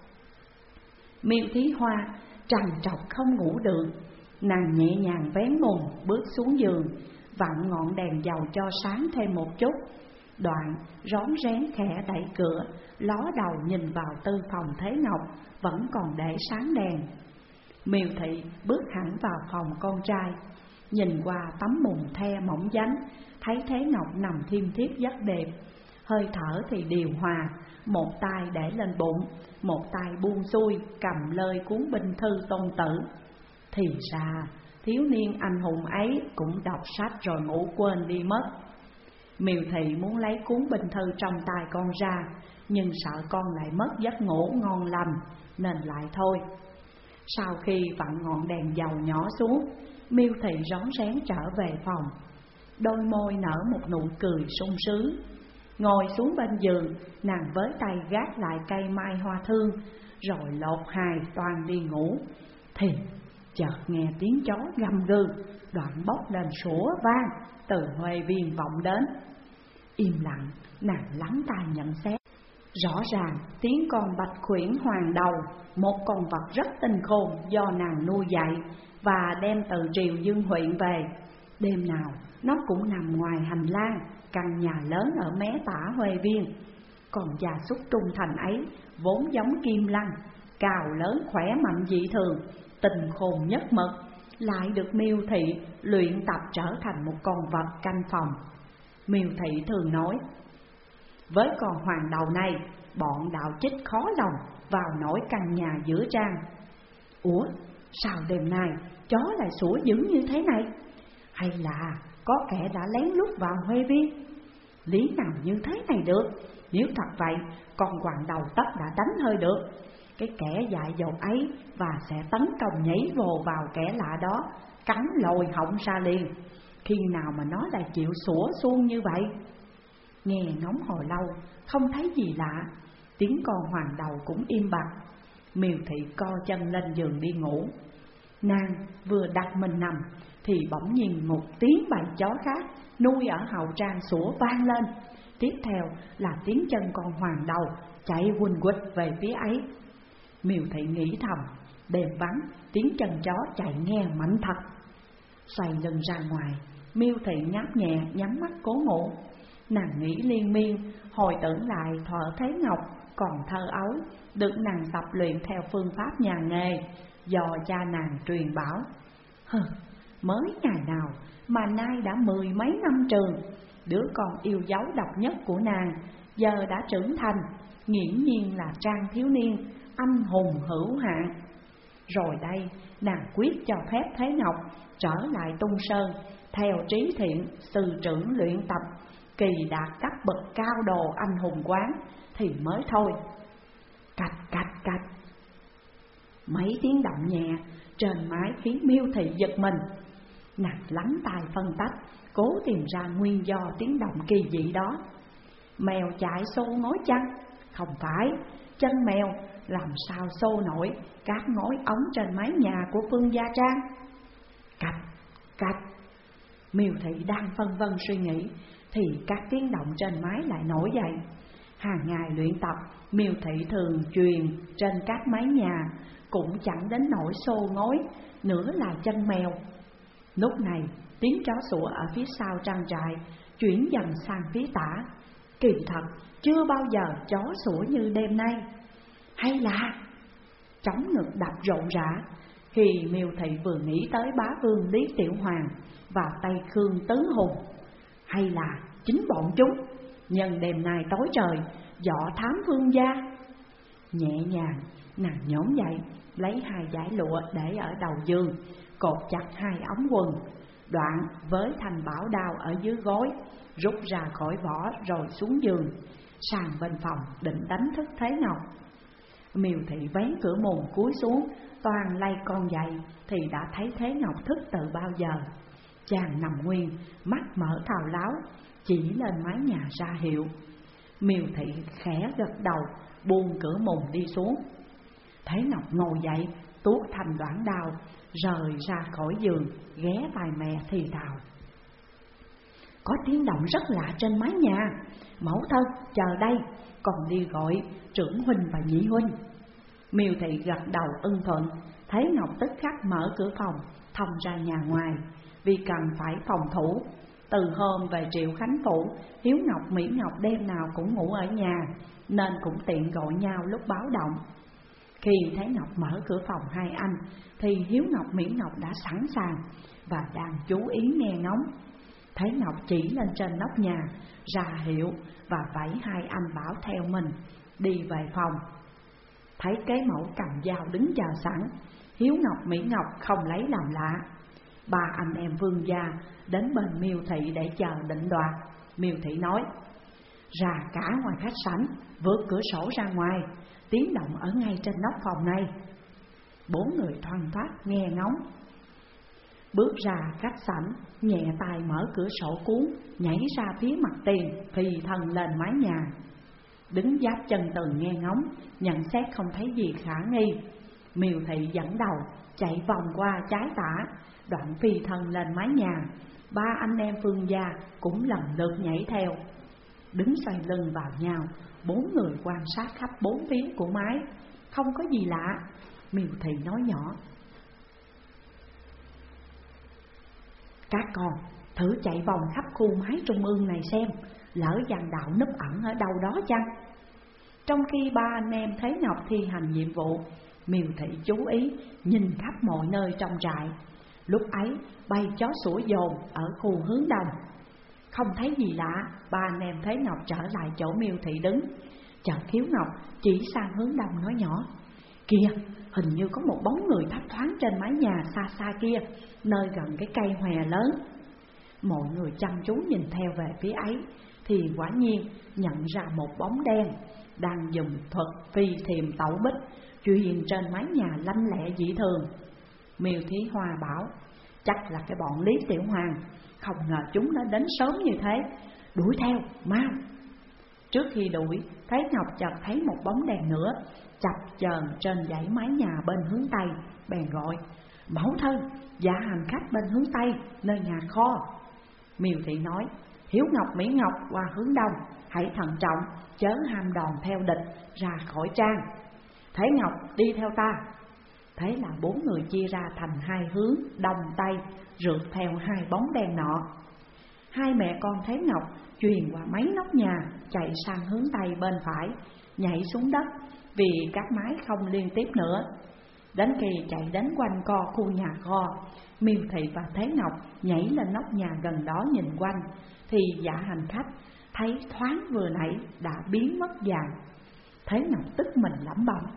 Miêu Thí Hoa trằn trọc không ngủ được, nàng nhẹ nhàng vén mùng bước xuống giường, vặn ngọn đèn dầu cho sáng thêm một chút. Đoạn rón rén khẽ đẩy cửa, ló đầu nhìn vào tư phòng Thế Ngọc vẫn còn để sáng đèn. Miêu Thị bước hẳn vào phòng con trai, nhìn qua tấm mùng the mỏng dánh, thấy Thế Ngọc nằm thiêm thiếp giấc đệm. Hơi thở thì điều hòa, một tay để lên bụng, một tay buông xuôi cầm lơi cuốn binh thư Tôn Tử. Thì ra thiếu niên anh hùng ấy cũng đọc sách rồi ngủ quên đi mất. Miêu Thị muốn lấy cuốn binh thư trong tay con ra, nhưng sợ con lại mất giấc ngủ ngon lành nên lại thôi. Sau khi vặn ngọn đèn dầu nhỏ xuống, Miêu Thị rón rén trở về phòng. Đôi môi nở một nụ cười sung sướng. Ngồi xuống bên giường, nàng với tay gác lại cây mai hoa thương, rồi lột hài toàn đi ngủ. Thì chợt nghe tiếng chó gầm gừ, đoạn bốc lên sủa vang từ Huệ Viên vọng đến. Im lặng, nàng lắng tai nhận xét. Rõ ràng tiếng con bạch khuyển hoàng đầu, một con vật rất tinh khôn do nàng nuôi dạy và đem từ Triều Dương huyện về. Đêm nào nó cũng nằm ngoài hành lang căn nhà lớn ở mé tả Huệ Viên. Còn gia súc trung thành ấy vốn giống kim lăng, cao lớn khỏe mạnh dị thường, tình khôn nhất mực, lại được Miêu Thị luyện tập trở thành một con vật canh phòng. Miêu Thị thường nói: với con hoàng đầu này, bọn đạo chích khó lòng vào nổi căn nhà giữa trang. Ủa, sao đêm nay chó lại sủa dữ như thế này? Hay là có kẻ đã lén lút vào Huệ Viên? Lý nào như thế này được? Nếu thật vậy, con hoàng đầu tất đã đánh hơi được. Cái kẻ dại dột ấy và sẽ tấn công nhảy vồ vào kẻ lạ đó, cắn lồi họng ra liền. Khi nào mà nó lại chịu sủa suông như vậy? Nghe ngóng hồi lâu, không thấy gì lạ, tiếng con hoàng đầu cũng im bặt. Miêu Thị co chân lên giường đi ngủ. Nàng vừa đặt mình nằm thì bỗng nhìn một tiếng bầy chó khác nuôi ở hậu trang sủa vang lên. Tiếp theo là tiếng chân con hoàng đầu chạy quỳnh quỳnh về phía ấy. Miêu Thị nghĩ thầm, đêm vắng tiếng chân chó chạy nghe mạnh thật. Xoay lưng ra ngoài, Miêu Thị ngáp nhẹ nhắm mắt cố ngủ. Nàng nghĩ liên miên, hồi tưởng lại thuở Thế Ngọc còn thơ ấu, được nàng tập luyện theo phương pháp nhà nghề do cha nàng truyền bảo. Hừ, mới ngày nào mà nay đã mười mấy năm trường, đứa con yêu dấu độc nhất của nàng giờ đã trưởng thành, nghiễm nhiên là trang thiếu niên anh hùng hữu hạn. Rồi đây nàng quyết cho phép Thế Ngọc trở lại Tung Sơn, theo trí thiện sư trưởng luyện tập, kỳ đạt cấp bậc cao đồ anh hùng quán thì mới thôi. Cạch cạch cạch, mấy tiếng động nhẹ trên mái khiến Miêu Thị giật mình. Nàng lắng tai phân tách, cố tìm ra nguyên do tiếng động kỳ dị đó. Mèo chạy xô ngói chăng? Không phải, chân mèo làm sao xô nổi các ngói ống trên mái nhà của Phương Gia Trang. Cạch cạch, Miêu Thị đang phân vân suy nghĩ thì các tiếng động trên mái lại nổi dậy. Hàng ngày luyện tập, Miêu Thị thường truyền trên các mái nhà, cũng chẳng đến nỗi xô ngối, nữa là chân mèo. Lúc này tiếng chó sủa ở phía sau trang trại chuyển dần sang phía tả. Kỳ thật chưa bao giờ chó sủa như đêm nay. Hay là trống ngực đập rộn rã khi Miêu Thị vừa nghĩ tới bá vương Lý Tiểu Hoàng và Tây Khương Tứ Hùng. Hay là chính bọn chúng nhân đêm nay tối trời dọ thám vương gia. Nhẹ nhàng nàng nhổm dậy, lấy hai dải lụa để ở đầu giường, cột chặt hai ống quần, đoạn với thanh bảo đao ở dưới gối, rút ra khỏi vỏ rồi xuống giường, sang bên phòng định đánh thức Thế Ngọc. Miêu Thị vén cửa mùng cúi xuống, toàn lay con dậy thì đã thấy Thế Ngọc thức từ bao giờ. Chàng nằm nguyên, mắt mở thao láo, chỉ lên mái nhà ra hiệu. Miêu Thị khẽ gật đầu, buông cửa mùng đi xuống. Thế Ngọc ngồi dậy, tuốt thành đoạn đao, rời ra khỏi giường, ghé tai mẹ thì thào: có tiếng động rất lạ trên mái nhà, mẫu thân chờ đây, còn đi gọi trưởng huynh và nhị huynh. Miêu Thị gật đầu ưng thuận. Thế Ngọc tức khắc mở cửa phòng, thông ra nhà ngoài, vì cần phải phòng thủ. Từ hôm về Triệu Khánh Phủ, Hiếu Ngọc, Mỹ Ngọc đêm nào cũng ngủ ở nhà, nên cũng tiện gọi nhau lúc báo động. Khi Thế Ngọc mở cửa phòng hai anh, thì Hiếu Ngọc, Mỹ Ngọc đã sẵn sàng và đang chú ý nghe ngóng. Thế Ngọc chỉ lên trên nóc nhà, ra hiệu và vẫy hai anh bảo theo mình, đi về phòng. Thấy kế mẫu cầm dao đứng chờ sẵn, Hiếu Ngọc, Mỹ Ngọc không lấy làm lạ. Ba anh em vương gia đến bên Miêu Thị để chờ định đoạt. Miêu Thị nói: ra cả ngoài khách sảnh, vượt cửa sổ ra ngoài, tiếng động ở ngay trên nóc phòng này. Bốn người thoăn thoắt nghe ngóng. Bước ra khách sảnh, nhẹ tay mở cửa sổ cuốn, nhảy ra phía mặt tiền, phi thân lên mái nhà. Đứng giáp chân tường nghe ngóng, nhận xét không thấy gì khả nghi. Miêu Thị dẫn đầu chạy vòng qua trái tả, đoạn phi thân lên mái nhà. Ba anh em Phương gia cũng lần lượt nhảy theo. Đứng xoay lưng vào nhau, bốn người quan sát khắp bốn phía của mái. Không có gì lạ. Miêu Thị nói nhỏ: các con thử chạy vòng khắp khu mái trung ương này xem, lỡ Giang Đạo núp ẩn ở đâu đó chăng? Trong khi ba anh em Thế Ngọc thi hành nhiệm vụ, Miêu Thị chú ý nhìn khắp mọi nơi trong trại. Lúc ấy bay chó sủa dồn ở khu hướng đông. Không thấy gì lạ, ba anh em Thế Ngọc trở lại chỗ Miêu Thị đứng. Chợt Hiếu Ngọc chỉ sang hướng đông nói nhỏ: kìa, hình như có một bóng người thấp thoáng trên mái nhà xa xa kia, nơi gần cái cây hòe lớn. Mọi người chăm chú nhìn theo về phía ấy, thì quả nhiên nhận ra một bóng đen đang dùng thuật phi thiềm tẩu bích truyền trên mái nhà lanh lẹ dị thường. Miêu Thí Hoa bảo: chắc là cái bọn Lý Tiểu Hoàng, không ngờ chúng nó đến sớm như thế, đuổi theo mau. Trước khi đuổi, Thế Ngọc chợt thấy một bóng đèn nữa chập chờn trên dãy mái nhà bên hướng Tây, bèn gọi: mẫu thân, dạ hành khách bên hướng Tây, nơi nhà kho. Miêu Thị nói: Hiếu Ngọc, Mỹ Ngọc qua hướng Đông, hãy thận trọng, chớ ham đòn theo địch ra khỏi trang. Thế Ngọc đi theo ta. Thế là bốn người chia ra thành hai hướng Đông Tây, rượt theo hai bóng đen nọ. Hai mẹ con Thế Ngọc truyền qua mấy nóc nhà, chạy sang hướng Tây bên phải, nhảy xuống đất vì các mái không liên tiếp nữa. Đến khi chạy đến quanh co khu nhà kho, Miêu Thị và Thế Ngọc nhảy lên nóc nhà gần đó nhìn quanh, thì dạ hành khách thấy thoáng vừa nãy đã biến mất dạng. Thế Ngọc tức mình lẩm bẩm: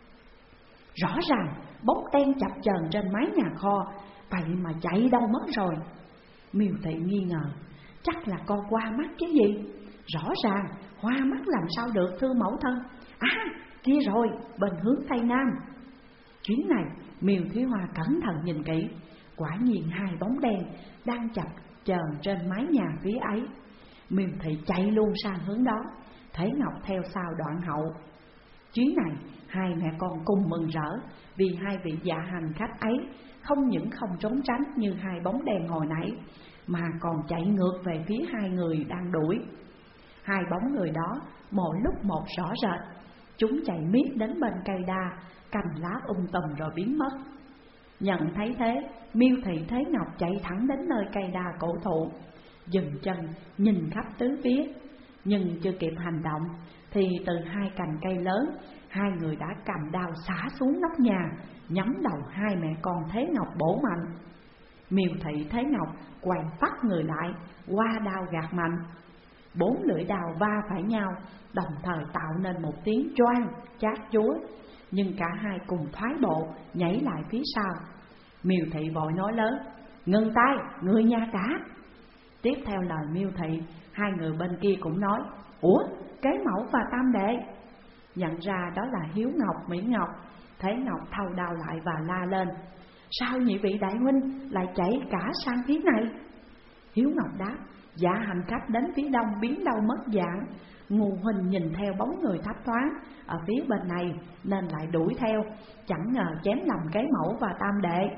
rõ ràng bóng đen chập chờn trên mái nhà kho, vậy mà chạy đâu mất rồi? Miêu Thị nghi ngờ: chắc là con qua mắt chứ gì? Rõ ràng hoa mắt làm sao được thưa mẫu thân? À, kia rồi, bên hướng Tây Nam. Chuyến này Miêu Thúy Hoa cẩn thận nhìn kỹ, quả nhiên hai bóng đen đang chập chờn trên mái nhà phía ấy. Miêu Thị chạy luôn sang hướng đó, Thế Ngọc theo sau đoạn hậu. Chuyến này hai mẹ con cùng mừng rỡ, vì hai vị dạ hành khách ấy không những không trốn tránh như hai bóng đèn hồi nãy, mà còn chạy ngược về phía hai người đang đuổi. Hai bóng người đó mỗi lúc một rõ rệt, chúng chạy miết đến bên cây đa, cành lá um tùm rồi biến mất. Nhận thấy thế, Miêu Thị Thế Ngọc chạy thẳng đến nơi cây đa cổ thụ, dừng chân nhìn khắp tứ phía. Nhưng chưa kịp hành động thì từ hai cành cây lớn, hai người đã cầm đao xả xuống nóc nhà, nhắm đầu hai mẹ con Thế Ngọc bổ mạnh. Miêu Thị Thế Ngọc quay phát người lại, qua đao gạt mạnh. Bốn lưỡi đao va phải nhau, đồng thời tạo nên một tiếng choang chát chúa. Nhưng cả hai cùng thoái bộ, nhảy lại phía sau. Miêu Thị vội nói lớn: "Ngừng tay, người nhà cả!" Tiếp theo lời Miêu Thị, hai người bên kia cũng nói: "Ủa, Kế Mẫu và Tam Đệ!" Nhận ra đó là Hiếu Ngọc, Mỹ Ngọc, Thế Ngọc thâu đao lại và la lên: "Sao nhị vị đại huynh lại chạy cả sang phía này?" Hiếu Ngọc đáp: "Dạ hành khách đến phía đông biến đâu mất dạng, Ngô huynh nhìn theo bóng người thấp thoáng ở phía bên này nên lại đuổi theo, chẳng ngờ chém lầm Kế Mẫu và Tam Đệ."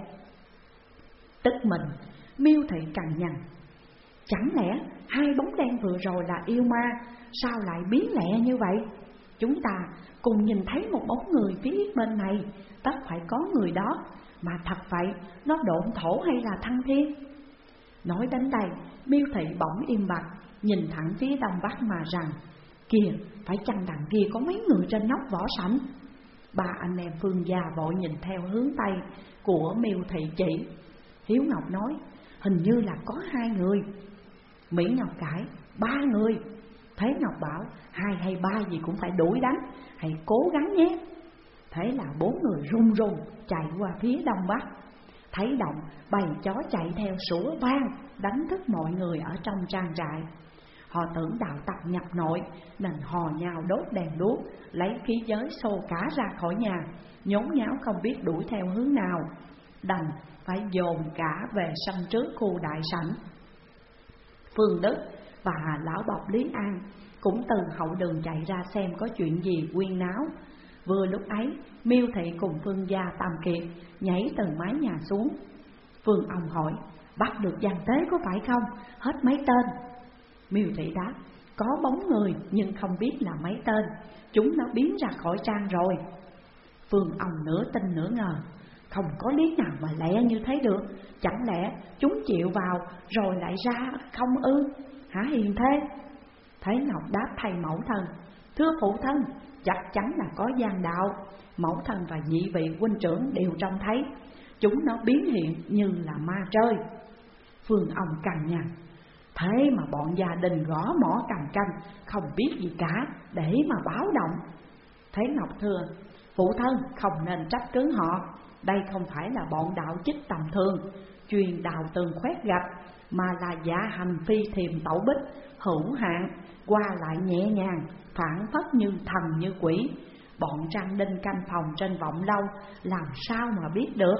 Tức mình, Miêu Thị cằn nhằn: "Chẳng lẽ hai bóng đen vừa rồi là yêu ma, sao lại biến lẹ như vậy? Chúng ta cùng nhìn thấy một bóng người phía bên này, tất phải có người đó, mà thật vậy, nó độn thổ hay là thăng thiên?" Nói đến đây, Miêu Thị bỗng im bặt, nhìn thẳng phía đông bắc mà rằng: "Kìa, phải chăng đằng kia có mấy người trên nóc võ sảnh?" Ba anh em Phương gia vội nhìn theo hướng tây của Miêu Thị chỉ. Hiếu Ngọc nói: "Hình như là có hai người." Mỹ Ngọc cãi: "Ba người." Thế Ngọc bảo: "Hai hay ba gì cũng phải đuổi đánh, hãy cố gắng nhé." Thế là bốn người run run chạy qua phía đông bắc. Thấy động, bầy chó chạy theo sủa vang, đánh thức mọi người ở trong trang trại. Họ tưởng đạo tặc nhập nội nên hò nhau đốt đèn đuốc, lấy khí giới xô cả ra khỏi nhà, nhốn nháo không biết đuổi theo hướng nào, đành phải dồn cả về sân trước khu đại sảnh. Phương Đức và lão bộc Lý An cũng từ hậu đường chạy ra xem có chuyện gì huyên náo. Vừa lúc ấy, Miêu Thị cùng Phương gia Tam Kiệt nhảy từ mái nhà xuống. Phương ông hỏi: "Bắt được gian tế có phải không? Hết mấy tên?" Miêu Thị đáp: "Có bóng người nhưng không biết là mấy tên, chúng nó biến ra khỏi trang rồi." Phương ông nửa tin nửa ngờ: "Không có lý nào mà lẹ như thế được, chẳng lẽ chúng chịu vào rồi lại ra không ư, hả hiền thế?" Thế Ngọc đáp thay mẫu thân: "Thưa phụ thân, chắc chắn là có gian đạo, mẫu thân và nhị vị huynh trưởng đều trông thấy, chúng nó biến hiện như là ma chơi." Phương ông cằn nhằn: "Thế mà bọn gia đình gõ mỏ cầm canh, không biết gì cả, để mà báo động." Thế Ngọc thưa: "Phụ thân không nên trách cứ họ, đây không phải là bọn đạo chích tầm thường, chuyên đào tường khoét gạch, mà là dạ hành phi thiềm tẩu bích, hữu hạn, qua lại nhẹ nhàng, phản phất như thần như quỷ. Bọn Trang Đinh canh phòng trên Vọng Lâu làm sao mà biết được?"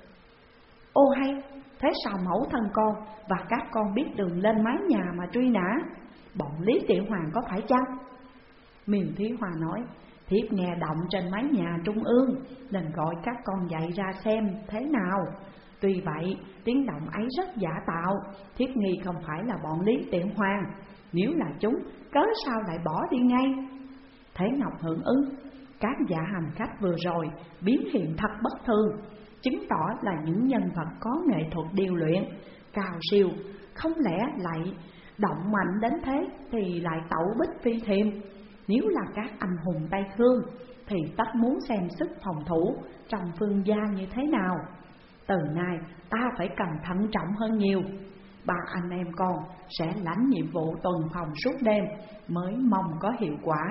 "Ô hay, thế sao mẫu thân con và các con biết đường lên mái nhà mà truy nã? Bọn Lý Tiểu Hoàng có phải chăng?" Miêu Thúy Hoa nói: "Thiếp nghe động trên mái nhà trung ương nên gọi các con dậy ra xem thế nào. Tuy vậy tiếng động ấy rất giả tạo, thiếp nghi không phải là bọn Lý Tiểu Hoàng. Nếu là chúng, cớ sao lại bỏ đi ngay?" Thế Ngọc hưởng ứng: "Các dạ hành khách vừa rồi biến hiện thật bất thường, chứng tỏ là những nhân vật có nghệ thuật điêu luyện cao siêu, không lẽ lại động mạnh đến thế thì lại tẩu bích phi thiềm. Nếu là các anh hùng Tây Khương thì tất muốn xem sức phòng thủ trong Phương gia như thế nào. Từ nay ta phải cần thận trọng hơn nhiều. Ba anh em con sẽ lãnh nhiệm vụ tuần phòng suốt đêm, mới mong có hiệu quả."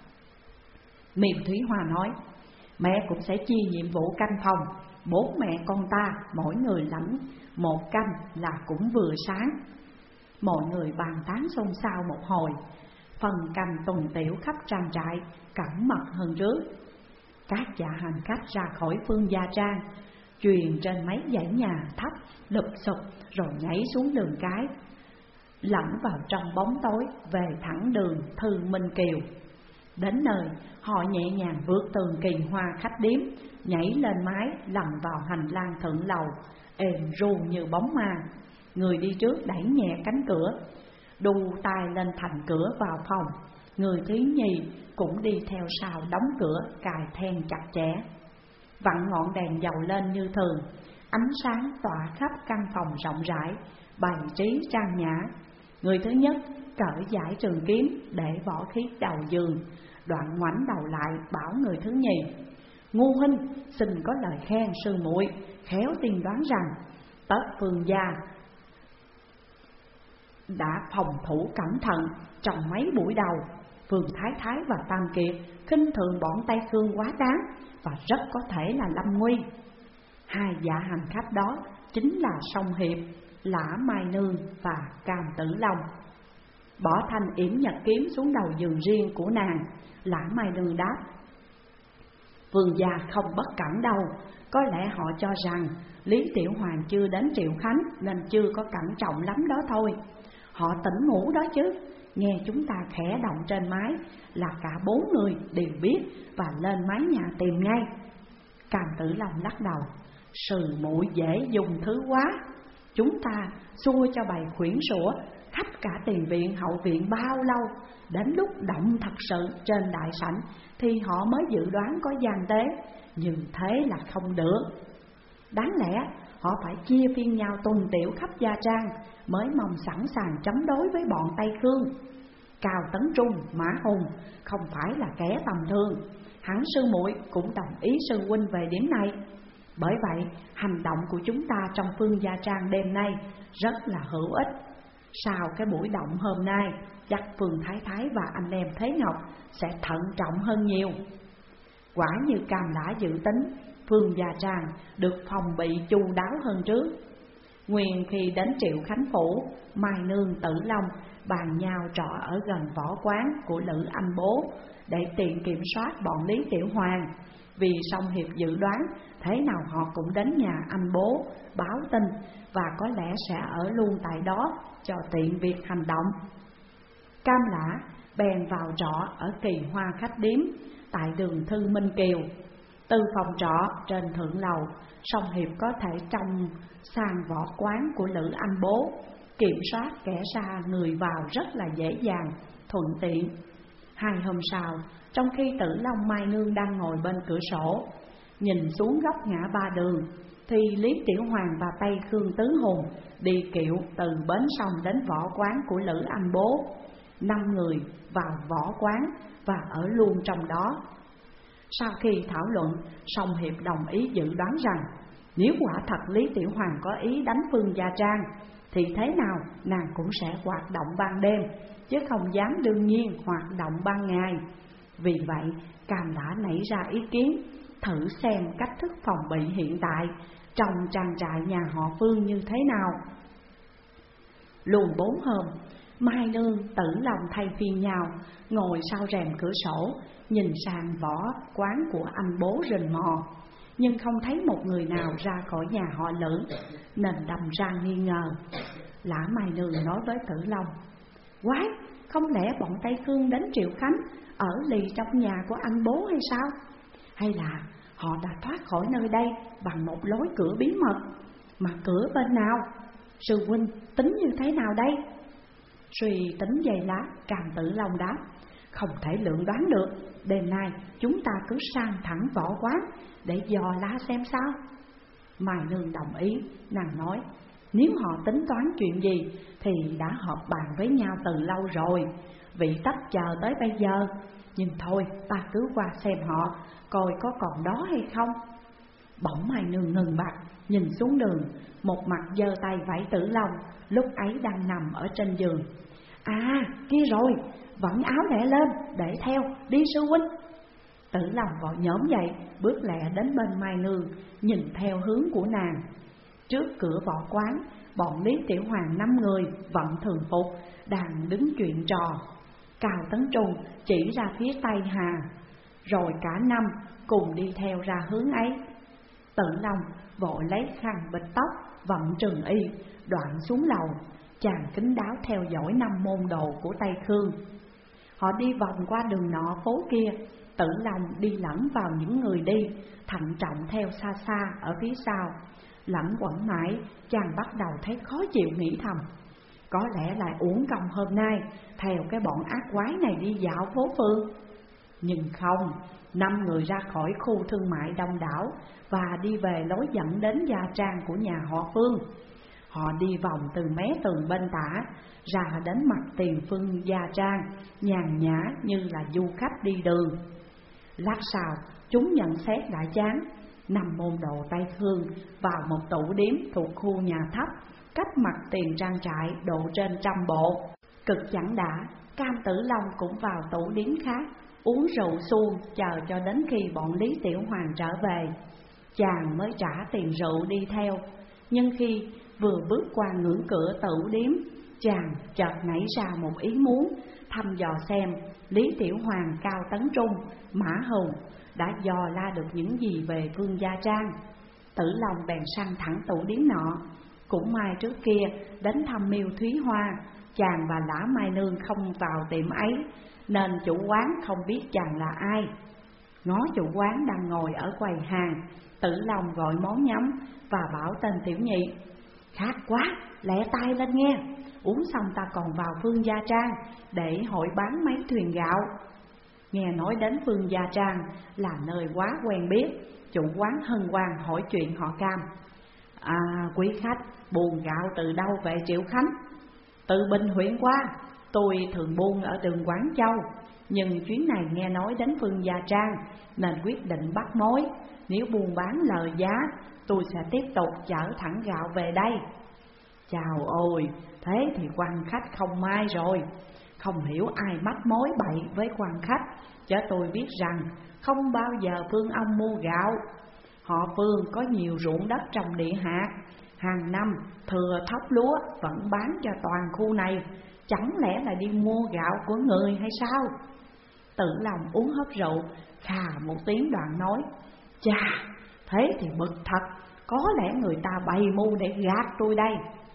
Miêu Thúy Hoa nói: "Mẹ cũng sẽ chia nhiệm vụ canh phòng, bốn mẹ con ta mỗi người lãnh một canh là cũng vừa sáng." Mọi người bàn tán xôn xao một hồi, phần canh tuần tiểu khắp trang trại cẩn mật hơn trước. Các dạ hành khách ra khỏi Phương gia trang, truyền trên mấy dãy nhà thấp lụp xụp rồi nhảy xuống đường cái, lẫn vào trong bóng tối về thẳng đường Thư Minh Kiều. Đến nơi, họ nhẹ nhàng vượt tường kỳ hoa khách điếm, nhảy lên mái lầm vào hành lang thượng lầu, êm ru như bóng ma. Người đi trước đẩy nhẹ cánh cửa, đu tay lên thành cửa vào phòng. Người thứ nhì cũng đi theo sau đóng cửa, cài then chặt chẽ. Vặn ngọn đèn dầu lên như thường, ánh sáng tỏa khắp căn phòng rộng rãi, bày trí trang nhã. Người thứ nhất cởi giải trường kiếm để võ khí đầu giường, đoạn ngoảnh đầu lại bảo người thứ nhì: Ngu huynh xin có lời khen sư muội, khéo tiên đoán rằng tất phương gia đã phòng thủ cẩn thận trong mấy buổi đầu. Phương Thái Thái và Tam Kiệt khinh thường bọn Tây Khương quá đáng, và rất có thể là lâm nguy. Hai dạ hành khách đó chính là Song Hiệp, Lã Mai Nương và Cam Tử Long. Bỏ thanh yểm nhật kiếm xuống đầu giường riêng của nàng, Lã Mai Nương đáp: Vương gia không bất cẩn đâu, có lẽ họ cho rằng Lý Tiểu Hoàng chưa đến Triệu Khánh nên chưa có cẩn trọng lắm đó thôi. Họ tỉnh ngủ đó chứ. Nghe chúng ta khẽ động trên mái là cả bốn người đều biết và lên mái nhà tìm ngay. Cam Tử Long lắc đầu: Sư muội dễ dùng thứ quá. Chúng ta xua cho bầy khuyển sủa khắp cả tiền viện hậu viện bao lâu, đến lúc động thật sự trên đại sảnh thì họ mới dự đoán có gian tế. Như thế là không được. Đáng lẽ họ phải chia phiên nhau tuần tiểu khắp Gia Trang mới mong sẵn sàng chống đối với bọn Tây Khương. Cao Tấn Trung, Mã Hùng không phải là kẻ tầm thường, hẳn sư muội cũng đồng ý sư huynh về điểm này. Bởi vậy, hành động của chúng ta trong Phương Gia Trang đêm nay rất là hữu ích. Sau cái buổi động hôm nay, chắc Phương Thái Thái và anh em Thế Ngọc sẽ thận trọng hơn nhiều. Quả như Cam Lã dự tính, Phương Gia Trang được phòng bị chu đáo hơn trước. Nguyên khi đến Triệu Khánh Phủ, Mai Nương, Tử Long bàn nhau trọ ở gần võ quán của Lữ Anh Bố để tiện kiểm soát bọn Lý Tiểu Hoàng. Vì Song Hiệp dự đoán thế nào họ cũng đến nhà anh Bố báo tin, và có lẽ sẽ ở luôn tại đó cho tiện việc hành động. Cam Lã bèn vào trọ ở Kỳ Hoa khách điếm tại đường Thư Minh Kiều. Từ phòng trọ trên thượng lầu, Song Hiệp có thể trông sang võ quán của Lữ Anh Bố, kiểm soát kẻ ra người vào rất là dễ dàng, thuận tiện. Hai hôm sau, trong khi Tử Long Mai Nương đang ngồi bên cửa sổ, nhìn xuống góc ngã ba đường, thì Lý Tiểu Hoàng và Tây Khương Tứ Hùng đi kiệu từ bến sông đến võ quán của Lữ Anh Bố. Năm người vào võ quán và ở luôn trong đó. Sau khi thảo luận, Song Hiệp đồng ý dự đoán rằng nếu quả thật Lý Tiểu Hoàng có ý đánh Phương Gia Trang, thì thế nào nàng cũng sẽ hoạt động ban đêm, chứ không dám đương nhiên hoạt động ban ngày. Vì vậy, Cam đã nảy ra ý kiến thử xem cách thức phòng bị hiện tại trong trang trại nhà họ Phương như thế nào. Luôn bốn hôm, Mai Nương, Tử Long thay phiên nhau ngồi sau rèm cửa sổ, nhìn sang võ quán của anh Bố rình mò, nhưng không thấy một người nào ra khỏi nhà họ Lữ, nên đâm ra nghi ngờ. Lã Mai Nương nói với Tử Long: Quái, không lẽ bọn Tây Khương đến Triệu Khánh ở lì trong nhà của anh Bố hay sao? Hay là họ đã thoát khỏi nơi đây bằng một lối cửa bí mật? Mà cửa bên nào? Sư huynh tính như thế nào đây? Suy tính giây lá, Cam Tử Long đáp: Không thể lượng đoán được. Đêm nay chúng ta cứ sang thẳng võ quán để dò la xem sao. Mai Nương đồng ý, nàng nói: Nếu họ tính toán chuyện gì thì đã họp bàn với nhau từ lâu rồi, vị tất chờ tới bây giờ. Nhưng thôi, ta cứ qua xem họ, coi có còn đó hay không. Bỗng Mai Nương ngừng bặt, nhìn xuống đường, một mặt giơ tay vẫy Tử Long, lúc ấy đang nằm ở trên giường. À, kia rồi, vẫn áo lẹ lên, để theo, đi sư huynh. Tử Long vội nhóm dậy, bước lẹ đến bên Mai Nương, nhìn theo hướng của nàng. Trước cửa võ quán, bọn Lý Tiểu Hoàng năm người vận thường phục đang đứng chuyện trò. Cao Tấn Trung chỉ ra phía Tây Hà, rồi cả năm cùng đi theo ra hướng ấy. Tử Long vội lấy khăn bịt tóc, vận trừng y, đoạn xuống lầu, chàng kín đáo theo dõi năm môn đồ của Tây Khương. Họ đi vòng qua đường nọ phố kia, Tử Long đi lẫn vào những người đi, thận trọng theo xa xa ở phía sau. Lẫn quẩn mãi, chàng bắt đầu thấy khó chịu, nghĩ thầm: có lẽ lại uổng công hôm nay theo cái bọn ác quái này đi dạo phố phường. Nhưng không, năm người ra khỏi khu thương mại đông đảo và đi về lối dẫn đến gia trang của nhà họ Phương. Họ đi vòng từ mé tường bên tả ra đến mặt tiền Phương gia trang, nhàn nhã như là du khách đi đường. Lát sau, chúng nhận xét đã chán, nằm môn đồ Tây Khương vào một tủ điếm thuộc khu nhà thấp, cách mặt tiền trang trại độ trên trăm bộ. Cực chẳng đã, Cam Tử Long cũng vào tủ điếm khác, uống rượu suông chờ cho đến khi bọn Lý Tiểu Hoàng trở về. Chàng mới trả tiền rượu đi theo, nhưng khi vừa bước qua ngưỡng cửa tủ điếm, chàng chợt nảy ra một ý muốn thăm dò xem Lý Tiểu Hoàng, Cao Tấn Trung, Mã Hùng đã dò la được những gì về Phương gia trang. Tử Long bèn săn thẳng tủ điếm nọ. Cũng may trước kia đến thăm Miêu Thúy Hoa, chàng và Lã Mai Nương không vào tiệm ấy, nên chủ quán không biết chàng là ai. Ngó chủ quán đang ngồi ở quầy hàng, Tử Long gọi món nhắm và bảo tên tiểu nhị: khát quá, lẹ tay lên nghe, uống xong ta còn vào Phương gia trang để hội bán mấy thuyền gạo. Nghe nói đến Phương gia trang là nơi quá quen biết, chủ quán hân hoan hỏi chuyện họ Cam. À, quý khách buôn gạo từ đâu về Triệu Khánh? Từ Bình huyện qua, tôi thường buôn ở đường Quảng Châu, nhưng chuyến này nghe nói đến Phương gia trang nên quyết định bắt mối. Nếu buôn bán lời giá, tôi sẽ tiếp tục chở thẳng gạo về đây. Chào ôi, thế thì quan khách không mai rồi. Không hiểu ai mách mối bậy với quan khách, chứ tôi biết rằng không bao giờ Phương ông mua gạo. Họ Phương có nhiều ruộng đất trồng địa hạt, hàng năm thừa thóc lúa vẫn bán cho toàn khu này, chẳng lẽ là đi mua gạo của người hay sao? Tử Long uống hớp rượu, khà một tiếng đoạn nói: chà, thế thì bực thật, có lẽ người ta bày mưu để gạt tôi đây.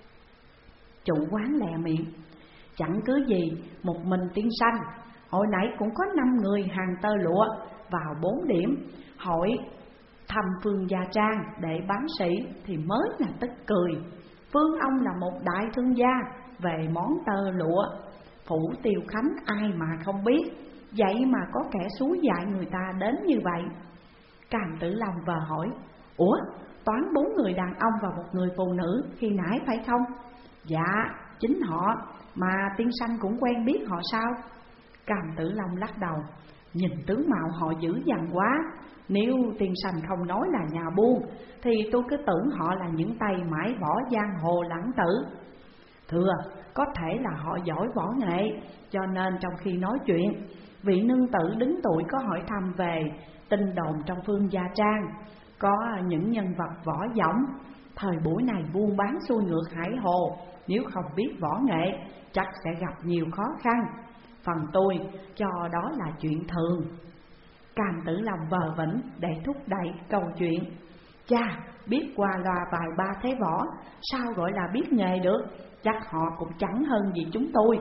Chủ quán lẹ miệng: chẳng cứ gì một mình tiên sanh, hồi nãy cũng có năm người hàng tơ lụa vào bốn điểm hỏi thăm Phương gia trang để bán sĩ thì mới là tức cười. Phương ông là một đại thương gia về món tơ lụa, phủ Tiêu Khánh ai mà không biết, vậy mà có kẻ xúi dại người ta đến như vậy. Cam Tử Long vờ hỏi: ủa, toán bốn người đàn ông và một người phụ nữ khi nãy phải không? Dạ, chính họ, mà tiên sanh cũng quen biết họ sao? Cam Tử Long lắc đầu: nhìn tướng mạo họ dữ dằn quá, nếu tiên sanh không nói là nhà buôn thì tôi cứ tưởng họ là những tay mãi võ giang hồ lãng tử. Thưa, có thể là họ giỏi võ nghệ, cho nên trong khi nói chuyện, vị nương tử đứng tuổi có hỏi thăm về tin đồn trong Phương gia trang có những nhân vật võ dõng. Thời buổi này buôn bán xuôi ngược hải hồ, nếu không biết võ nghệ chắc sẽ gặp nhiều khó khăn. Phần tôi cho đó là chuyện thường. Cam Tử Long vờ vĩnh để thúc đẩy câu chuyện: cha, biết qua loa vài ba thế võ, sao gọi là biết nghề được? Chắc họ cũng chẳng hơn gì chúng tôi.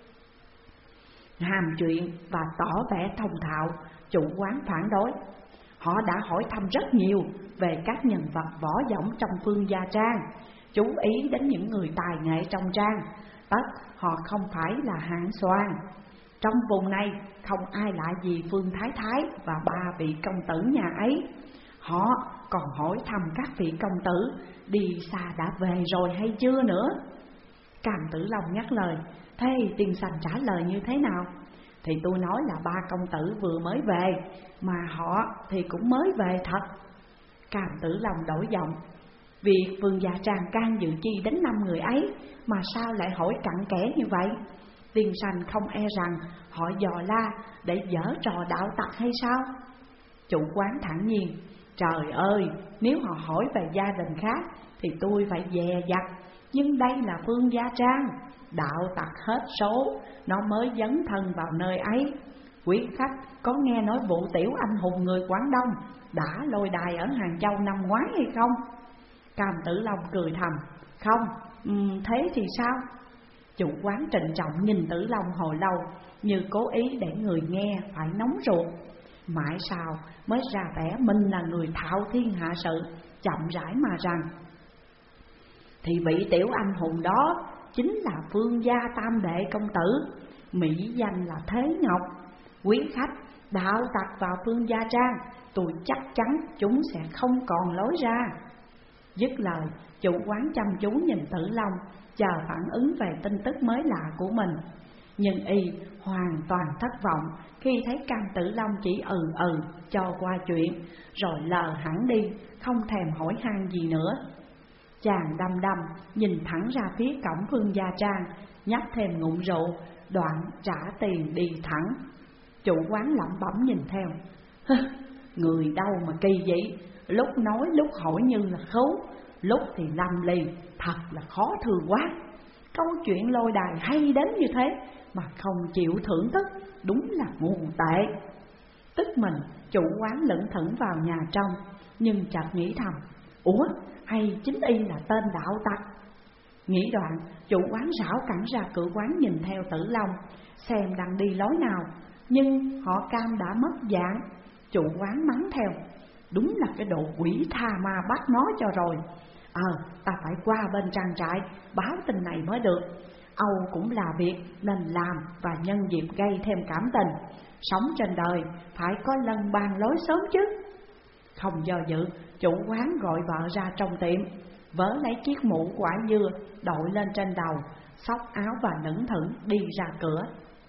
Hàm chuyện và tỏ vẻ thông thạo, chủ quán phản đối: họ đã hỏi thăm rất nhiều về các nhân vật võ dõng trong Phương gia trang, chú ý đến những người tài nghệ trong trang, tất họ không phải là hạng soàn. Trong vùng này không ai lạ gì Phương Thái Thái và ba vị công tử nhà ấy. Họ còn hỏi thăm các vị công tử đi xa đã về rồi hay chưa nữa. Cam Tử Long nhắc lời: thế tiên sanh trả lời như thế nào? Thì tôi nói là ba công tử vừa mới về, mà họ thì cũng mới về thật. Cam Tử Long đổi giọng: việc Phương gia trang can dự chi đến năm người ấy mà sao lại hỏi cặn kẽ như vậy? Tiên sanh không e rằng họ dò la để giở trò đạo tặc hay sao? Chủ quán thản nhiên: trời ơi, nếu họ hỏi về gia đình khác thì tôi phải dè dặt, nhưng đây là Phương gia trang, đạo tặc hết số, nó mới dấn thân vào nơi ấy. Quý khách có nghe nói vụ tiểu anh hùng người Quảng Đông đã lôi đài ở Hàng Châu năm ngoái hay không? Cam Tử Long cười thầm: không, uhm, thế thì sao? Chủ quán trịnh trọng nhìn Tử Long hồi lâu, như cố ý để người nghe phải nóng ruột. Mãi sau mới ra vẻ mình là người thạo thiên hạ sự, chậm rãi mà rằng: thì vị tiểu anh hùng đó chính là Phương gia tam đệ công tử, mỹ danh là Thế Ngọc. Quý khách đạo tặc vào Phương gia trang, tôi chắc chắn chúng sẽ không còn lối ra. Dứt lời, chủ quán chăm chú nhìn Tử Long, chờ phản ứng về tin tức mới lạ của mình. Nhưng y hoàn toàn thất vọng khi thấy Cam Tử Long chỉ ừ ừ cho qua chuyện, rồi lờ hẳn đi, không thèm hỏi han gì nữa. Chàng đăm đăm nhìn thẳng ra phía cổng Phương gia trang, nhấp thêm ngụm rượu, đoạn trả tiền đi thẳng. Chủ quán lẩm bẩm nhìn theo: người đâu mà kỳ vậy, lúc nói lúc hỏi như là khấu, lúc thì lầm lì, thật là khó thương quá. Câu chuyện lôi đài hay đến như thế mà không chịu thưởng thức, đúng là ngu tệ. Tức mình, chủ quán lững thững vào nhà trong, nhưng chợt nghĩ thầm: ủa, hay chính y là tên đạo tặc? Nghĩ đoạn, chủ quán rảo cẳng ra cửa quán nhìn theo Tử Long, xem đang đi lối nào. Nhưng họ Cam đã mất dạng. Chủ quán mắng theo: đúng là cái đồ quỷ tha ma bắt nó cho rồi. Ờ, ta phải qua bên trang trại báo tin này mới được. Âu cũng là việc nên làm, và nhân dịp gây thêm cảm tình. Sống trên đời phải có lân ban lối sớm chứ. Không do dự, chủ quán gọi vợ ra trong tiệm, vớ lấy chiếc mũ quả dưa đội lên trên đầu, xốc áo và lững thững đi ra cửa.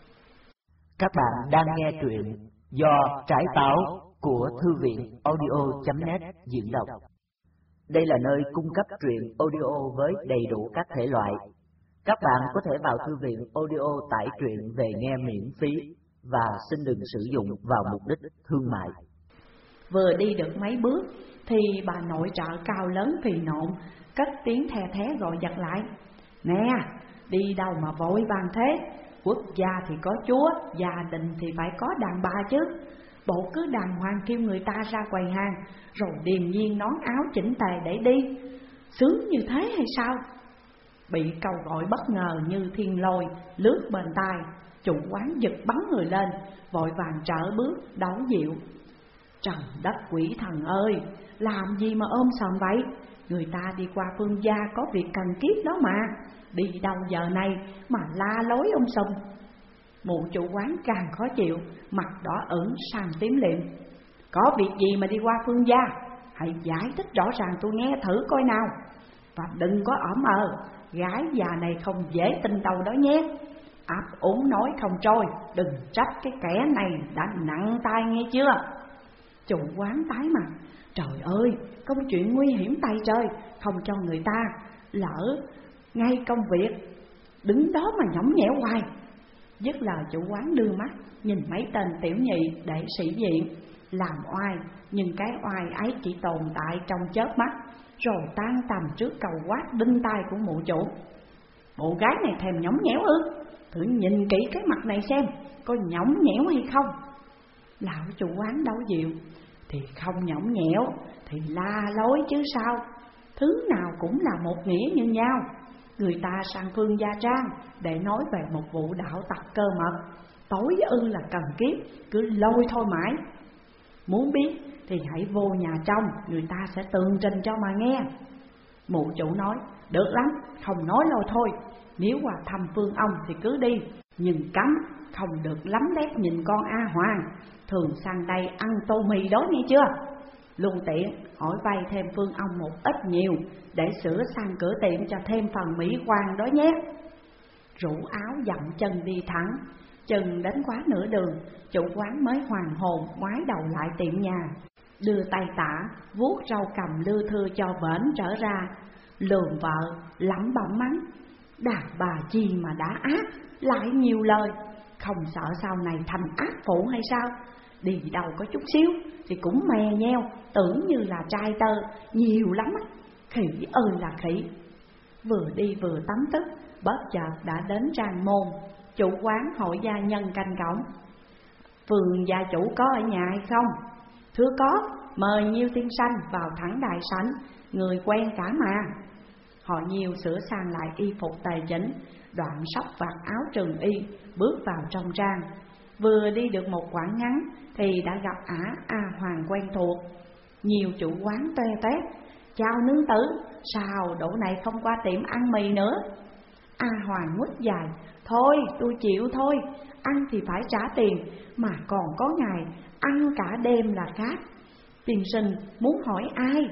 Các bạn đang nghe truyện do Trải Táo của thư viện audio chấm net diễn đọc. Đây là nơi cung cấp truyện audio với đầy đủ các thể loại. Các bạn có thể vào thư viện audio tải truyện về nghe miễn phí và xin đừng sử dụng vào mục đích thương mại. Vừa đi được mấy bước thì bà nội trợ cao lớn phì nộn cất tiếng the thé gọi giật lại: nè, đi đâu mà vội vàng thế? Quốc gia thì có chúa, gia đình thì phải có đàn bà chứ. Bộ cứ đàng hoàng kêu người ta ra quầy hàng, rồi điềm nhiên nón áo chỉnh tề để đi. Sướng như thế hay sao? Bị câu gọi bất ngờ như thiên lôi lướt bên tai, chủ quán giật bắn người lên, vội vàng trở bước đấu dịu: trời đất quỷ thần ơi, làm gì mà ôm sòm vậy? Người ta đi qua Phương gia có việc cần kiếp đó mà, đi đâu giờ này mà la lối ông sùm. Mụ chủ quán càng khó chịu, mặt đỏ ửng sang tím liệm: có việc gì mà đi qua Phương gia? Hãy giải thích rõ ràng tôi nghe thử coi nào. Và đừng có ỏm ờ, gái già này không dễ tin đâu đó nhé. Áp úng nói không trôi, đừng trách cái kẻ này đã nặng tay nghe chưa? Chủ quán tái mặt: trời ơi, công chuyện nguy hiểm tay trời, không cho người ta lỡ ngay công việc, đứng đó mà nhõng nhẽo hoài. Dứt lời, chủ quán đưa mắt nhìn mấy tên tiểu nhị để sĩ diện làm oai, nhưng cái oai ấy chỉ tồn tại trong chớp mắt, rồi tan tành trước câu quát đinh tai của mụ chủ: bộ gái này thèm nhõng nhẽo ư? Thử nhìn kỹ cái mặt này xem, có nhõng nhẽo hay không? Lão chủ quán đấu dịu: thì không nhõng nhẽo thì la lối chứ sao? Thứ nào cũng là một nghĩa như nhau. Người ta sang Phương gia trang để nói về một vụ đạo tặc cơ mật, tối ư là cần kiếp, cứ lôi thôi mãi. Muốn biết thì hãy vô nhà trong, người ta sẽ tường trình cho mà nghe. Mụ chủ nói: được lắm, không nói lôi thôi. Nếu qua thăm Phương ông thì cứ đi, nhưng cấm không được lắm lét nhìn con A Hoàng, thường sang đây ăn tô mì đó nghe chưa? Luôn tiện hỏi vay thêm Phương ông một ít nhiều để sửa sang cửa tiệm cho thêm phần mỹ quan đó nhé. Rủ áo dậm chân đi thẳng, chừng đến quá nửa đường, chủ quán mới hoàn hồn ngoái đầu lại tiệm nhà, đưa tay tả vuốt rau cầm lưa thưa cho bển trở ra, lườm vợ lẩm bẩm mắng: đàn bà chi mà đã ác, lại nhiều lời, không sợ sau này thành ác phụ hay sao? Đi đâu có chút xíu thì cũng mè nheo, tưởng như là trai tơ, nhiều lắm á, khỉ ơi là khỉ. Vừa đi vừa tắm tức, bất chợt đã đến trang môn. Chủ quán hỏi gia nhân canh cổng: Phương gia chủ có ở nhà hay không? Thưa có, mời Nhiêu tiên sanh vào thẳng đại sảnh, người quen cả mà. Họ nhiều sửa sang lại y phục tài chỉnh, đoạn xốc vạt áo trường y, bước vào trong trang. Vừa đi được một quãng ngắn thì đã gặp ả A Hoàng quen thuộc. Nhiều chủ quán toe toét: "Chào nương tử, sao đỗ này không qua tiệm ăn mì nữa?" A Hoàng nguýt dài: "Thôi tôi chịu thôi, ăn thì phải trả tiền, mà còn có ngày ăn cả đêm là khác. Tiên sinh muốn hỏi ai?"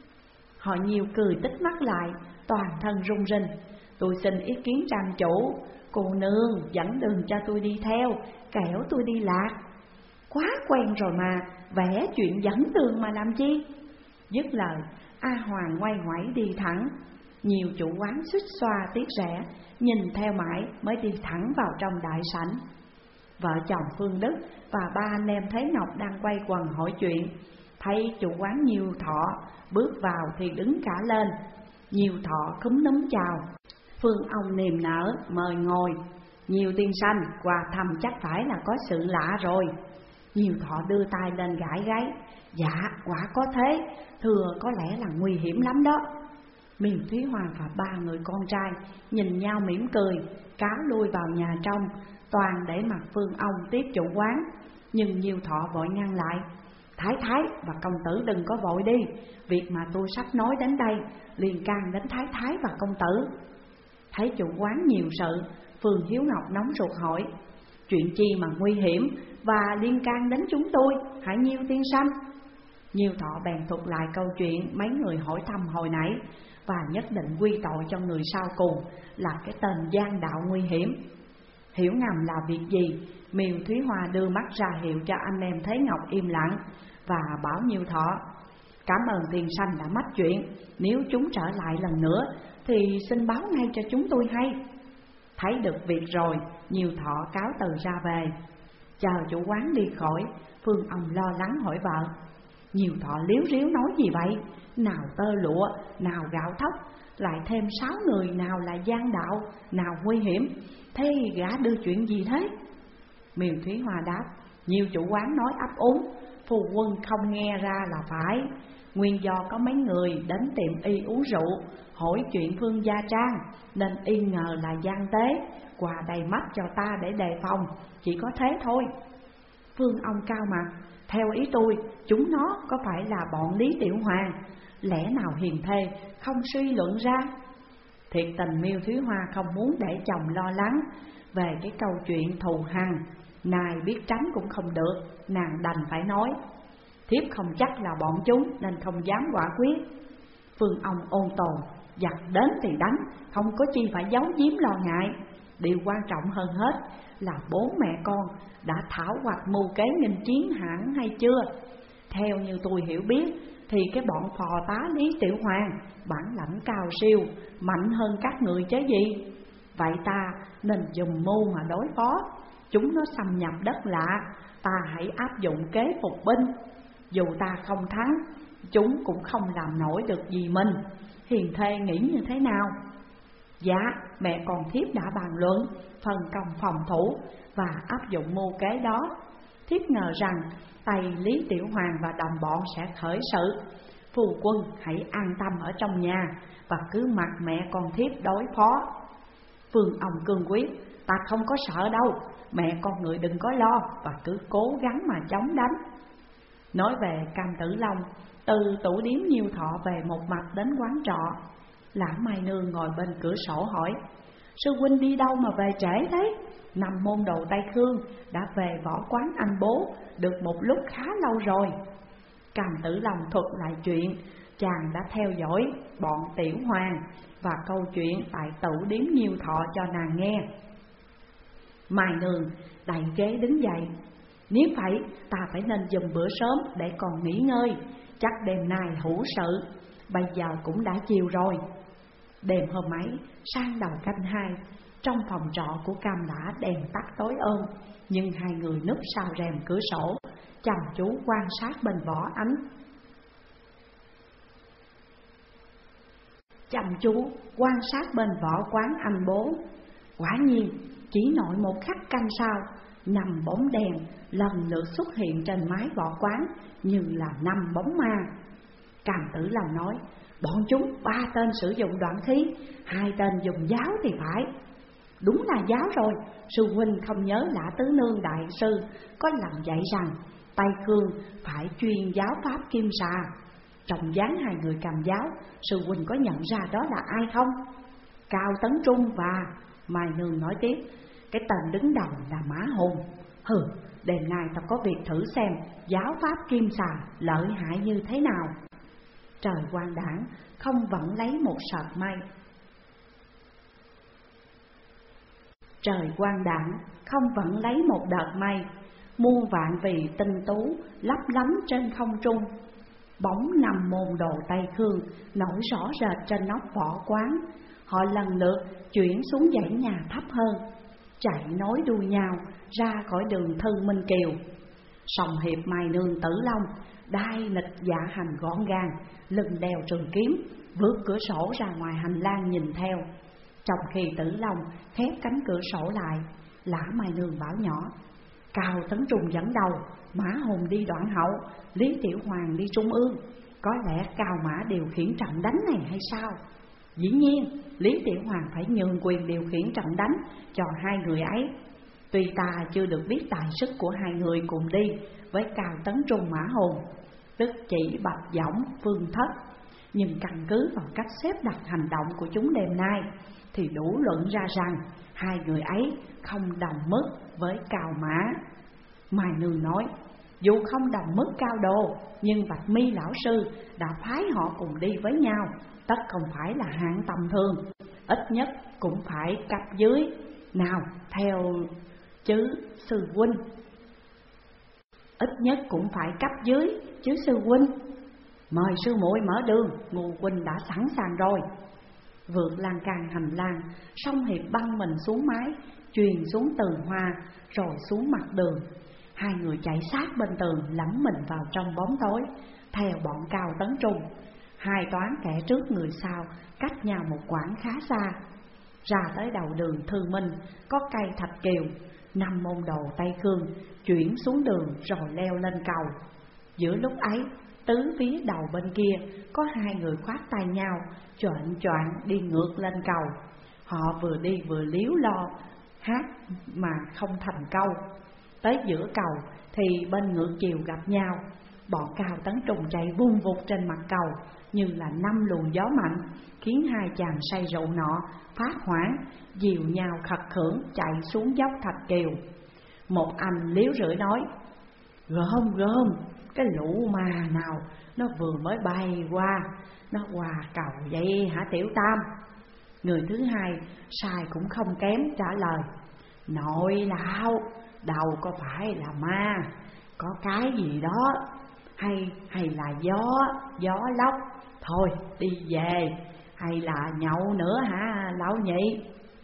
Họ nhiều cười tích mắt lại, toàn thân run rinh: "Tôi xin ý kiến trang chủ, cô nương dẫn đường cho tôi đi theo, kẻo tôi đi lạc." "Quá quen rồi mà, vẽ chuyện dẫn đường mà làm chi?" Dứt lời, A Hoàng quay ngoảy đi thẳng. Nhiều chủ quán xích xoa tiếc rẻ, nhìn theo mãi mới đi thẳng vào trong đại sảnh. Vợ chồng Phương Đức và ba anh em Thế Ngọc đang quay quần hỏi chuyện. Thấy chủ quán Nhiều Thọ bước vào thì đứng cả lên. Nhiều Thọ cúm núm chào. Phương ông niềm nở mời ngồi. "Nhiều tiên sanh, quà thăm chắc phải là có sự lạ rồi." Nhiều Thọ đưa tay lên gãi gáy: "Dạ, quả có thế, thưa có lẽ là nguy hiểm lắm đó." Miêu Thúy Hoa và ba người con trai nhìn nhau mỉm cười, cáo lui vào nhà trong, toàn để mặc Phương ông tiếp chủ quán. Nhưng Nhiều Thọ vội ngăn lại: "Thái thái và công tử đừng có vội đi, việc mà tôi sắp nói đến đây liên can đến thái thái và công tử." Thấy chủ quán nhiều sự, Phương Hiếu Ngọc nóng ruột hỏi: "Chuyện chi mà nguy hiểm và liên can đến chúng tôi, hả Nhiêu tiên sanh?" Nhiêu Thọ bèn thuật lại câu chuyện mấy người hỏi thăm hồi nãy, và nhất định quy tội cho người sau cùng là cái tên gian đạo nguy hiểm. Hiểu ngầm là việc gì, Miêu Thúy Hoa đưa mắt ra hiệu cho anh em Thế Ngọc im lặng, và bảo Nhiêu Thọ: "Cảm ơn tiên sanh đã mách chuyện, nếu chúng trở lại lần nữa thì xin báo ngay cho chúng tôi hay." Thấy được việc rồi, Nhiêu Thọ cáo từ ra về. Chờ chủ quán đi khỏi, Phương ông lo lắng hỏi vợ: "Nhiêu Thọ liếu riếu nói gì vậy? Nào tơ lụa, nào gạo thóc, lại thêm sáu người, nào là gian đạo, nào nguy hiểm, thế gã đưa chuyện gì thế?" Miêu Thúy Hoa đáp: "Nhiều chủ quán nói ấp úng, phu quân không nghe ra là phải. Nguyên do có mấy người đến tiệm y uống rượu, hỏi chuyện Phương Gia Trang, nên y ngờ là gian tế, quà đầy mắt cho ta để đề phòng, chỉ có thế thôi." Phương ông cao mặt: "Theo ý tôi, chúng nó có phải là bọn Lý Tiểu Hoàng? Lẽ nào hiền thê không suy luận ra?" Thiệt tình Miêu Thúy Hoa không muốn để chồng lo lắng về cái câu chuyện thù hằn, nài biết tránh cũng không được, nàng đành phải nói: "Thiếp không chắc là bọn chúng nên không dám quả quyết." Phương ông ôn tồn: "Giặc đến thì đánh, không có chi phải giấu giếm lo ngại. Điều quan trọng hơn hết là bố mẹ con đã thảo hoạch mưu kế nghênh chiến hẳn hay chưa? Theo như tôi hiểu biết thì cái bọn phò tá Lý Tiểu Hoàng bản lãnh cao siêu, mạnh hơn các người chứ gì. Vậy ta nên dùng mưu mà đối phó. Chúng nó xâm nhập đất lạ, ta hãy áp dụng kế phục binh. Dù ta không thắng, chúng cũng không làm nổi được gì mình. Hiền thê nghĩ như thế nào?" "Dạ, mẹ con thiếp đã bàn luận, phân công phòng thủ và áp dụng mưu kế đó. Thiếp ngờ rằng tay Lý Tiểu Hoàng và đồng bọn sẽ khởi sự. Phu quân hãy an tâm ở trong nhà và cứ mặc mẹ con thiếp đối phó." Phương ông cương quyết: "Ta không có sợ đâu, mẹ con người đừng có lo và cứ cố gắng mà chống đánh." Nói về Cam Tử Long, từ tủ điếm Nhiêu Thọ về một mạch đến quán trọ. Lã Mai Nương ngồi bên cửa sổ hỏi: "Sư huynh đi đâu mà về trễ thế? Năm môn đồ Tây Khương đã về võ quán anh bố được một lúc khá lâu rồi." Cam Tử Long thuật lại chuyện chàng đã theo dõi bọn Tiểu Hoàng và câu chuyện tại tủ điếm Nhiêu Thọ cho nàng nghe. Mai Nương đẩy ghế đứng dậy: "Nếu phải, ta phải nên dùng bữa sớm để còn nghỉ ngơi, chắc đêm nay hữu sự, bây giờ cũng đã chiều rồi." Đêm hôm ấy, sang đầu canh hai, trong phòng trọ của Cam Lã đèn tắt tối ôm, nhưng hai người núp sau rèm cửa sổ, chăm chú quan sát bên vỏ ánh. Chăm chú quan sát bên võ quán anh bố. Quả nhiên, chỉ nội một khắc canh sau, năm bóng đèn lần lượt xuất hiện trên mái võ quán như là năm bóng ma. Cam Tử Long nói: Bọn chúng ba tên sử dụng đoạn khí, hai tên dùng giáo thì phải. Đúng là giáo rồi, sư huynh không nhớ Lã Tứ Nương đại sư có lần dạy rằng Tây Cương phải chuyên giáo pháp kim xà. Trong dáng hai người cầm giáo, sư huynh có nhận ra đó là ai không? Cao Tấn Trung và Mai Nương nói tiếp, cái tên đứng đầu là Mã Hùng. Hừ, đêm nay tao có việc thử xem giáo pháp kim xà lợi hại như thế nào. Trời quang đảng không vẫn lấy một sợi mây. Trời quang đảng không vẫn lấy một đợt mây, muôn vạn vì tinh tú lấp lánh trên không trung. Bóng năm môn đồ Tây Khương nổi rõ rệt trên nóc võ quán. Họ lần lượt chuyển xuống dãy nhà thấp hơn, chạy nối đuôi nhau ra khỏi đường Thân Minh Kiều. Song Hiệp, Mai Nương, Tử Long đai lịch dạ hành gọn gàng, lưng đeo trường kiếm, vượt cửa sổ ra ngoài hành lang nhìn theo. Trong khi Tử Long khép cánh cửa sổ lại, Lã Mai Nương bảo nhỏ: Cao Tấn Trung dẫn đầu, Mã Hùng đi đoạn hậu, Lý Tiểu Hoàng đi trung ương. Có lẽ Cao Mã điều khiển trận đánh này hay sao? Dĩ nhiên, Lý Tiểu Hoàng phải nhường quyền điều khiển trận đánh cho hai người ấy. Tuy ta chưa được biết tài sức của hai người cùng đi với Cao Tấn Trung, Mã Hùng, tức chỉ Bạch Dõng, Phương Thất, nhưng căn cứ vào cách xếp đặt hành động của chúng đêm nay thì đủ luận ra rằng hai người ấy không đồng mức với Cao Mã. Mai Nương nói, dù không đồng mức cao độ, nhưng Bạch Mi lão sư đã phái họ cùng đi với nhau, tất không phải là hạng tầm thường, ít nhất cũng phải cấp dưới. Nào, theo chứ sư huynh, ít nhất cũng phải cấp dưới chứ sư huynh. Mời sư muội mở đường, Ngô huynh đã sẵn sàng rồi. Vượt lan can hành lang, Song Hiệp băng mình xuống mái, truyền xuống tường hoa, rồi xuống mặt đường. Hai người chạy sát bên tường, lẫm mình vào trong bóng tối, theo bọn Cao Tấn Trung. Hai toán kẻ trước người sau, cách nhau một quãng khá xa. Ra tới đầu đường Thư Minh, có cây thạch kiều. Năm môn đồ Tây Khương chuyển xuống đường rồi leo lên cầu. Giữa lúc ấy, tứ phía đầu bên kia có hai người khoác tay nhau, choạng choạng đi ngược lên cầu. Họ vừa đi vừa líu lo hát mà không thành câu. Tới giữa cầu thì bên ngược chiều gặp nhau. Bọn Cao Tấn Trung chạy vung vụt trên mặt cầu như là năm luồng gió mạnh, khiến hai chàng say rượu nọ phát hoảng, dìu nhau khật khưởng chạy xuống dốc thạch kiều. Một anh liếu rưỡi nói: Gom gom, cái lũ ma nào nó vừa mới bay qua, nó qua cầu vậy hả Tiểu Tam? Người thứ hai sai cũng không kém trả lời: Nội lão, đầu có phải là ma, có cái gì đó, hay hay là gió, gió lốc, thôi đi về, hay là nhậu nữa hả lão nhị?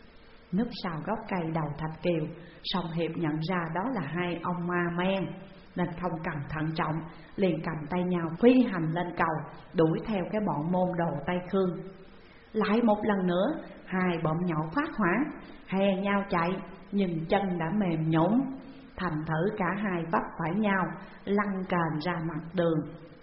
Núp sau gốc cây đầu thạch kiều, Song Hiệp nhận ra đó là hai ông ma men, nên không cần thận trọng, liền cầm tay nhau phi hành lên cầu, đuổi theo cái bọn môn đồ Tây Khương. Lại một lần nữa, hai bọn nhỏ phát hoảng, hè nhau chạy, nhưng chân đã mềm nhũn, thành thử cả hai vấp phải nhau, lăn cềnh ra mặt đường.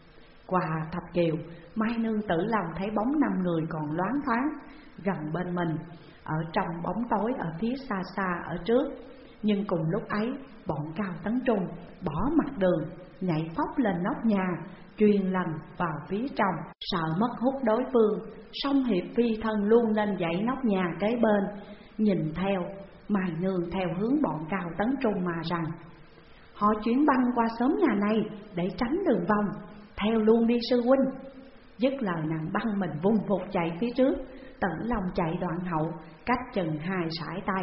Qua thạch kiều, Mai Nương, Tử Long thấy bóng năm người còn loáng thoáng gần bên mình, ở trong bóng tối ở phía xa xa ở trước. Nhưng cùng lúc ấy, bọn Cao Tấn Trung bỏ mặt đường, nhảy phóc lên nóc nhà, truyền lần vào phía trong. Sợ mất hút đối phương, Song Hiệp phi thân luôn lên dãy nóc nhà kế bên, nhìn theo. Mai Nương theo hướng bọn Cao Tấn Trung mà rằng: Họ chuyển băng qua xóm nhà này để tránh đường vòng, theo luôn đi sư huynh. Dứt lời nàng băng mình vung vụt chạy phía trước, Tử Long chạy đoạn hậu, cách chừng hai sải tay.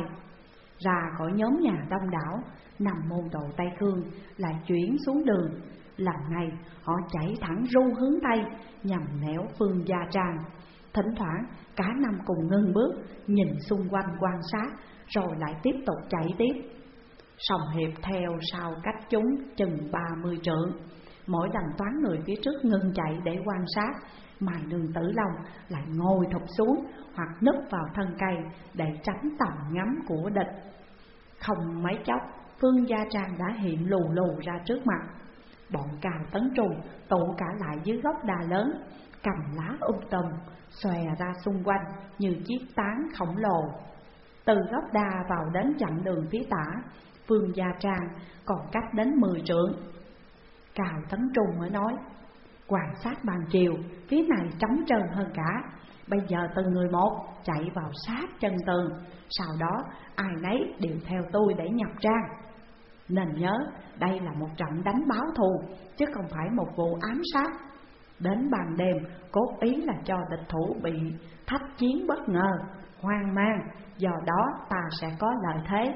Ra khỏi nhóm nhà đông đảo, nằm môn đồ Tây Khương lại chuyển xuống đường. Lần này họ chạy thẳng ru hướng Tây, nhằm nẻo Phương Gia Trang. Thỉnh thoảng cả năm cùng ngưng bước, nhìn xung quanh quan sát, rồi lại tiếp tục chạy tiếp. Song Hiệp theo sau cách chúng chừng ba mươi trượng. Mỗi lần toán người phía trước ngưng chạy để quan sát, Mai Nương, Tử Long lại ngồi thụp xuống hoặc núp vào thân cây để tránh tầm ngắm của địch. Không mấy chốc, Phương Gia Trang đã hiện lù lù ra trước mặt. Bọn Cao Tấn Trung tụ cả lại dưới gốc đa lớn, cành lá um tùm xòe ra xung quanh như chiếc tán khổng lồ. Từ gốc đa vào đến chặng đường phía tả, Vương Gia Trang còn cách đến mười trượng. Cao Tấn Trung mới nói: quan sát ban chiều, phía này trống trơn hơn cả. Bây giờ từng người một chạy vào sát chân tường, sau đó ai nấy đều theo tôi để nhập trang. Nên nhớ đây là một trận đánh báo thù, chứ không phải một vụ ám sát. Đến ban đêm cốt ý là cho địch thủ bị thách chiến bất ngờ, hoang mang, do đó ta sẽ có lợi thế.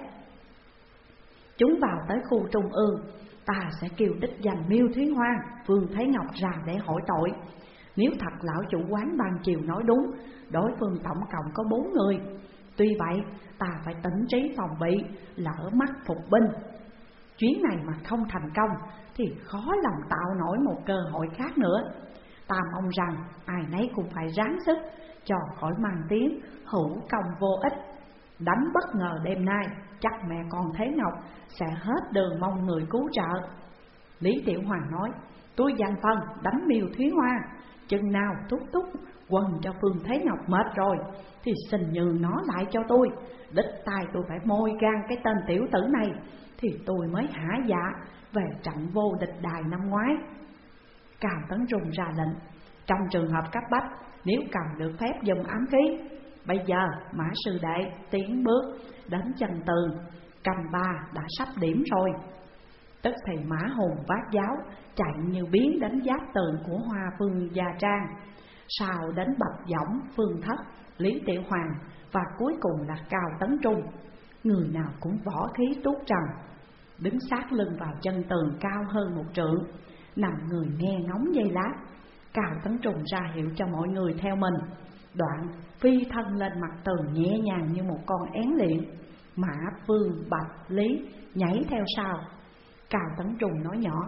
Chúng vào tới khu trung ương, ta sẽ kêu đích danh Miêu Thúy Hoa, Vương Thế Ngọc ra để hỏi tội. Nếu thật lão chủ quán ban chiều nói đúng, đối phương tổng cộng có bốn người. Tuy vậy ta phải tỉnh trí phòng bị, lỡ mắt phục binh. Chuyến này mà không thành công thì khó lòng tạo nổi một cơ hội khác nữa. Ta mong rằng ai nấy cũng phải ráng sức, cho khỏi mang tiếng hữu công vô ích. Đánh bất ngờ đêm nay, chắc mẹ con Thế Ngọc sẽ hết đường mong người cứu trợ. Lý Tiểu Hoàng nói: tôi dành phần đánh Miêu Thúy Hoa, chừng nào thúc thúc quần cho Phương Thế Ngọc mệt rồi thì xin nhường nó lại cho tôi. Đích tai tôi phải môi gan cái tên tiểu tử này thì tôi mới hả dạ về trận vô địch đài năm ngoái. Cao Tấn Trung ra lệnh: trong trường hợp cấp bách, nếu cần được phép dùng ám khí, bây giờ Mã sư đệ tiến bước đến chân tường, canh ba đã sắp điểm rồi. Tức thì Mã Hùng vác giáo chạy như biến đến giáp tường của Hoa Phương Gia Trang, sau đến Bạch Võng, Phương Thất, Lý Tiểu Hoàng và cuối cùng là Cao Tấn Trung. Người nào cũng võ khí tuốt trần, đứng sát lưng vào chân tường cao hơn một trượng, nằm người nghe ngóng giây lát. Cao Tấn Trung ra hiệu cho mọi người theo mình, đoạn phi thân lên mặt tường nhẹ nhàng như một con én liệng. Mã, Vương, Bạch, Lý nhảy theo sau. Cao Tấn Trung nói nhỏ: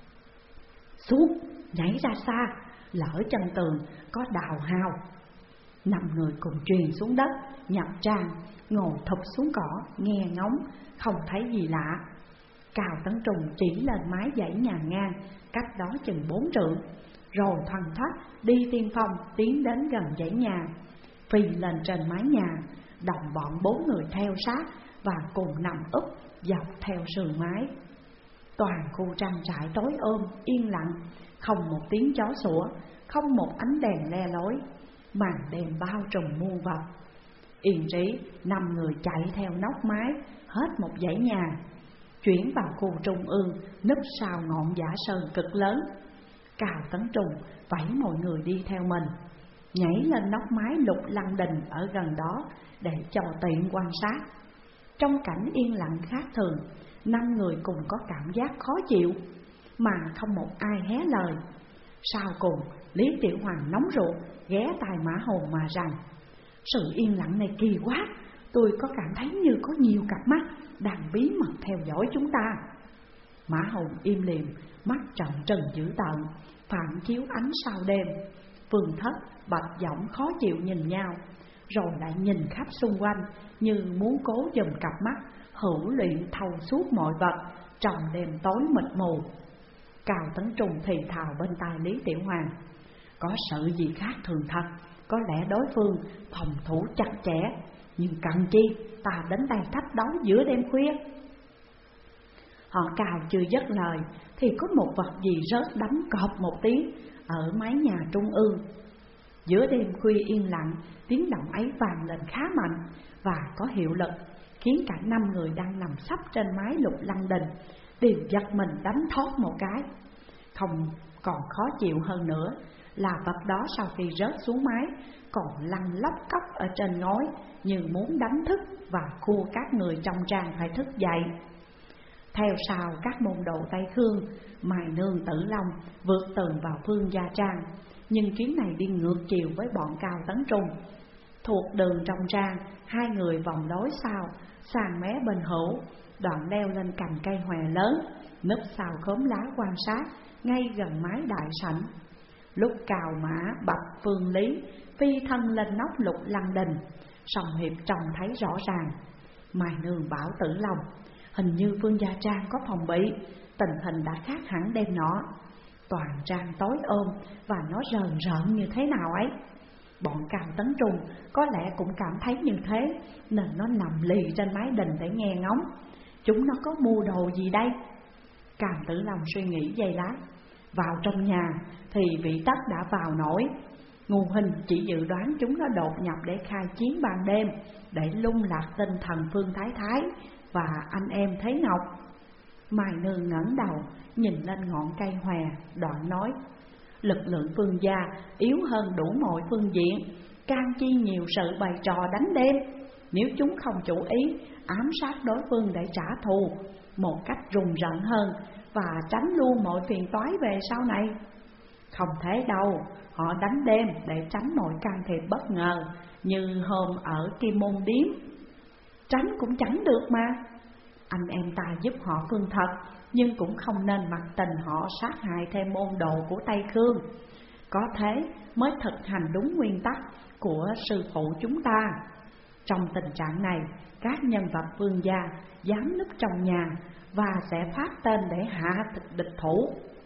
xuống, nhảy ra xa, lỡ chân tường có đào hào. Năm người cùng truyền xuống đất, nhập trang, ngồi thụp xuống cỏ, nghe ngóng, không thấy gì lạ. Cao Tấn Trung chỉ lên mái dãy nhà ngang, cách đó chừng bốn trượng, rồi thoăn thoắt đi tiên phong tiến đến gần dãy nhà, phi lên trên mái nhà. Đồng bọn bốn người theo sát và cùng nằm úp dọc theo sườn mái. Toàn khu trang trại tối ôm yên lặng, không một tiếng chó sủa, không một ánh đèn le lối, màn đêm bao trùm muôn vật. Yên trí, năm người chạy theo nóc mái hết một dãy nhà, chuyển vào khu trung ương núp sau ngọn giả sơn cực lớn. Cao Tấn Trung vẫy mọi người đi theo mình, nhảy lên nóc mái Lục Lăng Đình ở gần đó để cho tiện quan sát. Trong cảnh yên lặng khác thường, năm người cùng có cảm giác khó chịu, mà không một ai hé lời. Sau cùng Lý Tiểu Hoàng nóng ruột ghé tai Mã Hồn mà rằng: sự yên lặng này kỳ quá, tôi có cảm thấy như có nhiều cặp mắt đang bí mật theo dõi chúng ta. Mã Hồn im lìm, mắt trợn trừng dữ tợn, phản chiếu ánh sao đêm. Phương Thất, Bạch Võng khó chịu nhìn nhau, rồi lại nhìn khắp xung quanh như muốn cố dùm cặp mắt hữu luyện thâu suốt mọi vật trong đêm tối mịt mù. Cao Tấn Trung thì thào bên tai Lý Tiểu Hoàng: có sự gì khác thường thật, có lẽ đối phương phòng thủ chặt chẽ, nhưng cần chi ta đến đây thách đấu giữa đêm khuya. Họ Cao chưa dứt lời thì có một vật gì rớt đánh cọp một tiếng ở mái nhà trung ương. Giữa đêm khuya yên lặng, tiếng động ấy vang lên khá mạnh và có hiệu lực, khiến cả năm người đang nằm sấp trên mái Lục Lăng Đình đều giật mình đánh thoát một cái. Không còn khó chịu hơn nữa là vật đó sau khi rớt xuống mái còn lăn lóc cóc ở trên ngói, như muốn đánh thức và khua các người trong trang phải thức dậy. Theo sau các môn đồ Tây Khương, Mài Nương Tử Long vượt tường vào Phương Gia Trang, nhưng chuyến này đi ngược chiều với bọn Cao Tấn Trung. Thuộc đường trong trang, hai người vòng lối sau, sang mé bên hữu, đoạn leo lên cành cây hòe lớn, núp sau khóm lá quan sát, ngay gần mái đại sảnh. Lúc Cào Mã, Bạch, Phương Lý phi thân lên nóc Lục Lăng Đình, Song Hiệp trông thấy rõ ràng. Mài Nương bảo Tử Long: hình như Phương Gia Trang có phòng bị, tình hình đã khác hẳn đêm nọ. toàn trang tối ôm và nó rờn rợn như thế nào ấy. Bọn Cao Tấn Trung có lẽ cũng cảm thấy như thế, nên nó nằm lì trên mái đình để nghe ngóng. Chúng nó có mưu đồ gì đây? Cam Tử Long suy nghĩ giây lát. Vào trong nhà thì vị Tất đã vào nổi. Ngô Hình chỉ dự đoán chúng nó đột nhập để khai chiến ban đêm, để lung lạc tinh thần Phương Thái Thái và anh em Thế Ngọc. Mai Nương ngẩng đầu nhìn lên ngọn cây hòe, đoạn nói: lực lượng Phương gia yếu hơn đủ mọi phương diện, can chi nhiều sự bày trò đánh đêm. Nếu chúng không chủ ý ám sát đối phương để trả thù một cách rùng rợn hơn và tránh luôn mọi phiền toái về sau này. Không thế đâu, họ đánh đêm để tránh mọi can thiệp bất ngờ, như hôm ở Kim Môn Điếm. Tránh cũng tránh được mà. Anh em ta giúp họ Phương thật, nhưng cũng không nên mặc tình họ sát hại thêm môn đồ của Tây Khương. Có thế mới thực hành đúng nguyên tắc của sư phụ chúng ta. Trong tình trạng này, các nhân vật Vương gia dám núp trong nhà và sẽ phát tên để hạ địch thủ.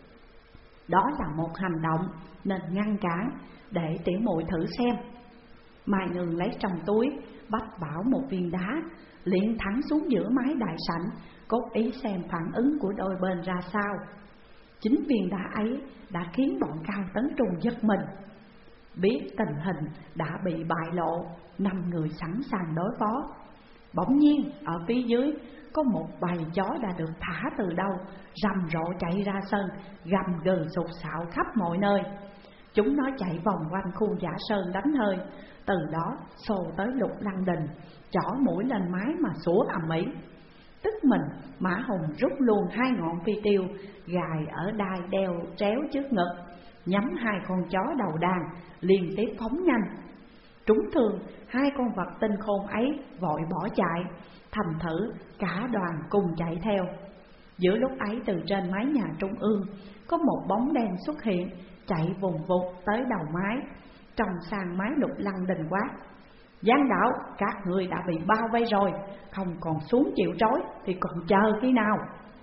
Đó là một hành động nên ngăn cản, để tiểu muội thử xem. Mai Nương lấy trong túi bách bảo một viên đá, liền thẳng xuống giữa mái đại sảnh, cốt ý xem phản ứng của đôi bên ra sao. Chính viên đá ấy đã khiến bọn Cao Tấn Trung giật mình. Biết tình hình đã bị bại lộ, năm người sẵn sàng đối phó. Bỗng nhiên ở phía dưới có một bầy chó đã được thả từ đâu, rầm rộ chạy ra sân, gầm gừ sục sạo khắp mọi nơi. Chúng nó chạy vòng quanh khu Giả Sơn đánh hơi, từ đó xô tới Lục Lăng Đình, chỏ mũi lên mái mà sủa ầm ĩ. Tức mình, Mã Hùng rút luôn hai ngọn phi tiêu gài ở đai đeo tréo trước ngực, nhắm hai con chó đầu đàn, liên tiếp phóng nhanh. Trúng thương, hai con vật tinh khôn ấy vội bỏ chạy, thành thử cả đoàn cùng chạy theo. Giữa lúc ấy từ trên mái nhà trung ương có một bóng đen xuất hiện, chạy vùng vụt tới đầu mái, trồng sang mái Lục Lăng Đình quát: Giang đạo, các người đã bị bao vây rồi, không còn xuống chịu trói thì còn chờ khi nào?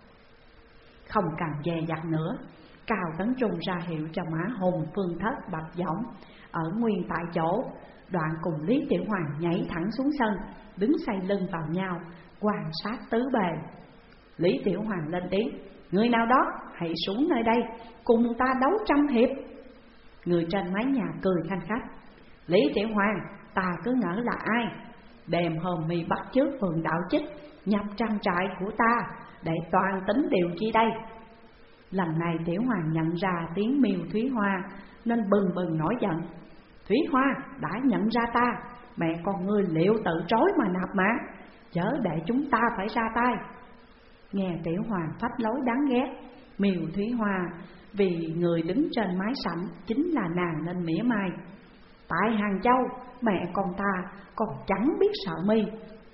Không cần dè dặt nữa, Cao Tấn Trung ra hiệu cho Mã Hùng, Phương Thất, Bạch Dõng ở nguyên tại chỗ, đoạn cùng Lý Tiểu Hoàng nhảy thẳng xuống sân, đứng xoay lưng vào nhau, quan sát tứ bề. Lý Tiểu Hoàng lên tiếng: người nào đó hãy xuống nơi đây, cùng ta đấu trăm hiệp. Người trên mái nhà cười khanh khách: Lý Tiểu Hoàng, ta cứ ngỡ là ai? Đêm hôm mi bắt chước Phường Đạo Chích nhập trang trại của ta, để toàn tính điều chi đây? Lần này Tiểu Hoàng nhận ra tiếng miêu Thúy Hoa nên bừng bừng nổi giận: Thúy Hoa đã nhận ra ta, mẹ con ngươi liệu tự trói mà nạp mạng, chớ để chúng ta phải ra tay. Nghe Tiểu Hoàng phách lối đáng ghét, miêu Thúy Hoa vì người đứng trên mái sảnh chính là nàng nên mỉa mai: tại Hàng Châu, mẹ con ta còn chẳng biết sợ mi.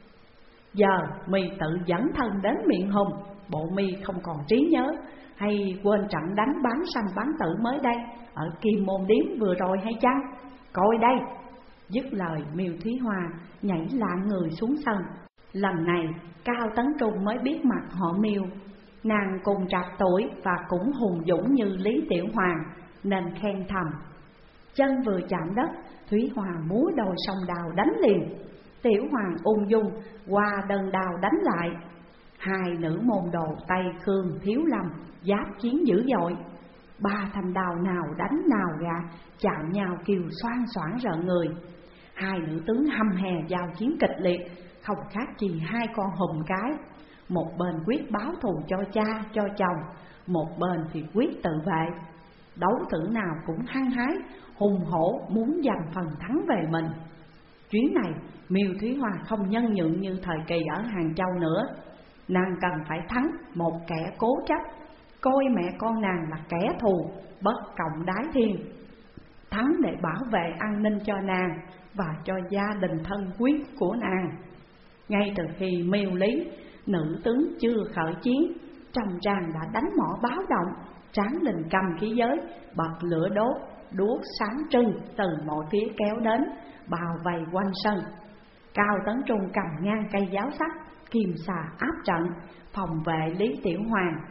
Giờ mi tự dẫn thân đến miệng hùng, bộ mi không còn trí nhớ, hay quên trận đánh bán sanh bán tử mới đây ở Kim Môn Điếm vừa rồi hay chăng? Coi đây! Dứt lời, miêu Thúy Hoa nhảy lạng người xuống sân. Lần này Cao Tấn Trung mới biết mặt họ Miêu. Nàng cùng trạc tuổi và cũng hùng dũng như Lý Tiểu Hoàng, nên khen thầm. Chân vừa chạm đất, Thúy Hoa múa đôi song đào đánh liền. Tiểu Hoàng ung dung qua đơn đào đánh lại. Hai nữ môn đồ Tây Khương Thiếu Lâm giáp chiến dữ dội. Ba thanh đào nào đánh nào gạt, chạm nhau kêu xoan xoảng rợn người. Hai nữ tướng hăm hè giao chiến kịch liệt, không khác gì hai con hùng cái. Một bên quyết báo thù cho cha, cho chồng, một bên thì quyết tự vệ. Đấu tử nào cũng hăng hái, hùng hổ muốn giành phần thắng về mình. Chuyến này miêu Thúy Hoa không nhân nhượng như thời kỳ ở Hàng Châu nữa. Nàng cần phải thắng một kẻ cố chấp, coi mẹ con nàng là kẻ thù bất cộng đái thiên. Thắng để bảo vệ an ninh cho nàng và cho gia đình thân quyết của nàng. Ngay từ khi miêu Lý, nữ tướng chưa khởi chiến, trong tràng đã đánh mỏ báo động. Tráng Linh cầm khí giới, bật lửa đốt, đuốc sáng trưng từ mọi phía kéo đến, bao vây quanh sân. Cao Tấn Trung cầm ngang cây giáo sắt, kim xà áp trận, phòng vệ Lý Tiểu Hoàng.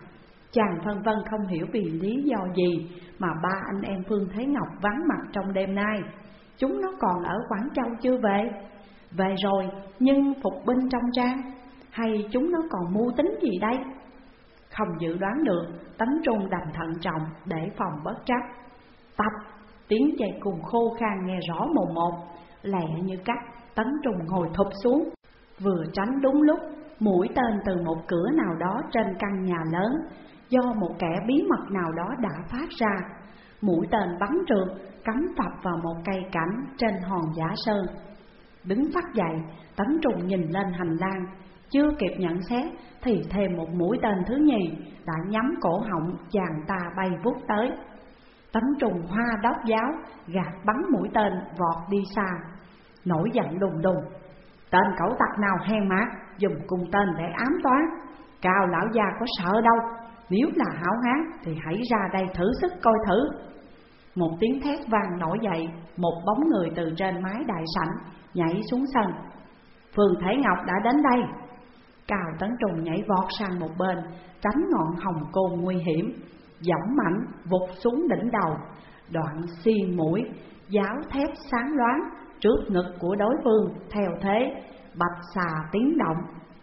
Chàng phân vân không hiểu vì lý do gì mà ba anh em Phương Thế Ngọc vắng mặt trong đêm nay. Chúng nó còn ở Quảng Châu chưa về? Về rồi, nhưng phục binh trong trang, hay chúng nó còn mưu tính gì đây? Không dự đoán được, Tấn Trung đành thận trọng để phòng bất trắc. Tập, tiếng dây cùng khô khan nghe rõ mồn một, lẹ như cắt. Tấn Trung ngồi thụp xuống, vừa tránh đúng lúc mũi tên từ một cửa nào đó trên căn nhà lớn do một kẻ bí mật nào đó đã phát ra. Mũi tên bắn trượt, cắm phập vào một cây cảnh trên hòn Giả Sơn. Đứng phát dậy, Tấn Trung nhìn lên hành lang, chưa kịp nhận xét thì thêm một mũi tên thứ nhì đã nhắm cổ họng chàng ta bay vút tới. Tấn Trung hoa đốc giáo, gạt bắn mũi tên vọt đi xa. Nổi giận đùng đùng: tên cẩu tặc nào hèn mát dùng cung tên để ám toán, Cao lão già có sợ đâu, nếu là hảo hán thì hãy ra đây thử sức coi thử. Một tiếng thét vang nổi dậy, một bóng người từ trên mái đại sảnh nhảy xuống sân. Phương Thế Ngọc đã đến đây. Cao Tấn Trung nhảy vọt sang một bên, tránh ngọn hồng côn nguy hiểm, giẫm mạnh vụt xuống đỉnh đầu, đoạn xiên mũi, giáo thép sáng loáng trước ngực của đối phương theo thế bạch xà tiếng động.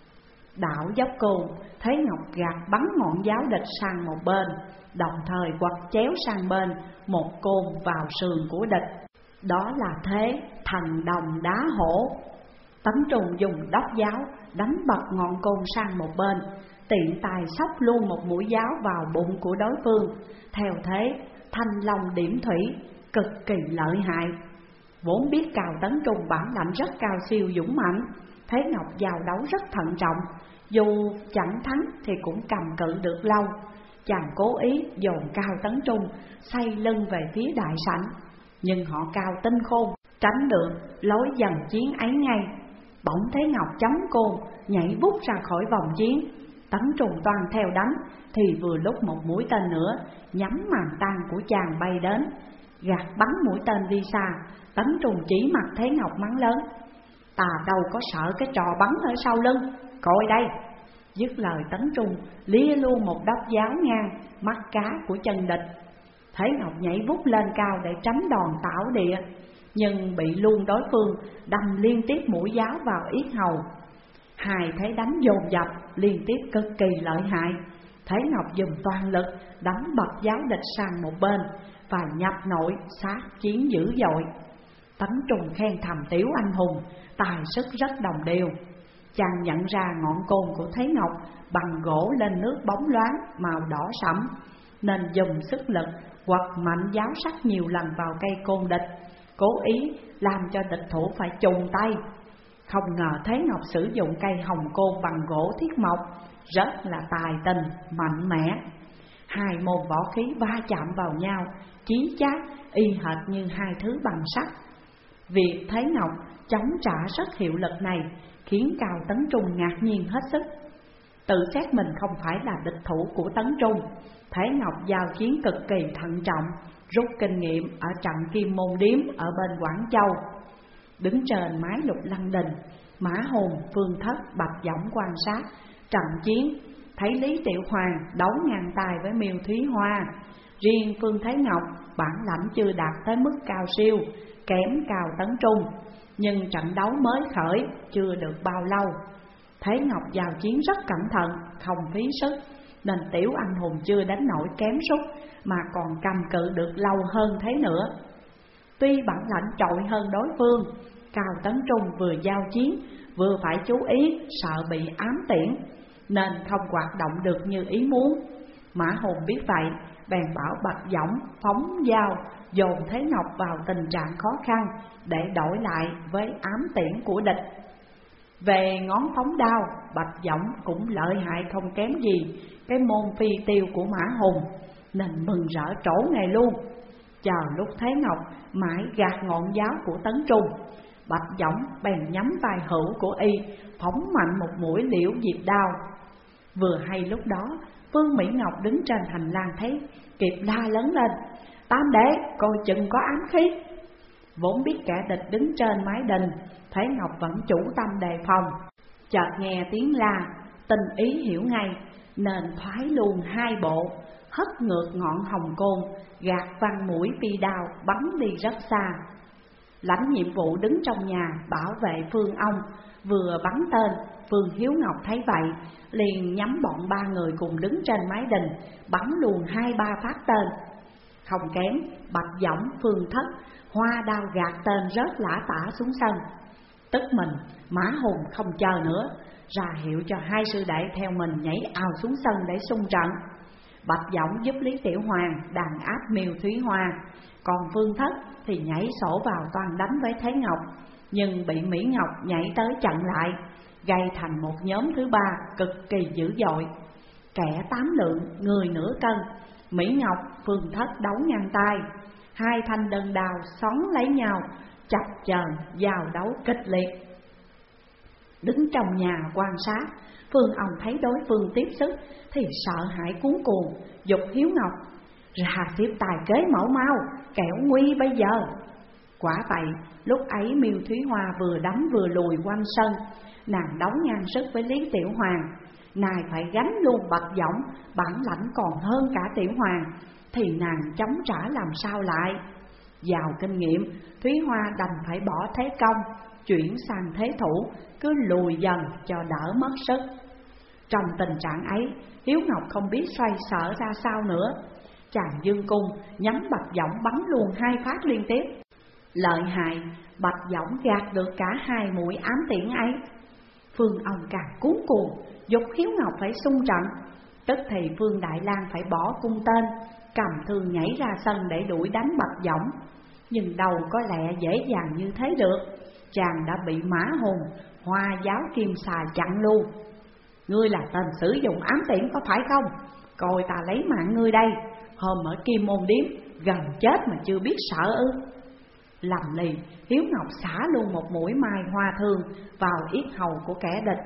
Đảo dốc côn, Thế Ngọc gạt bắn ngọn giáo địch sang một bên, đồng thời quật chéo sang bên một côn vào sườn của địch. Đó là thế thần đồng đá hổ. Tấn Trung dùng đốc giáo đánh bật ngọn côn sang một bên, tiện tài xốc luôn một mũi giáo vào bụng của đối phương, theo thế thanh long điểm thủy, cực kỳ lợi hại. Vốn biết Cao Tấn Trung bản lãnh rất cao siêu dũng mãnh, Thế Ngọc giao đấu rất thận trọng, dù chẳng thắng thì cũng cầm cự được lâu. Chàng cố ý dồn Cao Tấn Trung xoay lưng về phía đại sảnh, nhưng họ cao tinh khôn, tránh được lối dần chiến ấy ngay. Bỗng Thế Ngọc chống côn nhảy vút ra khỏi vòng chiến. Tấn Trung toàn theo đánh thì vừa lúc một mũi tên nữa nhắm màn tang của chàng bay đến, gạt bắn mũi tên đi xa. Tấn Trung chỉ mặt Thế Ngọc mắng lớn: ta đâu có sợ cái trò bắn ở sau lưng, coi đây. Dứt lời Tấn Trung lia luôn một đốc giáo ngang mắt cá của chân địch. Thế Ngọc nhảy vút lên cao để tránh đòn tảo địa, nhưng bị luôn đối phương đâm liên tiếp mũi giáo vào yết hầu. Hai thế đánh dồn dập liên tiếp cực kỳ lợi hại. Thế Ngọc dùng toàn lực đánh bật giáo địch sang một bên và nhập nội sát chiến dữ dội. Tấn Trung khen thầm tiểu anh hùng, tài sức rất đồng đều. Chàng nhận ra ngọn côn của Thế Ngọc bằng gỗ lên nước bóng loáng màu đỏ sẫm, nên dùng sức lực quật mạnh giáo sắc nhiều lần vào cây côn địch, cố ý làm cho địch thủ phải chùng tay. Không ngờ Thế Ngọc sử dụng cây hồng côn bằng gỗ thiết mộc rất là tài tình, mạnh mẽ. Hai môn võ khí va chạm vào nhau, chí chát y hệt như hai thứ bằng sắt. Việc Thế Ngọc chống trả rất hiệu lực này khiến Cao Tấn Trung ngạc nhiên hết sức. Tự xét mình không phải là địch thủ của Tấn Trung, Thế Ngọc giao chiến cực kỳ thận trọng, rút kinh nghiệm ở trận Kim Môn Điếm ở bên Quảng Châu. Đứng trên mái lục lăng đình, Mã Hồn, Phương Thất, Bạch Dõng quan sát trận chiến, thấy Lý Tiểu Hoàng đấu ngang tài với Miêu Thúy Hoa. Riêng Phương Thế Ngọc bản lãnh chưa đạt tới mức cao siêu, kém Cao Tấn Trung, nhưng trận đấu mới khởi chưa được bao lâu. Thế Ngọc giao chiến rất cẩn thận, không phí sức, nên tiểu anh hùng chưa đánh nổi kém sút mà còn cầm cự được lâu hơn thế nữa. Tuy bản lãnh trội hơn đối phương, Cao Tấn Trung vừa giao chiến vừa phải chú ý sợ bị ám tiễn, nên không hoạt động được như ý muốn. Mã Hùng biết vậy, bèn bảo Bạch Dõng phóng dao dồn Thế Ngọc vào tình trạng khó khăn để đổi lại với ám tiễn của địch. Về ngón phóng đao, Bạch Dõng cũng lợi hại không kém gì cái môn phi tiêu của Mã Hùng, nên mừng rỡ trổ nghề luôn. Chờ lúc Thế Ngọc mãi gạt ngọn giáo của Tấn Trung, Bạch Dõng bèn nhắm vai hữu của y, phóng mạnh một mũi liễu diệp đao. Vừa hay lúc đó, Phương Mỹ Ngọc đứng trên hành lang thấy, kịp la lớn lên: Tam đệ, coi chừng có ám khí. Vốn biết kẻ địch đứng trên mái đình, Thế Ngọc vẫn chủ tâm đề phòng. Chợt nghe tiếng la, tình ý hiểu ngay, nên thoái luôn hai bộ, hất ngược ngọn hồng côn, gạt văng mũi phi đao bắn đi rất xa. Lãnh nhiệm vụ đứng trong nhà bảo vệ Phương ông vừa bắn tên. Phương Hiếu Ngọc thấy vậy liền nhắm bọn ba người cùng đứng trên mái đình, bắn luôn hai ba phát tên. Không kém, Bạch Dõng, Phương Thất hoa đao gạt tên rớt lả tả xuống sân. Tức mình, Mã Hùng không chờ nữa, ra hiệu cho hai sư đệ theo mình nhảy ào xuống sân để xung trận. Bạch Dõng giúp Lý Tiểu Hoàng đàn áp Miêu Thúy Hoa, còn Phương Thất thì nhảy sổ vào toàn đánh với Thế Ngọc, nhưng bị Mỹ Ngọc nhảy tới chặn lại, gây thành một nhóm thứ ba cực kỳ dữ dội. Kẻ tám lượng, người nửa cân, Mỹ Ngọc, Phương Thất đấu ngang tay, hai thanh đơn đao xón lấy nhau, chập chờn giao đấu kịch liệt. Đứng trong nhà quan sát, Phương ông thấy đối phương tiếp sức thì sợ hãi cuốn cuồng, giục Hiếu Ngọc ra tiếp tài kế mẫu mau, kẻo nguy bây giờ. Quả vậy, lúc ấy Miêu Thúy Hoa vừa đánh vừa lùi quanh sân, nàng đấu ngang sức với Lý Tiểu Hoàng, nàng phải gánh luôn Bạch Dõng, bản lãnh còn hơn cả Tiểu Hoàng, thì nàng chống trả làm sao lại. Giàu kinh nghiệm, Thúy Hoa đành phải bỏ thế công, chuyển sang thế thủ, cứ lùi dần cho đỡ mất sức. Trong tình trạng ấy, Hiếu Ngọc không biết xoay sở ra sao nữa. Chàng dương cung nhắm Bạch Dõng bắn luôn hai phát liên tiếp. Lợi hại, Bạch Dõng gạt được cả hai mũi ám tiễn ấy. Phương ông càng cuống cuồng, giục Hiếu Ngọc phải xung trận. Tức thì Phương Đại Lang phải bỏ cung tên, cầm thương nhảy ra sân để đuổi đánh Bạch Dõng. Nhưng đâu có lẽ dễ dàng như thế được, chàng đã bị Mã Hùng, Hoa giáo kim xà chặn luôn. Ngươi là tên sử dụng ám tiễn có phải không? Coi ta lấy mạng ngươi đây, hôm ở Kim Môn Điếm gần chết mà chưa biết sợ ư? Lầm lì, Hiếu Ngọc xả luôn một mũi mai hoa thương vào yết hầu của kẻ địch.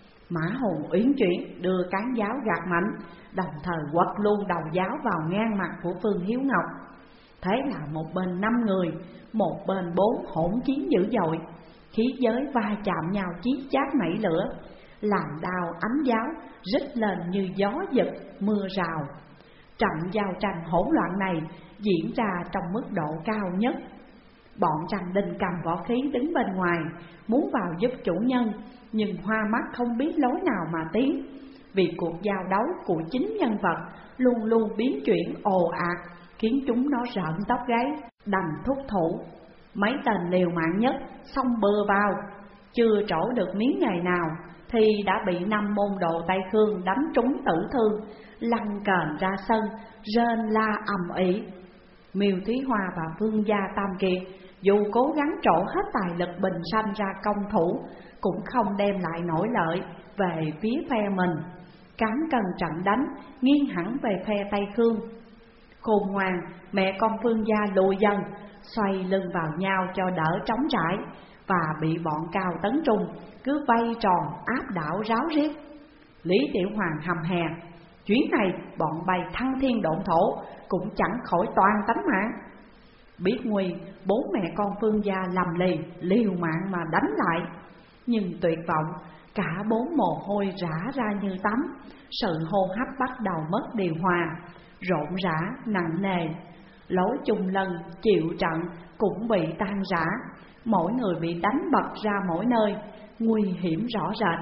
Mã Hùng uyển chuyển đưa cán giáo gạt mạnh, đồng thời quật luôn đầu giáo vào ngang mặt của Phương Hiếu Ngọc. Thế là một bên năm người, một bên bốn hỗn chiến dữ dội, khí giới va chạm nhau chí chát nảy lửa, làm đao ánh giáo rít lên như gió giật mưa rào. Trận giao tranh hỗn loạn này diễn ra trong mức độ cao nhất. Bọn Trần Đình cầm võ khí đứng bên ngoài, muốn vào giúp chủ nhân, nhưng hoa mắt không biết lối nào mà tiến. Vì cuộc giao đấu của chính nhân vật luôn luôn biến chuyển ồ ạt, khiến chúng nó rợn tóc gáy, đành thúc thủ. Mấy tên liều mạng nhất xông bừa vào, chưa trổ được miếng ngày nào thì đã bị năm môn đồ Tây Khương đánh trúng tử thương, lăn cờn ra sân, rên la ầm ĩ. Miêu Thúy Hoa và Phương gia Tam Kiệt dù cố gắng trổ hết tài lực bình sanh ra công thủ, cũng không đem lại nổi lợi về phía phe mình. Cán cân trận đánh nghiêng hẳn về phe Tây Khương. Khôn ngoan, mẹ con Phương gia lùi dần, xoay lưng vào nhau cho đỡ trống trải, và bị bọn Cao Tấn Trung cứ vây tròn áp đảo ráo riết. Lý Tiểu Hoàng hầm hè, chuyến này bọn bay thăng thiên độn thổ cũng chẳng khỏi toàn tánh mạng. Biết nguy, bố mẹ con Phương gia lầm lì, liều mạng mà đánh lại. Nhưng tuyệt vọng, cả bốn mồ hôi rã ra như tắm, sự hô hấp bắt đầu mất điều hòa, rộn rã nặng nề. Lối chung lần chịu trận cũng bị tan rã, mỗi người bị đánh bật ra mỗi nơi, nguy hiểm rõ rệt.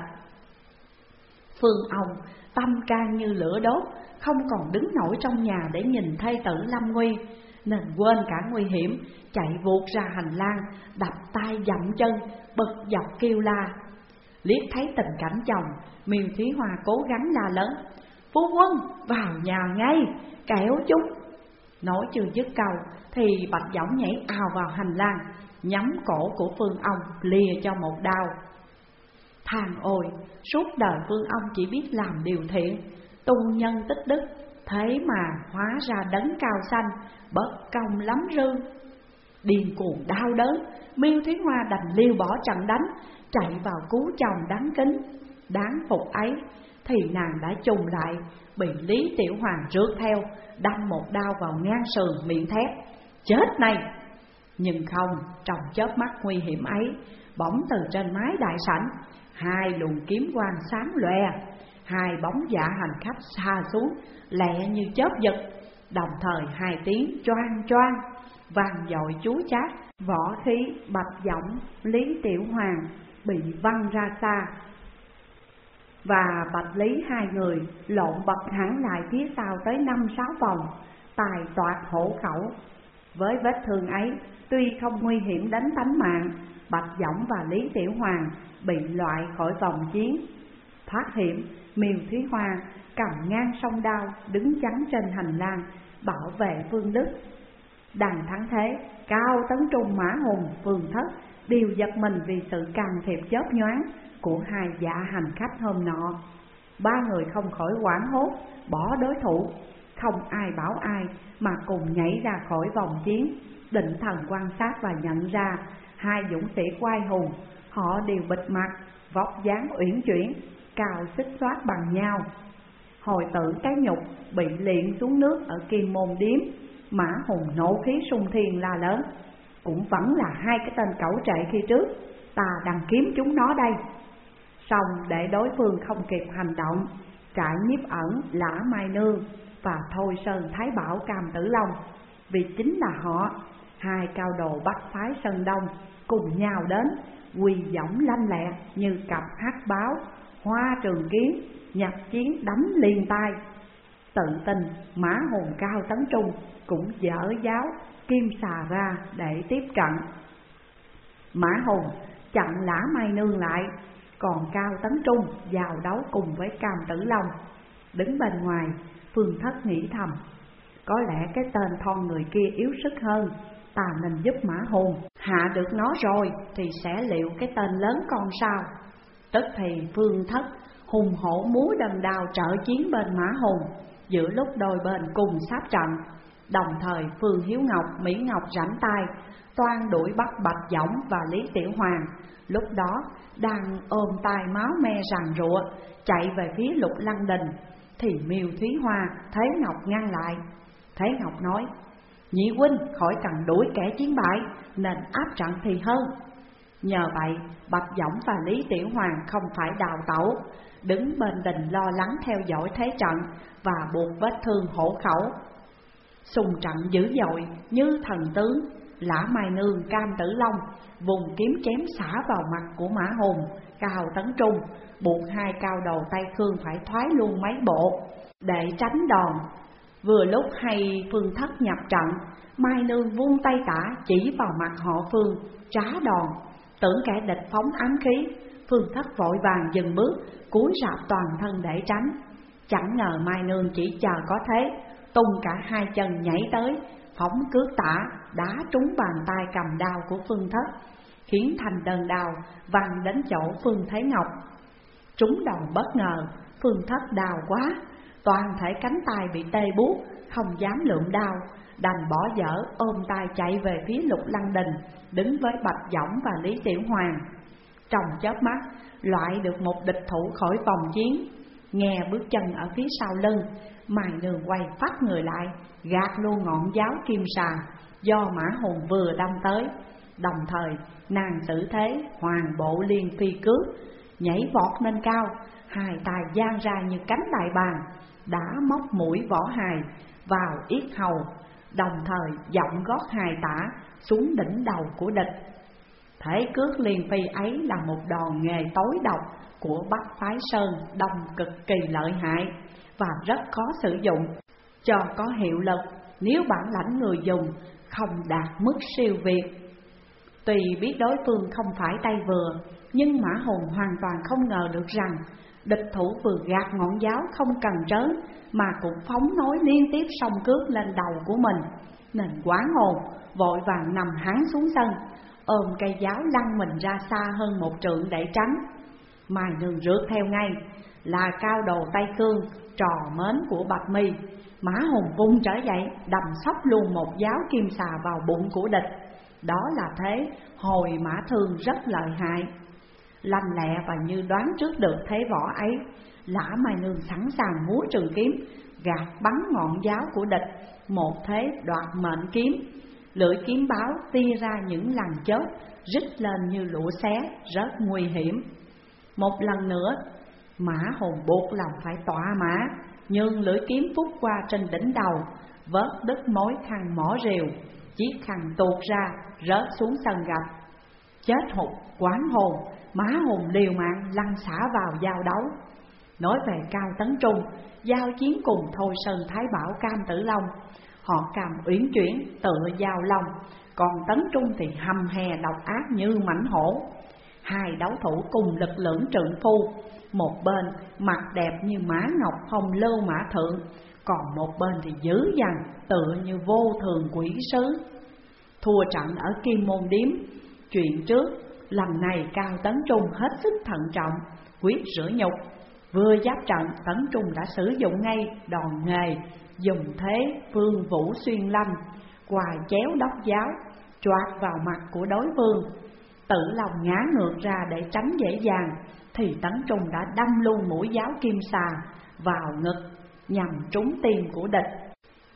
Phương ông tâm can như lửa đốt, không còn đứng nổi trong nhà để nhìn thê tử lâm nguy, nên quên cả nguy hiểm, chạy vụt ra hành lang, đập tay dậm chân, bật dọc kêu la. Liếc thấy tình cảnh chồng, Miêu Thúy Hoa cố gắng la lớn: "Phu quân, vào nhà ngay, kẻo chúng." Nói chưa dứt câu thì Bạch Dõng nhảy ào vào hành lang, nhắm cổ của Phương ông lìa cho một đao. Than ôi, suốt đời Phương ông chỉ biết làm điều thiện, tu nhân tích đức, thế mà hóa ra đấng cao sanh, bất công lắm rư. Điên cuồng đau đớn, Miêu Thúy Hoa đành liều bỏ trận đánh, chạy vào cứu chồng đáng kính. Đáng phục ấy thì nàng đã trùng lại, bị Lý Tiểu Hoàng rước theo, đâm một đao vào ngang sườn miệng thét: "Chết này!" Nhưng không, trong chớp mắt nguy hiểm ấy, bỗng từ trên mái đại sảnh hai luồng kiếm quang sáng lòe, Hai bóng dạ hành khách xa xuống lẹ như chớp giật. Đồng thời hai tiếng choang choang vang dội chúa chát. Võ khí Bạch Dõng, Lý Tiểu Hoàng bị văng ra xa, và Bạch Lý hai người lộn bật hẳn lại phía sau tới năm sáu vòng, tài toạc hổ khẩu. Với vết thương ấy, tuy không nguy hiểm đến tánh mạng, Bạch Dõng và Lý Tiểu Hoàng bị loại khỏi vòng chiến. Thoát hiểm, Miêu Thúy Hoa cầm ngang song đao đứng chắn trên hành lang bảo vệ Phương Đức. Đằng thắng thế, Cao Tấn Trung, Mã Hùng, Phương Thất đều giật mình vì sự can thiệp chớp nhoáng của hai dạ hành khách hôm nọ. Ba người không khỏi hoảng hốt, bỏ đối thủ, không ai bảo ai mà cùng nhảy ra khỏi vòng chiến. Định thần quan sát và nhận ra hai dũng sĩ oai hùng, họ đều bịt mặt, vóc dáng uyển chuyển, cao xích xoát bằng nhau. Hồi tưởng cái nhục bị liệng xuống nước ở Kim Môn Điếm, Mã Hùng nộ khí sung thiên la lớn: cũng vẫn là hai cái tên cẩu trệ khi trước, ta đang kiếm chúng nó đây. Xong để đối phương không kịp hành động, Trại Nhiếp Ẩn, Lã Mai Nương và Thôi Sơn Thái Bảo Cam Tử Long, vì chính là họ, hai cao đồ Bắc phái Sơn Đông, cùng nhau đến, quỳ võng lanh lẹ như cặp hắc báo, hoa trường kiếm, nhập chiến đánh liền tay. Tự tin Mã Hùng, Cao Tấn Trung cũng dở giáo kim xà ra để tiếp cận. Mã Hùng chặn Lã Mai Nương lại, còn Cao Tấn Trung vào đấu cùng với Cam Tử Long. Đứng bên ngoài, Phương Thất nghĩ thầm: có lẽ cái tên thon người kia yếu sức hơn, ta nên giúp Mã Hùng. Hạ được nó rồi thì sẽ liệu cái tên lớn con sao? Tức thì Phương Thất hùng hổ múa đần đào trợ chiến bên Mã Hùng, giữa lúc đôi bên cùng sáp trận. Đồng thời Phương Hiếu Ngọc, Mỹ Ngọc rảnh tay toan đuổi bắt Bạch Dõng và Lý Tiểu Hoàng, lúc đó đang ôm tay máu me rằn rụa chạy về phía Lục Lăng Đình, thì Miêu Thúy Hoa, Thế Ngọc ngăn lại. Thế Ngọc nói: nhị huynh khỏi cần đuổi kẻ chiến bại, nên áp trận thì hơn. Nhờ vậy Bạch Dõng và Lý Tiểu Hoàng không phải đào tẩu, đứng bên đình lo lắng theo dõi thế trận và buộc vết thương hổ khẩu. Xung trận dữ dội như thần tướng, Lã Mai Nương, Cam Tử Long vùng kiếm chém xả vào mặt của Mã Hùng, Cao Tấn Trung, buộc hai cao đầu Tây Khương phải thoái luôn mấy bộ để tránh đòn. Vừa lúc hay Phương Thất nhập trận, Mai Nương vung tay tả chỉ vào mặt họ Phương, trá đòn. Tưởng kẻ địch phóng ám khí, Phương Thất vội vàng dừng bước, cúi rạp toàn thân để tránh. Chẳng ngờ Mai Nương chỉ chờ có thế, tung cả hai chân nhảy tới, phóng cước tả đá trúng bàn tay cầm đao của Phương Thất, khiến thành đơn đao văng đến chỗ Phương Thế Ngọc. Trúng đầu bất ngờ, Phương Thất đau quá, toàn thể cánh tay bị tê buốt, không dám lượm đao, đành bỏ dở ôm tay chạy về phía Lục Lăng Đình, đứng với Bạch Dõng và Lý Tiểu Hoàng. Trong chớp mắt loại được một địch thủ khỏi vòng chiến. Nghe bước chân ở phía sau lưng, Mai Nương quay phát người lại, gạt luôn ngọn giáo kim xà do Mã Hùng vừa đâm tới. Đồng thời nàng xử thế hoàng bộ liên phi cước, nhảy vọt lên cao, hai tay dang ra như cánh đại bàng, đã móc mũi võ hài vào yết hầu, đồng thời giọng gót hài tả xuống đỉnh đầu của địch. Thể cước liên phi ấy là một đòn nghề tối độc của Bắc phái Sơn Đông cực kỳ lợi hại và rất khó sử dụng. Cho có hiệu lực, nếu bản lãnh người dùng không đạt mức siêu việt. Tuy biết đối phương không phải tay vừa, nhưng Mã Hùng hoàn toàn không ngờ được rằng địch thủ vừa gạt ngọn giáo không cần trớn mà cũng phóng nối liên tiếp song cước lên đầu của mình, nên quán hồn vội vàng nằm hắn xuống sân, ôm cây giáo lăn mình ra xa hơn một trượng để tránh. Mai Nương rượt theo ngay, là cao đồ Tây Cương, trò mến của Bạch Mi. Mã Hùng vung trở dậy, đầm sóc luôn một giáo kim xà vào bụng của địch. Đó là thế hồi mã thương rất lợi hại. Lanh lẹ và như đoán trước được thế võ ấy, Lã Mai Nương sẵn sàng múa trường kiếm, gạt bắn ngọn giáo của địch, một thế đoạt mệnh kiếm. Lưỡi kiếm báo tia ra những làn chớp, rít lên như lụa xé, rất nguy hiểm. Một lần nữa, Mã Hùng buộc lòng phải tọa mã, nhưng lưỡi kiếm phút qua trên đỉnh đầu, vớt đứt mối khăn mỏ rìu, chiếc khăn tuột ra rớt xuống sân gặp. Chết hụt quán hồn, Mã Hùng liều mạng lăn xả vào giao đấu. Nói về Cao Tấn Trung, giao chiến cùng Thôi Sơn Thái Bảo Cam Tử Long, họ Cam uyển chuyển tựa giao long, còn Tấn Trung thì hầm hè độc ác như mãnh hổ. Hai đấu thủ cùng lực lượng trượng phu, một bên mặt đẹp như mã ngọc hồng lưu mã thượng, còn một bên thì dữ dằn tựa như vô thường quỷ sứ. Thua trận ở Kim Môn Điếm. Chuyện trước, lần này Cao Tấn Trung hết sức thận trọng, quyết rửa nhục. Vừa giáp trận, Tấn Trung đã sử dụng ngay đòn nghề, dùng thế Phương Vũ Xuyên Lâm, quài chéo đốc giáo, choạc vào mặt của đối phương. Tử Long ngã ngược ra để tránh dễ dàng, thì Tấn Trung đã đâm luôn mũi giáo kim xà vào ngực nhằm trúng tim của địch.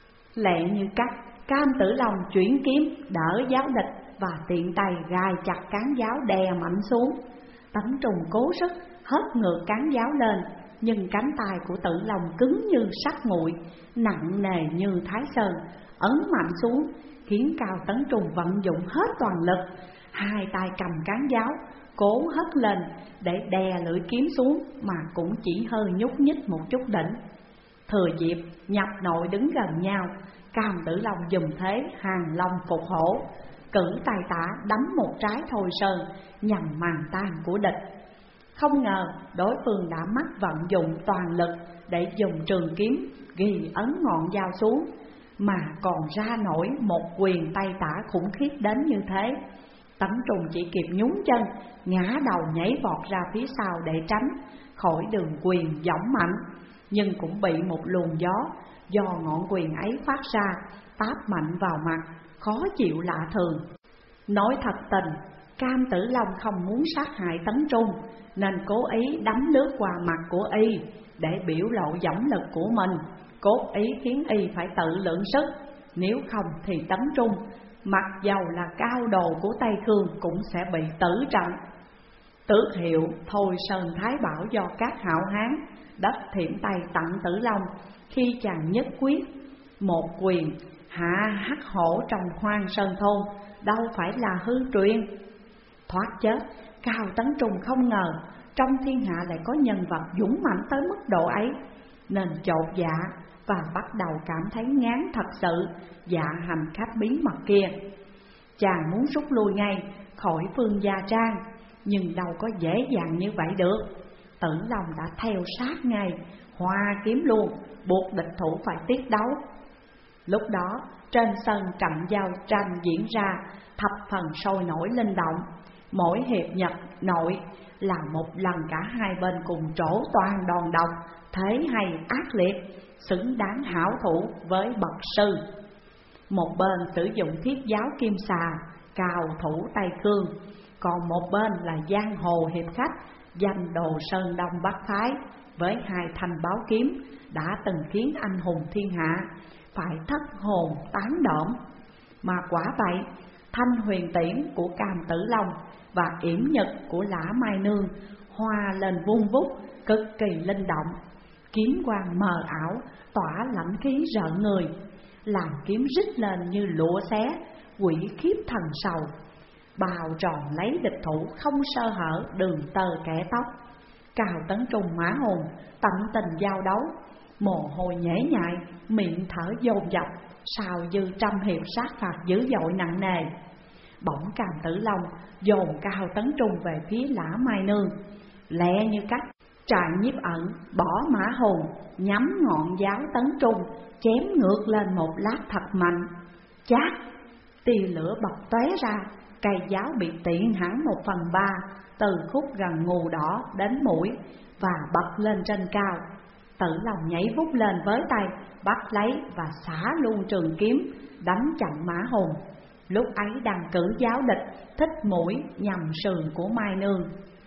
Lẹ như cắt, Cam Tử Long chuyển kiếm đỡ giáo địch và tiện tay gài chặt cán giáo đè mạnh xuống. Tấn Trung cố sức hất ngược cán giáo lên, nhưng cánh tay của Tử Long cứng như sắt nguội, nặng nề như Thái Sơn, ấn mạnh xuống, khiến Cao Tấn Trung vận dụng hết toàn lực, hai tay cầm cán giáo, cố hất lên để đè lưỡi kiếm xuống mà cũng chỉ hơi nhúc nhích một chút đỉnh. Thừa dịp nhập nội đứng gần nhau, Cam Tử Long dùng thế hàng long phục hổ, cử tay tả đấm một trái Thôi Sơn nhằm màn tan của địch. Không ngờ đối phương đã mắc vận dụng toàn lực để dùng trường kiếm ghi ấn ngọn dao xuống, mà còn ra nổi một quyền tay tả khủng khiếp đến như thế. Tấn Trung chỉ kịp nhún chân, ngã đầu nhảy vọt ra phía sau để tránh khỏi đường quyền gióng mạnh, nhưng cũng bị một luồng gió do ngọn quyền ấy phát ra táp mạnh vào mặt, khó chịu lạ thường. Nói thật tình, Cam Tử Long không muốn sát hại Tấn Trung, nên cố ý đấm lướt qua mặt của y để biểu lộ dõng lực của mình, cố ý khiến y phải tự lượng sức. Nếu không thì Tấn Trung, mặc dầu là cao đồ của Tây Khương, cũng sẽ bị tử trận. Tước hiệu Thôi Sơn Thái Bảo do các hảo hán đất thiểm tay tặng Tử Long khi chàng nhất quyết một quyền hạ hắc hổ trong Hoang Sơn Thôn đâu phải là hư truyền. Thoát chết, Cao Tấn Trung không ngờ trong thiên hạ lại có nhân vật dũng mãnh tới mức độ ấy, nên chột dạ và bắt đầu cảm thấy ngán thật sự dạ hành khách bí mật kia. Chàng muốn rút lui ngay khỏi Phương Gia Trang, nhưng đâu có dễ dàng như vậy được. Tử Long đã theo sát ngay, hoa kiếm luôn, buộc địch thủ phải tiết đấu. Lúc đó trên sân trận giao tranh diễn ra thập phần sôi nổi linh động. Mỗi hiệp nhật nội là một lần cả hai bên cùng trổ toàn đòn độc, thế hay ác liệt, xứng đáng hảo thủ với bậc sư. Một bên sử dụng thiết giáo kim xà, cao thủ Tây Khương, còn một bên là giang hồ hiệp khách danh Đồ Sơn Đông Bắc Phái, với hai thanh báo kiếm đã từng khiến anh hùng thiên hạ phải thất hồn tán độn. Mà quả vậy, thanh huyền tiễn của Cam Tử Long và yểm nhật của Lã Mai Nương hòa lên vun vút cực kỳ linh động. Kiếm quang mờ ảo tỏa lãnh khí rợn người, làm kiếm rít lên như lụa xé, quỷ khiếp thần sầu, bào tròn lấy địch thủ không sơ hở đường tơ kẻ tóc. Cao Tấn Trung Mã Hùng tận tình giao đấu, mồ hôi nhễ nhại, miệng thở dồn dập, sao dư trăm hiệp sát phạt dữ dội nặng nề. Bỗng Cam Tử Long dồn Cao Tấn Trung về phía Lã Mai Nương, lẹ như cắt trại nhiếp ẩn bỏ Mã Hùng, nhắm ngọn giáo Tấn Trung chém ngược lên một lát thật mạnh. Chát, tia lửa bật tóe ra, cây giáo bị tiện hẳn một phần ba từ khúc gần ngù đỏ đến mũi và bật lên trên cao. Tử Long nhảy vút lên với tay, bắt lấy và xả luôn trường kiếm đánh chặn Mã Hùng. Lúc ấy đang cử giáo địch thích mũi nhằm sườn của Mai Nương,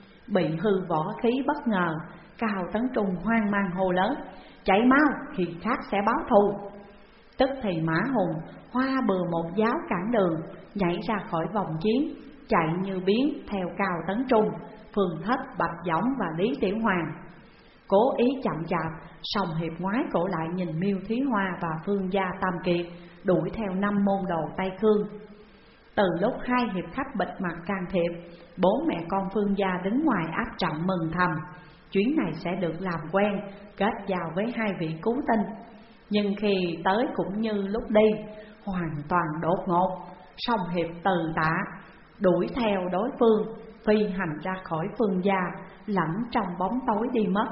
bị hư võ khí bất ngờ. Cao Tấn Trung hoang mang hô lớn: chạy mau, khi khác sẽ báo thù. Tức thì Mã Hùng hoa bừa một giáo cản đường, nhảy ra khỏi vòng chiến, chạy như biến theo Cao Tấn Trung, Phương Thất, Bạch Dõng và Lý Tiểu Hoàng. Cố ý chậm chạp, song Hiệp ngoái cổ lại nhìn Miêu Thúy Hoa và Phương gia Tam Kiệt đuổi theo năm môn đồ Tây Khương. Từ lúc hai hiệp khách bịt mặt can thiệp, bố mẹ con Phương gia đứng ngoài áp trận mừng thầm, chuyến này sẽ được làm quen, kết giao với hai vị cứu tinh. Nhưng khi tới cũng như lúc đi, hoàn toàn đột ngột, song Hiệp từ tạ, đuổi theo đối phương, phi hành ra khỏi Phương gia, lẫn trong bóng tối đi mất.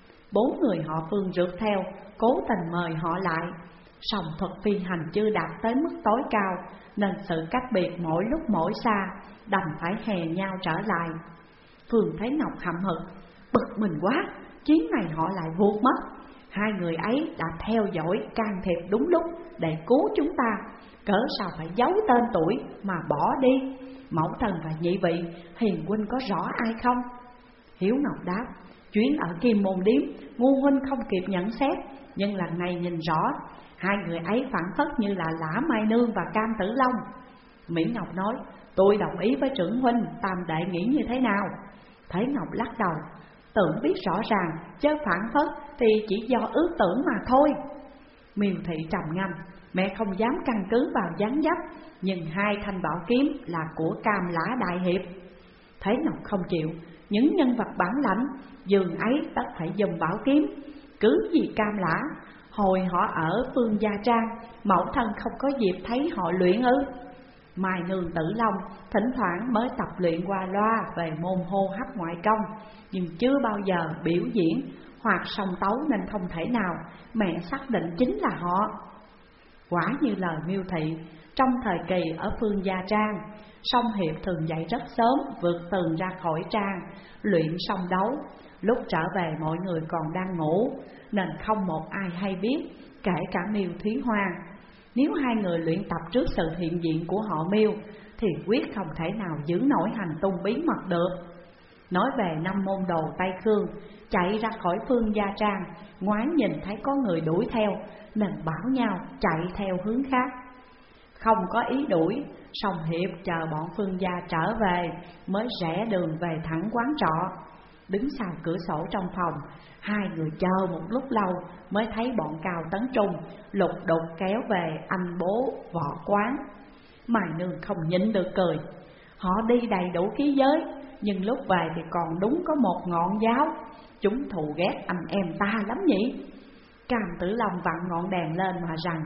Bốn người họ Phương rượt theo, cố tình mời họ lại, song thuật phi hành chưa đạt tới mức tối cao, nên sự cách biệt mỗi lúc mỗi xa, đành phải hè nhau trở lại. Phương thấy Ngọc hậm hực, bực mình quá, chuyến này họ lại vụt mất. Hai người ấy đã theo dõi can thiệp đúng lúc để cứu chúng ta, cớ sao phải giấu tên tuổi mà bỏ đi? Mẫu thân và nhị vị, hiền huynh có rõ ai không? Hiếu Ngọc đáp, chuyến ở Kim Môn Điếm, ngu huynh không kịp nhận xét, nhưng lần này nhìn rõ, hai người ấy phản phất như là Lã Mai Nương và Cam Tử Long. Mỹ Ngọc nói, tôi đồng ý với trưởng huynh, tam đệ nghĩ như thế nào? Thế Ngọc lắc đầu, tưởng biết rõ ràng, chớ phản phất thì chỉ do ước tưởng mà thôi. Miêu Thị trầm ngâm, mẹ không dám căn cứ vào dáng dấp, nhưng hai thanh bảo kiếm là của Cam Lã đại hiệp. Thế Ngọc không chịu, những nhân vật bản lãnh, giường ấy tất phải dùng bảo kiếm. Cứ gì Cam Lã, hồi họ ở Phương Gia Trang, mẫu thân không có dịp thấy họ luyện ư? Mai Nương Tử Long thỉnh thoảng mới tập luyện qua loa về môn hô hấp ngoại công, nhưng chưa bao giờ biểu diễn hoặc song tấu, nên không thể nào mẹ xác định chính là họ. Quả như lời Miêu Thị, trong thời kỳ ở Phương Gia Trang, song Hiệp thường dậy rất sớm, vượt tường ra khỏi trang, luyện song đấu. Lúc trở về mọi người còn đang ngủ, nên không một ai hay biết, kể cả Miêu Thúy Hoa. Nếu hai người luyện tập trước sự hiện diện của họ Miêu, thì quyết không thể nào giữ nổi hành tung bí mật được. Nói về năm môn đồ Tây Khương, chạy ra khỏi Phương Gia Trang, ngoái nhìn thấy có người đuổi theo, nên bảo nhau chạy theo hướng khác. Không có ý đuổi, song Hiệp chờ bọn Phương Gia trở về, mới rẽ đường về thẳng quán trọ. Đứng sau cửa sổ trong phòng, hai người chờ một lúc lâu mới thấy bọn Cao Tấn Trung lục đục kéo về anh bố võ quán. Mai Nương không nhịn được cười, họ đi đầy đủ khí giới, nhưng lúc về thì còn đúng có một ngọn giáo. Chúng thù ghét anh em ta lắm nhỉ? Cam Tử Long vặn ngọn đèn lên mà rằng,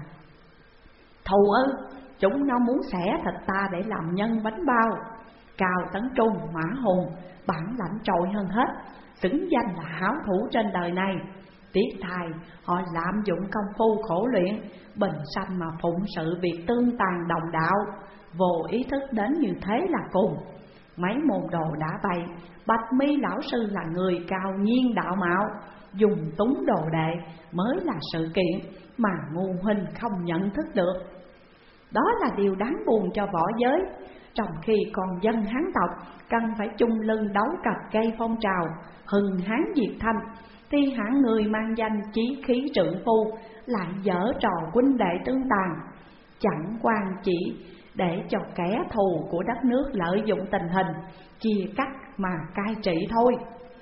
thù ư, chúng nó muốn xẻ thịt ta để làm nhân bánh bao. Cao Tấn Trung, Mã Hùng, bản lãnh trội hơn hết, xứng danh là hảo thủ trên đời này. Tiếc thay, họ lạm dụng công phu khổ luyện, bình sanh mà phụng sự việc tương tàn đồng đạo, vô ý thức đến như thế là cùng. Mấy môn đồ đã bày, Bạch Mi lão sư là người cao nhiên đạo mạo, dùng túng đồ đệ mới là sự kiện mà ngu huynh không nhận thức được. Đó là điều đáng buồn cho võ giới, trong khi còn dân Hán tộc cần phải chung lưng đấu cật gây phong trào hừng Hán diệt Thanh, thì hạng người mang danh chí khí trượng phu lại dở trò huynh đệ tương tàn, chẳng quan chỉ để cho kẻ thù của đất nước lợi dụng tình hình chia cắt mà cai trị thôi.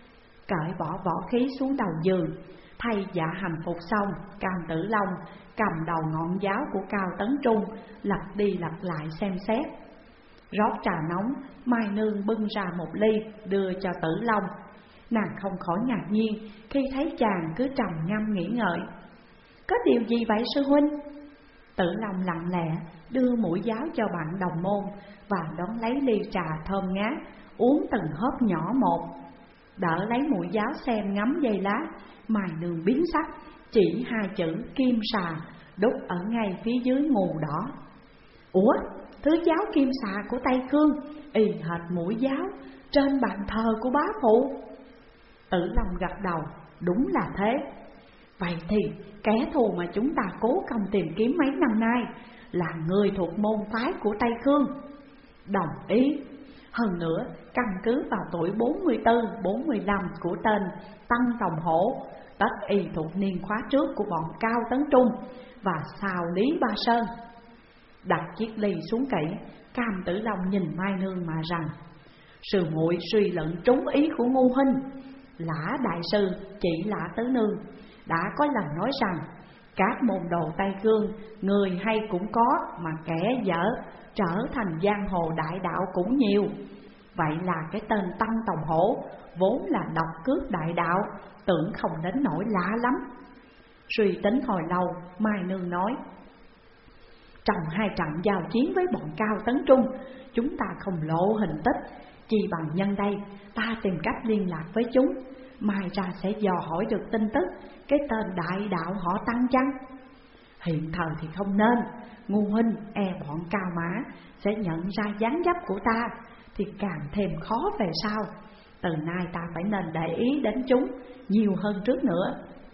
Cởi bỏ võ khí xuống đầu giường, thay dạ hành phục xong, Cam Tử Long cầm đầu ngọn giáo của Cao Tấn Trung, lật đi lật lại xem xét. Rót trà nóng, Mai Nương bưng ra một ly đưa cho Tử Long. Nàng không khỏi ngạc nhiên khi thấy chàng cứ trầm ngâm nghĩ ngợi. Có điều gì vậy sư huynh? Tử Long lặng lẽ đưa mũi giáo cho bạn đồng môn và đón lấy ly trà thơm ngát, uống từng hớp nhỏ một. Đỡ lấy mũi giáo xem ngắm giây lá, Mai Nương biến sắc, chỉ hai chữ kim xà đúc ở ngay phía dưới ngù đỏ. Ủa, thứ giáo kim xà của Tây Khương y hệt mũi giáo trên bàn thờ của bá phụ. Tử Long gật đầu, đúng là thế. Vậy thì kẻ thù mà chúng ta cố công tìm kiếm mấy năm nay là người thuộc môn phái của Tây Khương. Đồng ý. Hơn nữa, căn cứ vào tuổi bốn mươi tư, bốn mươi lăm của tên Tăng Tòng Hổ, tất y thuộc niên khóa trước của bọn Cao Tấn Trung và sao Lý Ba Sơn. Đặt chiếc ly xuống kỹ, Cam Tử Long nhìn Mai Nương mà rằng, sư muội suy luận trúng ý của ngu huynh. Lã đại sư chỉ Lã Tứ Nương đã có lần nói rằng các môn đồ Tây Cương người hay cũng có, mà kẻ dở trở thành giang hồ đại đạo cũng nhiều. Vậy là cái tên Tăng Tòng Hổ vốn là độc cước đại đạo, tưởng không đến nỗi lạ lắm. Suy tính hồi lâu, Mai Nương nói: trong hai trận giao chiến với bọn Cao Tấn Trung, chúng ta không lộ hình tích, chỉ bằng nhân đây ta tìm cách liên lạc với chúng, mai ra sẽ dò hỏi được tin tức cái tên đại đạo họ Tăng chăng? Hiện thời thì không nên, ngu huynh e bọn Cao Mã sẽ nhận ra dáng dấp của ta, thì càng thêm khó về sau. Từ nay ta phải nên để ý đến chúng nhiều hơn trước nữa.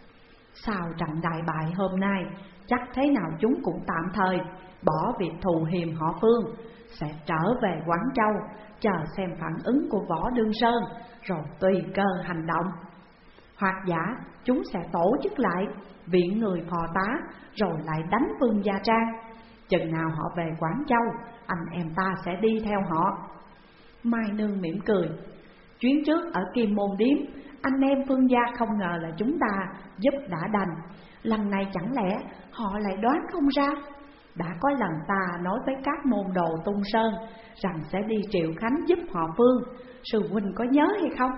Sau trận đại bại hôm nay, chắc thế nào chúng cũng tạm thời bỏ việc thù hiềm họ Phương, sẽ trở về Quảng Châu, chờ xem phản ứng của Võ Đương Sơn, rồi tùy cơ hành động. Hoặc giả chúng sẽ tổ chức lại viện người phò tá, rồi lại đánh Vương Gia Trang. Chừng nào họ về Quảng Châu, anh em ta sẽ đi theo họ. Mai Nương mỉm cười: chuyến trước ở Kim Môn Điếm, anh em Phương gia không ngờ là chúng ta giúp đã đành, lần này chẳng lẽ họ lại đoán không ra? Đã có lần ta nói với các môn đồ Tung Sơn rằng sẽ đi Triệu Khánh giúp họ Phương, sư huynh có nhớ hay không?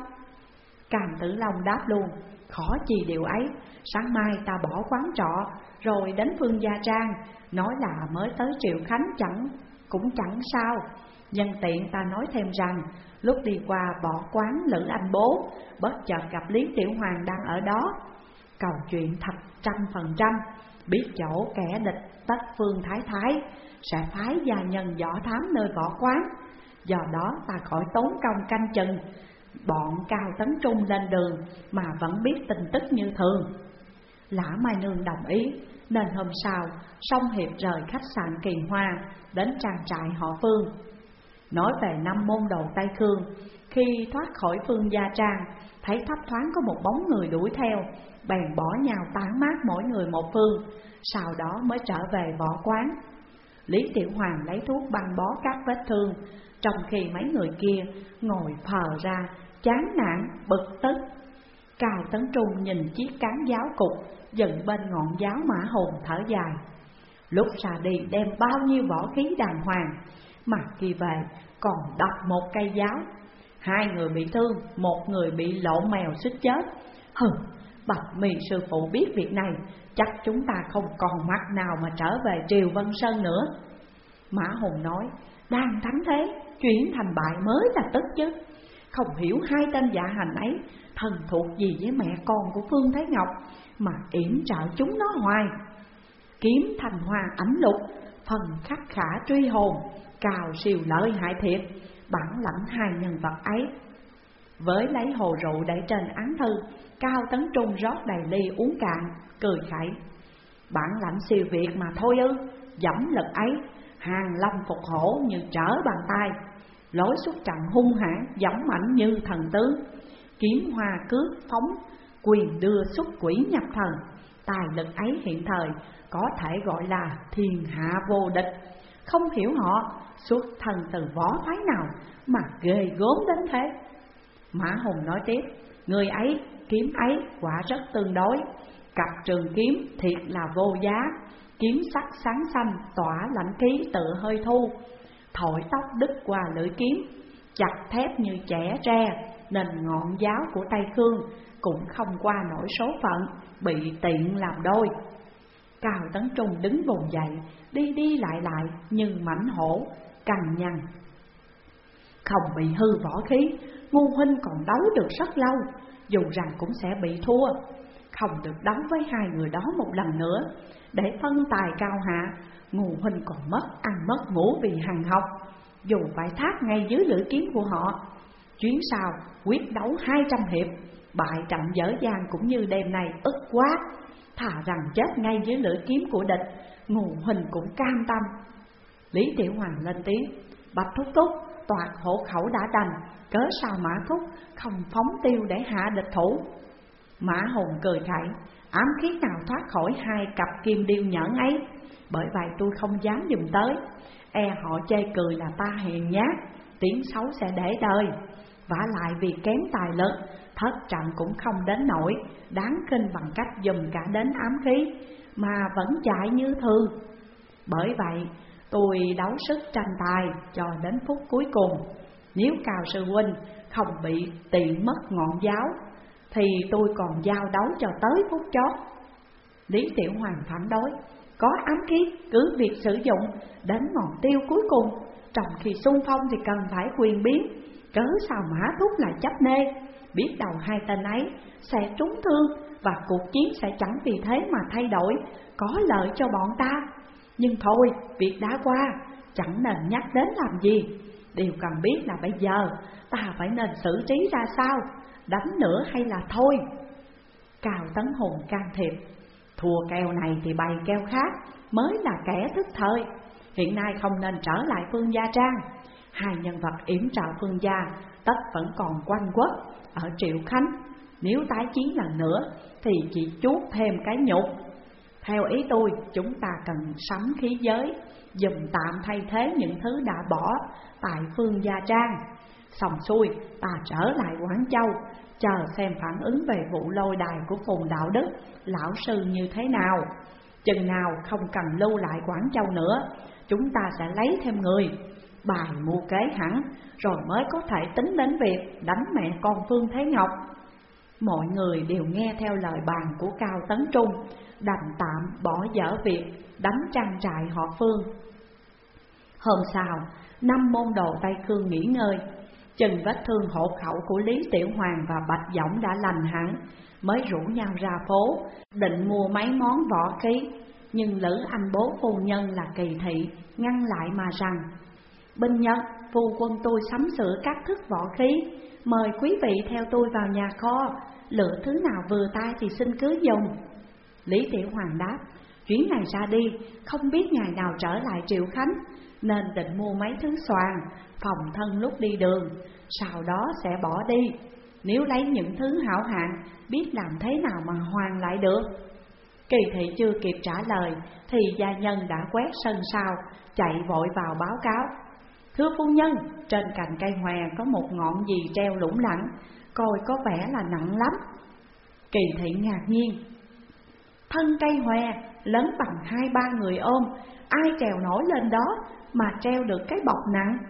Càn Tử Long đáp luôn: khó chi điều ấy, sáng mai ta bỏ quán trọ rồi đến Phương Gia Trang, nói là mới tới Triệu Khánh chẳng cũng chẳng sao. Nhân tiện ta nói thêm rằng lúc đi qua bỏ quán Lữ Anh Bố, bất chợt gặp Lý Tiểu Hoàng đang ở đó. Cầu chuyện thật trăm phần trăm, biết chỗ kẻ địch tất Phương Thái Thái sẽ phái gia nhân võ thám nơi võ quán. Do đó ta khỏi tốn công canh chừng bọn Cao Tấn Trung lên đường mà vẫn biết tin tức như thường. Lã Mai Nương đồng ý, nên hôm sau Song Hiệp rời khách sạn Kỳ Hoa đến trang trại họ Phương. Nói về năm môn đồ Tây Khương, khi thoát khỏi Phương Gia Trang, thấy thấp thoáng có một bóng người đuổi theo, bèn bỏ nhau tán mát mỗi người một phương, sau đó mới trở về võ quán. Lý Tiểu Hoàng lấy thuốc băng bó các vết thương, trong khi mấy người kia ngồi phờ ra, chán nản, bực tức. Cao Tấn Trung nhìn chiếc cán giáo cục dựng bên ngọn giáo Mã Hùng thở dài. Lúc ra đi đem bao nhiêu võ khí đàng hoàng, mà khi về còn đập một cây giáo. Hai người bị thương, một người bị lộn mèo suýt chết. Hừ, Bạch Mì sư phụ biết việc này, chắc chúng ta không còn mặt nào mà trở về Triều Vân Sơn nữa. Mã Hùng nói: đang thắng thế, chuyển thành bại mới là tức chứ. Không hiểu hai tên dạ hành ấy thần thuộc gì với mẹ con của Phương Thái Ngọc mà yểm trợ chúng nó hoài. Kiếm thành hoa ảnh lục, phần khắc khả truy hồn, cào siêu lợi hại thiệt, bản lãnh hai nhân vật ấy. Với lấy hồ rượu để trên án thư, Cao Tấn Trung rót đầy ly uống cạn, cười khẩy: bản lãnh siêu việt mà thôi ư? Dẫm lực ấy, hàng long phục hổ như trở bàn tay, lối xuất trận hung hãn, dũng mãnh như thần tướng. Kiếm hoa cước phóng, quyền đưa xuất quỷ nhập thần. Tài lực ấy hiện thời có thể gọi là thiên hạ vô địch. Không hiểu họ xuất thân từ võ phái nào mà ghê gớm đến thế. Mã Hùng nói tiếp: người ấy, kiếm ấy quả rất tương đối. Cặp trường kiếm thiệt là vô giá, kiếm sắc sáng xanh tỏa lãnh khí tự hơi thu. Thổi tóc đứt qua lưỡi kiếm, chặt thép như chẻ tre, nên ngọn giáo của Tây Khương cũng không qua nổi số phận, bị tiện làm đôi. Cao Tấn Trung đứng vùng dậy, đi đi lại lại như mãnh hổ, cằn nhằn: không bị hư võ khí, ngu huynh còn đấu được rất lâu, dù rằng cũng sẽ bị thua. Không được đấu với hai người đó một lần nữa, để phân tài cao hạ, ngu huynh còn mất ăn mất ngủ vì hằng học, dù phải thác ngay dưới lưỡi kiếm của họ. Chuyến sau quyết đấu hai trăm hiệp, bại trận dở dang cũng như đêm nay ức quá, thà rằng chết ngay dưới lưỡi kiếm của địch, ngu huynh cũng cam tâm. Lý Tiểu Hoàng lên tiếng: Bạch thúc thúc, toạc hộ khẩu đã đành, cớ sao Mã thúc không phóng tiêu để hạ địch thủ? Mã Hùng cười khẩy: ám khí nào thoát khỏi hai cặp kim điêu nhẫn ấy, bởi vậy tôi không dám dùng tới, e họ chê cười là ta hèn nhát, tiếng xấu sẽ để đời. vả lại vì kém tài lực, thất trận cũng không đến nỗi đáng khinh bằng cách dùng cả đến ám khí mà vẫn chạy như thường. Bởi vậy tôi đấu sức tranh tài cho đến phút cuối cùng. Nếu Cao sư huynh không bị tiện mất ngọn giáo thì tôi còn giao đấu cho tới phút chót. Lý Tiểu Hoàng phản đối: có ám khí cứ việc sử dụng đến ngọn tiêu cuối cùng, trong khi xung phong thì cần phải quyền biến, cớ sao Mã Thúc lại chấp nê. Biết đầu hai tên ấy sẽ trúng thương và cuộc chiến sẽ chẳng vì thế mà thay đổi, có lợi cho bọn ta. Nhưng thôi, việc đã qua, chẳng nên nhắc đến làm gì. Điều cần biết là bây giờ ta phải nên xử trí ra sao, đánh nữa hay là thôi. Cao Tấn Hùng can thiệp: thua kèo này thì bày kèo khác mới là kẻ thức thời. Hiện nay không nên trở lại Phương Gia Trang. Hai nhân vật yểm trợ Phương Gia tất vẫn còn quanh quất ở Triệu Khánh. Nếu tái chiến lần nữa thì chỉ chuốt thêm cái nhục. Theo ý tôi, chúng ta cần sắm khí giới, dùm tạm thay thế những thứ đã bỏ tại Phương Gia Trang. Xong xuôi, ta trở lại Quảng Châu, chờ xem phản ứng về vụ lôi đài của Phùng Đạo Đức lão sư như thế nào. Chừng nào không cần lưu lại Quảng Châu nữa, chúng ta sẽ lấy thêm người, bài mưu kế hẳn, rồi mới có thể tính đến việc đánh mẹ con Phương Thế Ngọc. Mọi người đều nghe theo lời bàn của Cao Tấn Trung, đành tạm bỏ dở việc đánh trang trại họ Phương. Hôm sau, năm môn đồ Tây Khương nghỉ ngơi, chừng vết thương hộ khẩu của Lý Tiểu Hoàng và Bạch Dõng đã lành hẳn, mới rủ nhau ra phố, định mua mấy món võ khí. Nhưng Lữ Anh bố phu nhân là Kỳ Thị ngăn lại mà rằng: binh nhân, phu quân tôi sắm sửa các thức võ khí, mời quý vị theo tôi vào nhà kho, lựa thứ nào vừa tay thì xin cứ dùng. Lý Tiểu Hoàng đáp: chuyến này ra đi, không biết ngày nào trở lại Triệu Khánh, nên định mua mấy thứ xoàn, phòng thân lúc đi đường, sau đó sẽ bỏ đi. Nếu lấy những thứ hảo hạng, biết làm thế nào mà hoàn lại được. Kỳ Thị chưa kịp trả lời thì gia nhân đã quét sân sau, chạy vội vào báo cáo: thưa phu nhân, trên cành cây hòe có một ngọn gì treo lủng lẳng, coi có vẻ là nặng lắm. Kỳ Thị ngạc nhiên: thân cây hòe lớn bằng hai ba người ôm, ai trèo nổi lên đó mà treo được cái bọc nặng?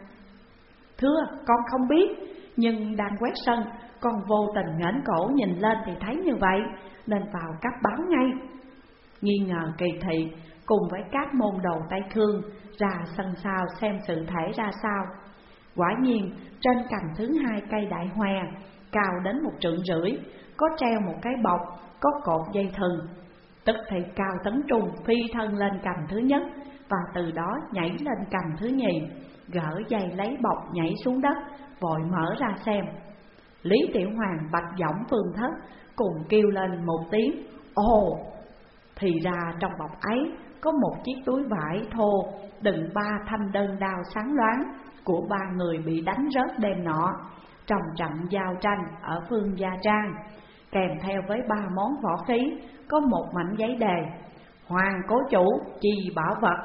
Thưa, con không biết, nhưng đang quét sân, con vô tình ngẩng cổ nhìn lên thì thấy như vậy, nên vào cấp báo ngay. Nghi ngờ Kỳ Thị cùng với các môn đồ Tây Khương ra sân sau xem sự thể ra sao. Quả nhiên trên cành thứ hai cây đại hòe, cao đến một trượng rưỡi, có treo một cái bọc, có cột dây thừng. Tức thì Cao Tấn Trung phi thân lên cành thứ nhất, và từ đó nhảy lên cành thứ nhì, gỡ dây lấy bọc nhảy xuống đất, vội mở ra xem. Lý Tiểu Hoàng, Bạch Dõng, Phương Thất cùng kêu lên một tiếng ồ. Thì ra trong bọc ấy có một chiếc túi vải thô đựng ba thanh đơn đao sáng loáng của ba người bị đánh rớt đêm nọ trong trận giao tranh ở Phương Gia Trang, kèm theo với ba món võ khí, có một mảnh giấy đề: Hoàng cố chủ chi bảo vật.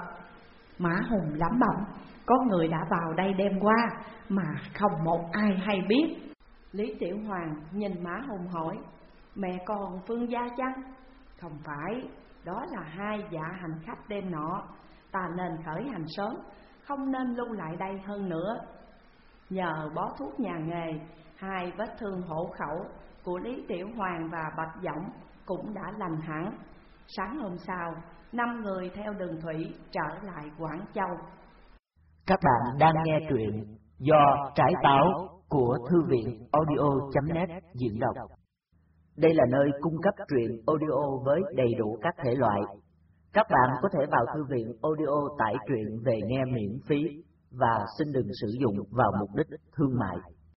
Mã Hùng lẩm bẩm: có người đã vào đây đêm qua mà không một ai hay biết. Lý Tiểu Hoàng nhìn Mã Hùng hỏi: mẹ con Phương Gia chăng? Không phải, đó là hai dạ hành khách đêm nọ, ta nên khởi hành sớm, không nên lưu lại đây hơn nữa. Nhờ bó thuốc nhà nghề, hai vết thương hổ khẩu của Lý Tiểu Hoàng và Bạch Dõng cũng đã lành hẳn. Sáng hôm sau, năm người theo đường thủy trở lại Quảng Châu. Các bạn đang nghe truyện do Trải Táo của Thư viện audio chấm net diễn đọc. Đây là nơi cung cấp truyện audio với đầy đủ các thể loại. Các bạn có thể vào Thư viện audio tải truyện về nghe miễn phí và xin đừng sử dụng vào mục đích thương mại.